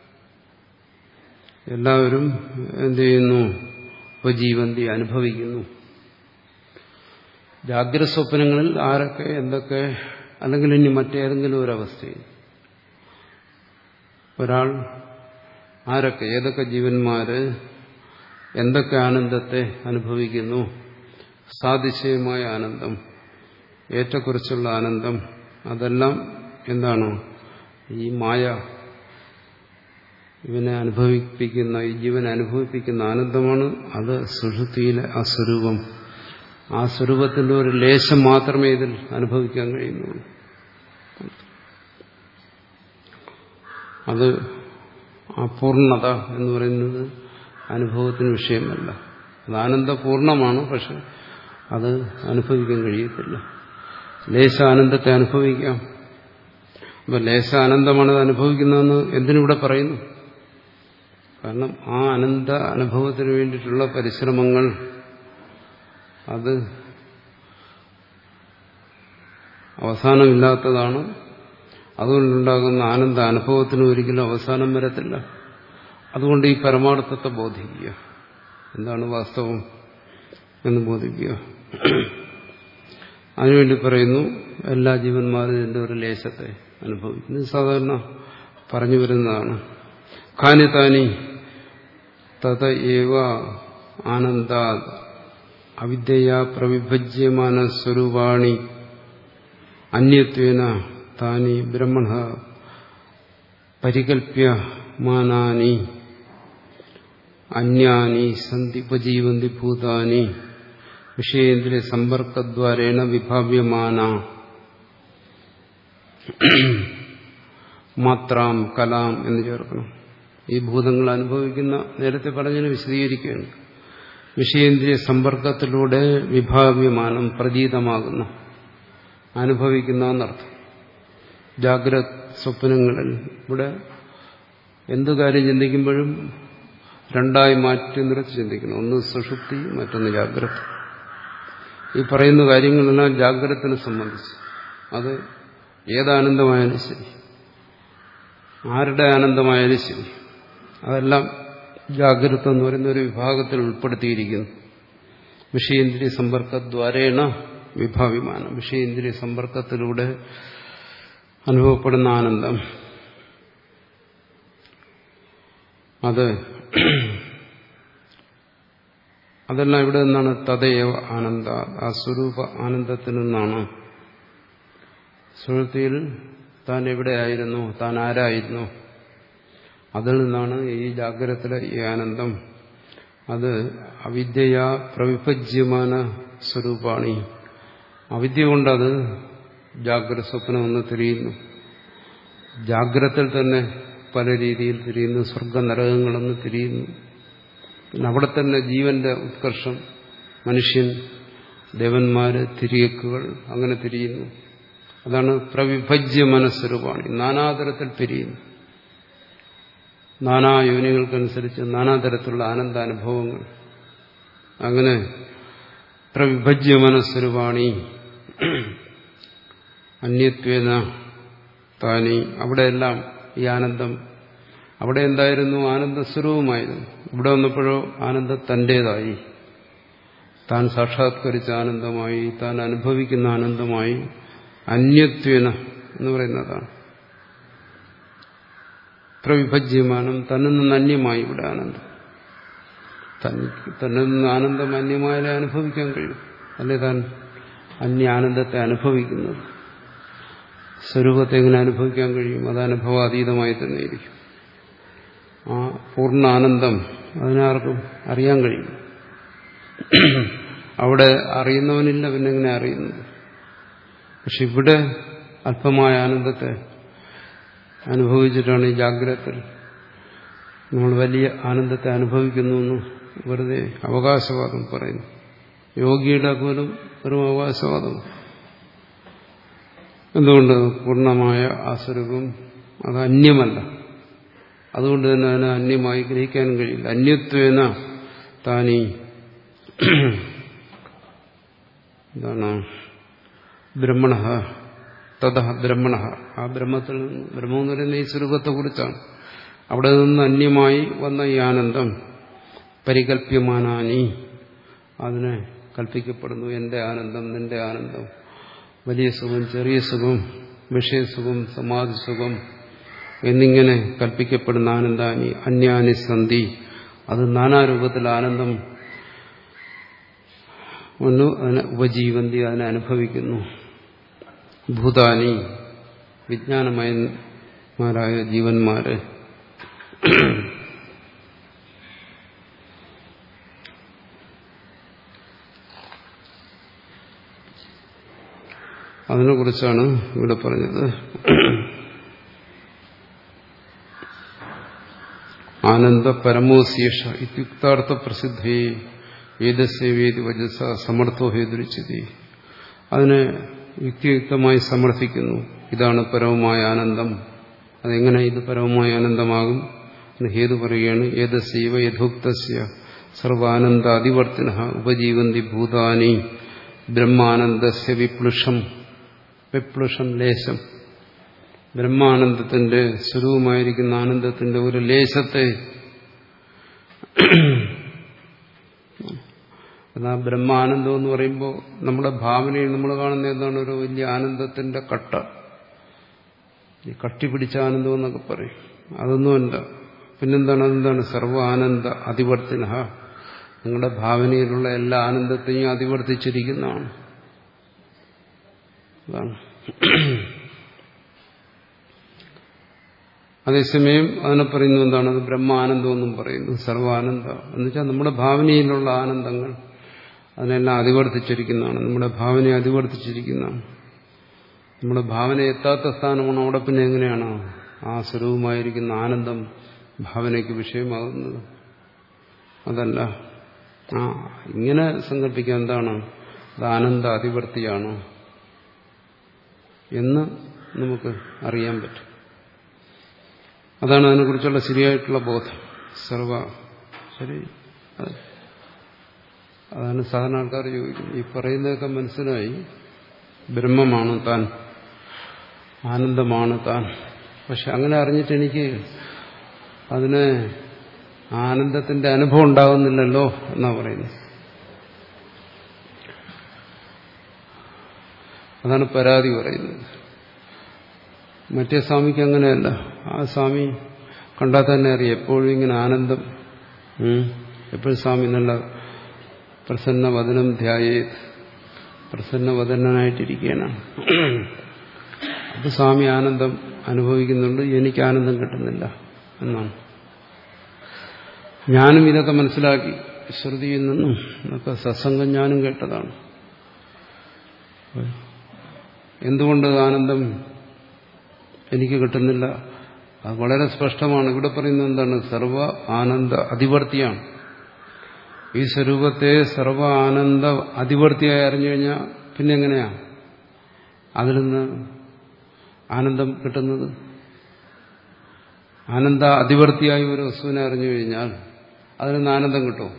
എല്ലാവരും എന്ത് ചെയ്യുന്നു? ഉപജീവന്തി, അനുഭവിക്കുന്നു. ജാഗ്രത സ്വപ്നങ്ങളിൽ ആരൊക്കെ എന്തൊക്കെ അല്ലെങ്കിൽ ഇനി മറ്റേതെങ്കിലും ഒരവസ്ഥയിൽ ഒരാൾ ആരൊക്കെ ഏതൊക്കെ ജീവന്മാര് എന്തൊക്കെ ആനന്ദത്തെ അനുഭവിക്കുന്നു, സാതിശയമായ ആനന്ദം, ഏറ്റക്കുറിച്ചുള്ള ആനന്ദം, അതെല്ലാം എന്താണ്? ഈ മായ ഇവനെ അനുഭവിപ്പിക്കുന്ന ഈ ജീവനെ അനുഭവിപ്പിക്കുന്ന ആനന്ദമാണ്. അത് സുഷുപ്തിയിലെ ആ സ്വരൂപം. ആ സ്വരൂപത്തിന്റെ ഒരു ലേശം മാത്രമേ ഇതിൽ അനുഭവിക്കാൻ കഴിയുന്നുള്ളൂ. അത് ആ പൂർണ്ണത എന്ന് പറയുന്നത് അനുഭവത്തിന് വിഷയമല്ല. അത് ആനന്ദപൂർണമാണ്, പക്ഷെ അത് അനുഭവിക്കാൻ കഴിയത്തില്ല. ലേശാനന്ദത്തെ അനുഭവിക്കാം. അപ്പൊ ലേശാനന്ദമാണ് അത് അനുഭവിക്കുന്നതെന്ന് എന്തിനിവിടെ പറയുന്നു? കാരണം ആ അനന്ത അനുഭവത്തിന് വേണ്ടിയിട്ടുള്ള പരിശ്രമങ്ങൾ അത് അവസാനമില്ലാത്തതാണ്. അതുകൊണ്ടുണ്ടാകുന്ന ആനന്ദ അനുഭവത്തിന് ഒരിക്കലും അവസാനം വരത്തില്ല. അതുകൊണ്ട് ഈ പരമാർത്ഥത്തെ ബോധിക്കുക, എന്താണ് വാസ്തവം എന്ന് ബോധിക്കുക. അതിനുവേണ്ടി പറയുന്നു എല്ലാ ജീവന്മാരും ഇതിന്റെ ഒരു ലേശത്തെ അനുഭവിക്കുന്നു. സാധാരണ പറഞ്ഞു വരുന്നതാണ്. ഖാനിതാനി തത ഏവ ആനന്ദാ അവിദ്യയാ പ്രവിഭജ്യമാന സ്വരൂപാണി അന്യത്വേന താനി ബ്രഹ്മണ പരികൽപ്യമാനാനി അന്യാനി സന്തി ഉപജീവന്തി ഭൂതാനി വിഷയേന്ദ്രിയ സമ്പർക്കദ്വാരേണ വിഭാവ്യമാന മാത്രാം കലാം എന്ന് ചേർക്കണം. ഈ ഭൂതങ്ങൾ അനുഭവിക്കുന്ന, നേരത്തെ പറഞ്ഞതിന് വിശദീകരിക്കുകയാണ്, വിഷയേന്ദ്രിയ സമ്പർക്കത്തിലൂടെ വിഭാവ്യമാനം പ്രതീതമാകുന്ന, അനുഭവിക്കുന്ന എന്നർത്ഥം. ജാഗ്രത സ്വപ്നങ്ങളിൽ ഇവിടെ എന്തു കാര്യം ചിന്തിക്കുമ്പോഴും രണ്ടായി മാറ്റി നിർത്തി ചിന്തിക്കണം. ഒന്ന് സുഷുപ്തി, മറ്റൊന്ന് ജാഗ്രത. ഈ പറയുന്ന കാര്യങ്ങളെല്ലാം ജാഗ്രതത്തിനെ സംബന്ധിച്ച്. അത് ഏതാനന്ദമായാലും ശരി, ആരുടെ ആനന്ദമായാലും ശരി, അതെല്ലാം ജാഗ്രത എന്ന് പറയുന്ന ഒരു വിഭാഗത്തിൽ ഉൾപ്പെടുത്തിയിരിക്കുന്നു. വിഷയേന്ദ്രിയ സമ്പർക്കദ്വാരേണ വിഭാവിമാനം, വിഷയേന്ദ്രിയ സമ്പർക്കത്തിലൂടെ അനുഭവപ്പെടുന്ന ആനന്ദം, അത് അതെല്ലാം ഇവിടെ നിന്നാണ്? തദൈവ ആനന്ദ, ആ സ്വരൂപ ആനന്ദത്തിൽ നിന്നാണ്. സുഷുപ്തിയിൽ താൻ എവിടെയായിരുന്നു, താൻ ആരായിരുന്നു, അതിൽ നിന്നാണ് ഈ ജാഗ്രതത്തിലെ ഈ ആനന്ദം. അത് അവിദ്യയാ പ്രവിഭജ്യമാന സ്വരൂപാണി, അവിദ്യ കൊണ്ടത് ജാഗ്രത സ്വപ്നമെന്ന് തിരിയുന്നു. ജാഗ്രതയിൽ തന്നെ പല രീതിയിൽ തിരിയുന്നു. സ്വർഗ നരകങ്ങളെന്ന് തിരിയുന്നു. പിന്നെ അവിടെ തന്നെ ജീവന്റെ ഉത്കർഷം, മനുഷ്യൻ, ദേവന്മാര്, തിരിയക്കുകൾ, അങ്ങനെ തിരിയുന്നു. അതാണ് പ്രവിഭജ്യ മനസ്വരൂപമാണ്. നാനാതരത്തിൽ തിരിയുന്നു. നാനാ യോനികൾക്കനുസരിച്ച് നാനാതരത്തിലുള്ള ആനന്ദാനുഭവങ്ങൾ. അങ്ങനെ പ്രവിഭജ്യ മനസ്വരൂപാണി അന്യത്വേന താനി, അവിടെയെല്ലാം ഈ ആനന്ദം, അവിടെ എന്തായിരുന്നു? ആനന്ദസ്വരൂപമായിരുന്നു. ഇവിടെ വന്നപ്പോഴോ ആനന്ദം തന്റേതായി, താൻ സാക്ഷാത്കരിച്ച ആനന്ദമായി, താൻ അനുഭവിക്കുന്ന ആനന്ദമായി. അന്യത്വേന എന്ന് പറയുന്നതാണ് പ്രവിഭജ്യമാനം, തന്നിൽ നിന്ന് അന്യമായി ഇവിടെ ആനന്ദം. തന്നിൽ നിന്ന് ആനന്ദം അന്യമായാലേ അനുഭവിക്കാൻ കഴിയും. അല്ലെ താൻ അന്യ ആനന്ദത്തെ അനുഭവിക്കുന്നത്. സ്വരൂപത്തെ എങ്ങനെ അനുഭവിക്കാൻ കഴിയും? അത് അനുഭവാതീതമായി തന്നെ ഇരിക്കും. ആ പൂർണ്ണ ആനന്ദം അതിനാർക്കും അറിയാൻ കഴിയും. അവിടെ അറിയുന്നവനില്ല, പിന്നെ എങ്ങനെ അറിയുന്നത്? പക്ഷെ ഇവിടെ അല്പമായ ആനന്ദത്തെ അനുഭവിച്ചിട്ടാണ് ഈ ജാഗ്രതത്തിൽ നമ്മൾ വലിയ ആനന്ദത്തെ അനുഭവിക്കുന്നു എന്ന് വെറുതെ അവകാശവാദം പറയുന്നു. യോഗിയുടെ പോലും വെറും അവകാശവാദം. എന്തുകൊണ്ട്? പൂർണ്ണമായ ആ സ്വരൂപം അത് അന്യമല്ല. അതുകൊണ്ട് തന്നെ അതിനെ അന്യമായി ഗ്രഹിക്കാനും കഴിയില്ല. അന്യത്വേന താനീ എന്താണ് ബ്രഹ്മണ തഥ ബ്രഹ്മണ, ആ ബ്രഹ്മത്തിൽ നിന്ന്, ബ്രഹ്മം എന്ന് പറയുന്ന ഈ സ്വരൂപത്തെ കുറിച്ചാണ്. അവിടെ നിന്ന് അന്യമായി വന്ന ഈ ആനന്ദം പരികല്പ്യമാനാനി, അതിനെ കൽപ്പിക്കപ്പെടുന്നു. എന്റെ ആനന്ദം, നിന്റെ ആനന്ദം, വലിയ സുഖം, ചെറിയ സുഖം, വിഷയസുഖം, സമാധിസുഖം എന്നിങ്ങനെ കൽപ്പിക്കപ്പെടുന്ന ആനന്ദാനി അന്യാനി സന്ധി. അത് നാനാരൂപത്തിൽ ആനന്ദം ഒന്ന് അതിനെ ഉപജീവന്തി, അതിനെ അനുഭവിക്കുന്നു. ഭൂതാനി വിജ്ഞാനമയന്മാരായ ജീവന്മാര്. അതിനെക്കുറിച്ചാണ് ഇവിടെ പറഞ്ഞത്. ആനന്ദ പരമോശേഷ ഇത്യുക്താർത്ഥ പ്രസിദ്ധി വേദസേവേദി വജസ സമർത്ഥോ ഹേതുരിച്ചതി. അതിനെ യുക്തിയുക്തമായി സമർത്ഥിക്കുന്നു. ഇതാണ് പരമമായ ആനന്ദം. അതെങ്ങനെ ഇത് പരമമായ ആനന്ദമാകും? ഹേതു പറയുകയാണ്. ഏതസൈവ യഥോക്തസ്യ സർവാനന്ദ അതിവർത്തിനഃ ഉപജീവന്തി ഭൂതാനി ബ്രഹ്മാനന്ദസ്യ വിപ്ലുഷം. വിപ്ലുഷം ലേശം. ബ്രഹ്മാനന്ദത്തിന്റെ സ്വരൂപമായിരിക്കുന്ന ആനന്ദത്തിന്റെ ഒരു ലേശത്തെ, എന്നാൽ ബ്രഹ്മാനന്ദം എന്ന് പറയുമ്പോൾ നമ്മുടെ ഭാവനയിൽ നമ്മൾ കാണുന്ന എന്താണ്? ഒരു വലിയ ആനന്ദത്തിന്റെ കട്ട, ഈ കട്ടി പിടിച്ച ആനന്ദം എന്നൊക്കെ പറയും. അതൊന്നുമല്ല. പിന്നെന്താണ്? അതെന്താണ്? സർവ ആനന്ദ അതിവർത്തിന. നിങ്ങളുടെ ഭാവനയിലുള്ള എല്ലാ ആനന്ദത്തെയും അതിവർത്തിച്ചിരിക്കുന്നതാണ്. അതാണ്. അതേസമയം അതിനെ പറയുന്നത് എന്താണ്? അത് ബ്രഹ്മാനന്ദം എന്നും പറയുന്നു. സർവാനന്ദ എന്ന് വെച്ചാൽ നമ്മുടെ ഭാവനയിലുള്ള ആനന്ദങ്ങൾ അതിനെല്ലാം അതിവർത്തിച്ചിരിക്കുന്നതാണ്. നമ്മുടെ ഭാവനയെ അതിവർത്തിച്ചിരിക്കുന്നതാണ്. നമ്മുടെ ഭാവന എത്താത്ത സ്ഥാനമാണ്. അവിടെ പിന്നെ എങ്ങനെയാണ് ആ സ്വരൂപമായിരിക്കുന്ന ആനന്ദം ഭാവനയ്ക്ക് വിഷയമാകുന്നത്? അതല്ല. ആ ഇങ്ങനെ സങ്കല്പിക്കാൻ എന്താണ്? അത് ആനന്ദ അതിവർത്തിയാണ് എന്ന് നമുക്ക് അറിയാൻ പറ്റും. അതാണ് അതിനെക്കുറിച്ചുള്ള ശരിയായിട്ടുള്ള ബോധം. സർവ ശരി. അതാണ് സാധാരണ ആൾക്കാർ ചോദിക്കുന്നത്. ഈ പറയുന്നതൊക്കെ മനസ്സിലായി, ബ്രഹ്മമാണ് താൻ, ആനന്ദമാണ് താൻ. പക്ഷെ അങ്ങനെ അറിഞ്ഞിട്ട് എനിക്ക് അതിന് ആനന്ദത്തിന്റെ അനുഭവം ഉണ്ടാകുന്നില്ലല്ലോ എന്നാ പറയുന്നത്. അതാണ് പരാതി പറയുന്നത്. മറ്റേ സ്വാമിക്ക് അങ്ങനെയല്ല. ആ സ്വാമി കണ്ടാൽ തന്നെ അറിയാം എപ്പോഴും ഇങ്ങനെ ആനന്ദം. എപ്പോഴും സ്വാമി നല്ല പ്രസന്നവദനം ധ്യായേ, പ്രസന്നവദനായിട്ടിരിക്കുകയാണ്. അപ്പൊ സ്വാമി ആനന്ദം അനുഭവിക്കുന്നുണ്ട്, എനിക്ക് ആനന്ദം കിട്ടുന്നില്ല എന്നാണ്. ഞാനും ഇതൊക്കെ മനസ്സിലാക്കി ശ്രുതിയിൽ നിന്നും ഒക്കെ സത്സംഗം ഞാനും കേട്ടതാണ്. എന്തുകൊണ്ട് ആനന്ദം എനിക്ക് കിട്ടുന്നില്ല? അത് വളരെ സ്പഷ്ടമാണ്. ഇവിടെ പറയുന്നത് എന്താണ്? സർവ ആനന്ദ അതിവർത്തിയാണ്. ഈ സ്വരൂപത്തെ സർവ ആനന്ദ അതിവർത്തിയായി അറിഞ്ഞു കഴിഞ്ഞാൽ പിന്നെ എങ്ങനെയാ അതിൽ നിന്ന് ആനന്ദം കിട്ടുന്നത്? ആനന്ദ അതിവർത്തിയായി ഒരു വസ്തുവിനെ അറിഞ്ഞു കഴിഞ്ഞാൽ അതിൽ നിന്ന് ആനന്ദം കിട്ടുമോ?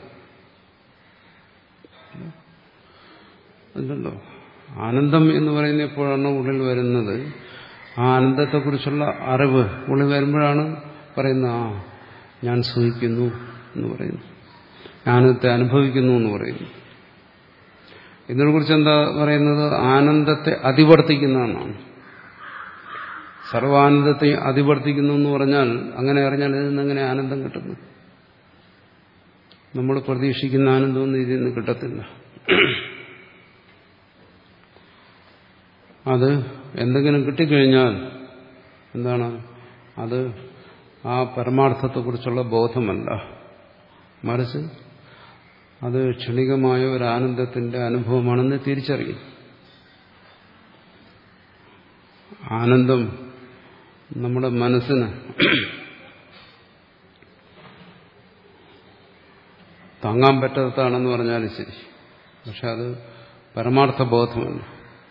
അല്ലല്ലോ. ആനന്ദം എന്ന് പറയുന്ന എപ്പോഴാണ് ഉള്ളിൽ വരുന്നത്? ആ ആനന്ദത്തെക്കുറിച്ചുള്ള അറിവ് ഉള്ളിൽ വരുമ്പോഴാണ് പറയുന്നത് ആ ഞാൻ സുഖിക്കുന്നു എന്ന് പറയുന്നു, ആനന്ദത്തെ അനുഭവിക്കുന്നു എന്ന് പറയുന്നു. ഇതിനെക്കുറിച്ച് എന്താ പറയുന്നത്? ആനന്ദത്തെ അതിവർത്തിക്കുന്നതെന്നാണ്. സർവാനന്ദത്തെ അതിവർത്തിക്കുന്നു എന്ന് പറഞ്ഞാൽ അങ്ങനെ അറിഞ്ഞാൽ ഇതിൽ നിന്ന് എങ്ങനെ ആനന്ദം കിട്ടുന്നു? നമ്മൾ പ്രതീക്ഷിക്കുന്ന ആനന്ദമൊന്നും ഇതിൽ നിന്ന് കിട്ടത്തില്ല. അത് എന്തെങ്കിലും കിട്ടിക്കഴിഞ്ഞാൽ എന്താണ്? അത് ആ പരമാർത്ഥത്തെക്കുറിച്ചുള്ള ബോധമല്ല, മറിച്ച് അത് ക്ഷണികമായ ഒരു ആനന്ദത്തിന്റെ അനുഭവമാണെന്ന് തിരിച്ചറിയും. ആനന്ദം നമ്മുടെ മനസ്സിന് താങ്ങാൻ പറ്റാത്തതാണെന്ന് പറഞ്ഞാലും ശരി, പക്ഷെ അത് പരമാർത്ഥബോധമല്ല.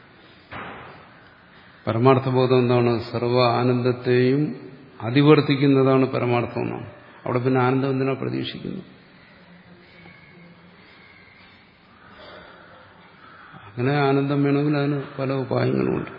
പരമാർത്ഥബോധം എന്താണ്? സർവ്വ ആനന്ദത്തെയും അതിവർത്തിക്കുന്നതാണ് പരമാർത്ഥം എന്നാണ്. അവിടെ പിന്നെ ആനന്ദം എന്തിനാ പ്രതീക്ഷിക്കുന്നു? അങ്ങനെ ആനന്ദം വേണമെങ്കിൽ അതിന് പല ഉപായങ്ങളുമുണ്ട്.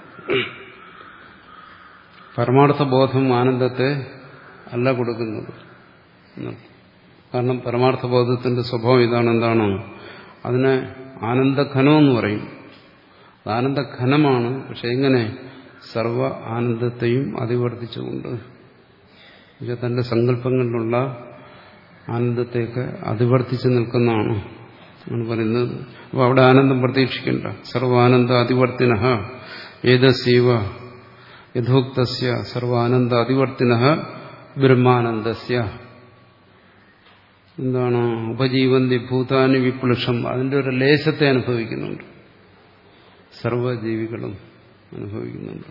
പരമാർത്ഥബോധം ആനന്ദത്തെ അല്ല കൊടുക്കുന്നത്. കാരണം പരമാർത്ഥബോധത്തിന്റെ സ്വഭാവം ഇതാണ്. എന്താണ്? അതിനെ ആനന്ദഘനമെന്ന് പറയും. ആനന്ദഘനമാണ്. പക്ഷെ എങ്ങനെ? സർവ ആനന്ദത്തെയും അതിവർത്തിച്ചുകൊണ്ട്. എന്നുവെച്ചാൽ തന്റെ സങ്കല്പങ്ങളിലുള്ള ആനന്ദത്തെയൊക്കെ അതിവർത്തിച്ച് നിൽക്കുന്നതാണ് ആണ് പറയുന്നത്. അപ്പോൾ അവിടെ ആനന്ദം പ്രതീക്ഷിക്കേണ്ട. സർവാനന്ദ അതിവർത്തിന ഏതസീവ യഥോക്തസ്യ സർവാനന്ദ അതിവർത്തിന ബ്രഹ്മാനന്ദസ്യ എന്താണ്? ഉപജീവന്തി ഭൂതാനി വിപ്ലുഷം. അതിന്റെ ഒരു ലേശത്തെ അനുഭവിക്കുന്നുണ്ട്. സർവജീവികളും അനുഭവിക്കുന്നുണ്ട്.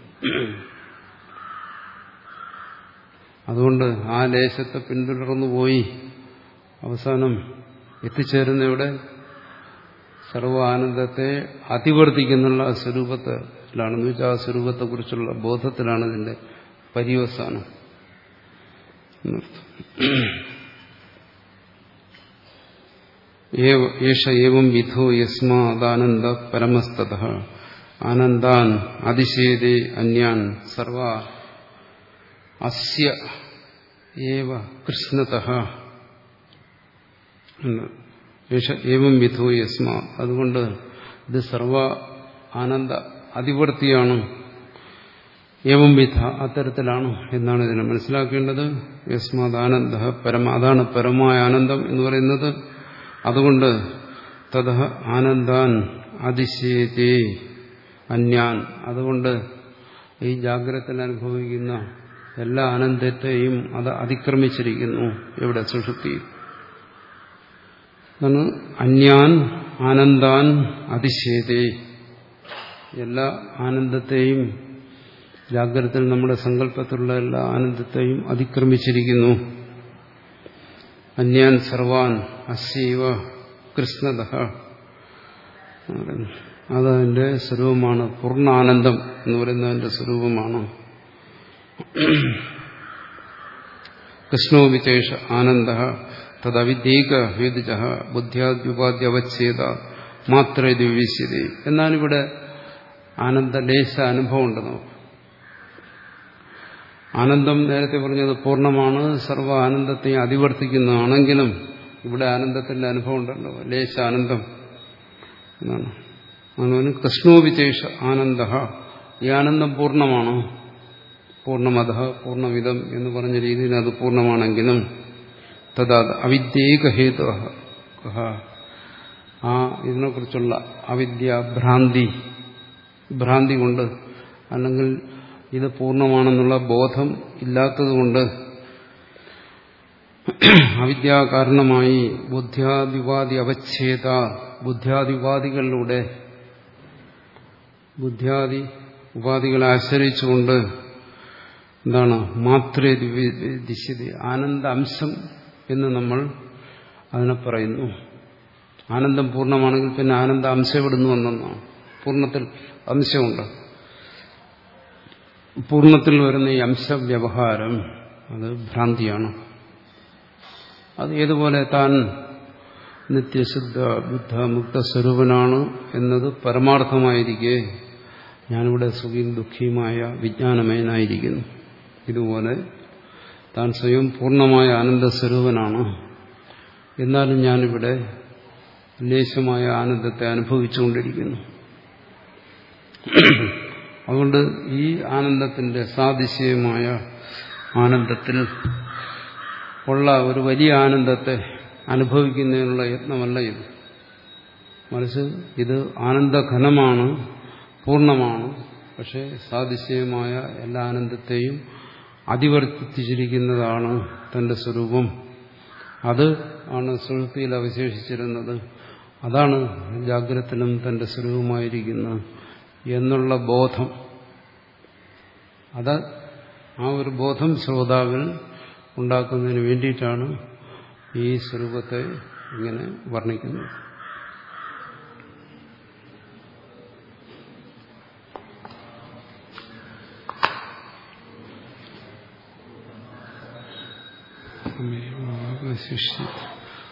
അതുകൊണ്ട് ആ ലേശത്തെ പിന്തുടർന്നു പോയി അവസാനം എത്തിച്ചേരുന്ന ഇവിടെ സർവ ആനന്ദത്തെ അതിവർത്തിക്കുന്നുള്ള സ്വരൂപത്തിലാണെന്ന് വെച്ചാൽ ആ സ്വരൂപത്തെക്കുറിച്ചുള്ള ബോധത്തിലാണ് ഇതിന്റെ പര്യവസാനം എന്നർത്ഥം. ഏഷ ഏവം വിധോ യസ്മാദാനന്ദ പരമസ്തതഃ ആനന്ദാൻ അതിശേദേ അന്യാൻ സർവ അസ്യ ഏവ കൃഷ്ണതഃ. ഏഷ ഏവം വിധോ യസ്മാ, അതുകൊണ്ട് ഇത് സർവ ആനന്ദ അതിവർത്തിയാണ്. ഏവം വിധ, അത്തരത്തിലാണ് എന്നാണ് ഇതിനെ മനസ്സിലാക്കേണ്ടത്. യസ്മാത് ആനന്ദ പരമ, അതാണ് പരമായ ആനന്ദം എന്ന് പറയുന്നത്. അതുകൊണ്ട് തതഃ ആനന്ദാൻ അതിശേതേ അന്യാൻ, അതുകൊണ്ട് ഈ ജാഗ്രതയിൽ അനുഭവിക്കുന്ന എല്ലാ ആനന്ദത്തെയും അത് അതിക്രമിച്ചിരിക്കുന്നു. ഇവിടെ സുഷുപ്തി അന്യാൻ ആനന്ദാൻ അതിശേതേ, എല്ലാ ആനന്ദത്തെയും ജാഗ്രതയിൽ നമ്മുടെ സങ്കല്പത്തിലുള്ള എല്ലാ ആനന്ദത്തെയും അതിക്രമിച്ചിരിക്കുന്നു. അന്യാൻ സർവാൻ അസ്യൈവ കൃഷ്ണതഃ, അതതിന്റെ സ്വരൂപമാണ്. പൂർണ്ണാനന്ദം എന്ന് പറയുന്നതിന്റെ സ്വരൂപമാണ്. കൃഷ്ണോ വിശേഷ ആനന്ദ തദവിദ്യേക ഹേതുജ ബുദ്ധ്യാദ്യുപാദ്യവച്ഛേദ മാത്രേത് വിവിശ്യതേ. എന്നാലിവിടെ ആനന്ദലേശ അനുഭവം ഉണ്ട് നമുക്ക്. ആനന്ദം നേരത്തെ പറഞ്ഞത് പൂർണ്ണമാണ്, സർവ്വ ആനന്ദത്തെ അതിവർത്തിക്കുന്നതാണെങ്കിലും ഇവിടെ ആനന്ദത്തിന്റെ അനുഭവം ഉണ്ടല്ലോ, ലേശ ആനന്ദം എന്നാണ്. അതുപോലെ കൃഷ്ണോ വിശേഷ ആനന്ദ, ഈ ആനന്ദം പൂർണ്ണമാണ്. പൂർണ്ണമത പൂർണ്ണവിധം എന്ന് പറഞ്ഞ രീതിയിൽ അത് പൂർണ്ണമാണെങ്കിലും തഥാ അവിദ്യേക ഹേതു, ആ ഇതിനെക്കുറിച്ചുള്ള അവിദ്യ ഭ്രാന്തി ഭ്രാന്തി കൊണ്ട്, അല്ലെങ്കിൽ ഇത് പൂർണ്ണമാണെന്നുള്ള ബോധം ഇല്ലാത്തതുകൊണ്ട് അവിദ്യാകാരണമായി ബുദ്ധ്യാദിവാദി അവച്ഛേദ, ബുദ്ധ്യാദിവാദികളിലൂടെ ബുദ്ധ്യാദി ഉപാധികളെ ആശ്രയിച്ചുകൊണ്ട് എന്താണ് മാത്രേ ദിശ്യത, ആനന്ദ അംശം എന്ന് നമ്മൾ അതിനെ പറയുന്നു. ആനന്ദം പൂർണ്ണമാണെങ്കിൽ പിന്നെ ആനന്ദ അംശം എവിടുന്ന് വന്നെന്നാണ്. പൂർണ്ണത്തിൽ അംശമുണ്ട്. പൂർണ്ണത്തിൽ വരുന്ന ഈ അംശവ്യവഹാരം അത് ഭ്രാന്തിയാണ്. അത് ഏതുപോലെ താൻ നിത്യശുദ്ധ ബുദ്ധ മുക്ത സ്വരൂപനാണ് എന്നത് പരമാർത്ഥമായിരിക്കെ ഞാനിവിടെ സുഖിയും ദുഃഖിയുമായ വിജ്ഞാനമയനായിരിക്കുന്നു. ഇതുപോലെ താൻ സ്വയം പൂർണ്ണമായ ആനന്ദസ്വരൂപനാണ്, എന്നാലും ഞാനിവിടെ ലേശമായ ആനന്ദത്തെ അനുഭവിച്ചുകൊണ്ടിരിക്കുന്നു. അതുകൊണ്ട് ഈ ആനന്ദത്തിന്റെ സാതിശയമായ ആനന്ദത്തിൽ ഉള്ള ഒരു വലിയ ആനന്ദത്തെ അനുഭവിക്കുന്നതിനുള്ള യത്നമല്ല ഇത്. മറിച്ച് ഇത് ആനന്ദഘനമാണ്, പൂർണ്ണമാണ്. പക്ഷെ സാതിശയമായ എല്ലാ ആനന്ദത്തെയും അതിവർത്തിച്ചിരിക്കുന്നതാണ് തന്റെ സ്വരൂപം. അത് ആണ് സുഷുപ്തിയിൽ അവശേഷിച്ചിരുന്നത്. അതാണ് ജാഗ്രതത്തിലും തന്റെ സ്വരൂപമായിരിക്കുന്നത് എന്നുള്ള ബോധം. അത് ആ ഒരു ബോധം ശ്രോതാവിൽ ഉണ്ടാക്കുന്നതിന് വേണ്ടിയിട്ടാണ് ഈ സ്വരൂപത്തെ ഇങ്ങനെ വർണ്ണിക്കുന്നത്.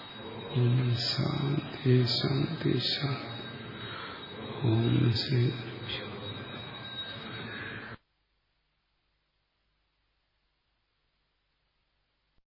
ശാന്തി ശാന്തി ശാന്തി. ഓം ശ്രീ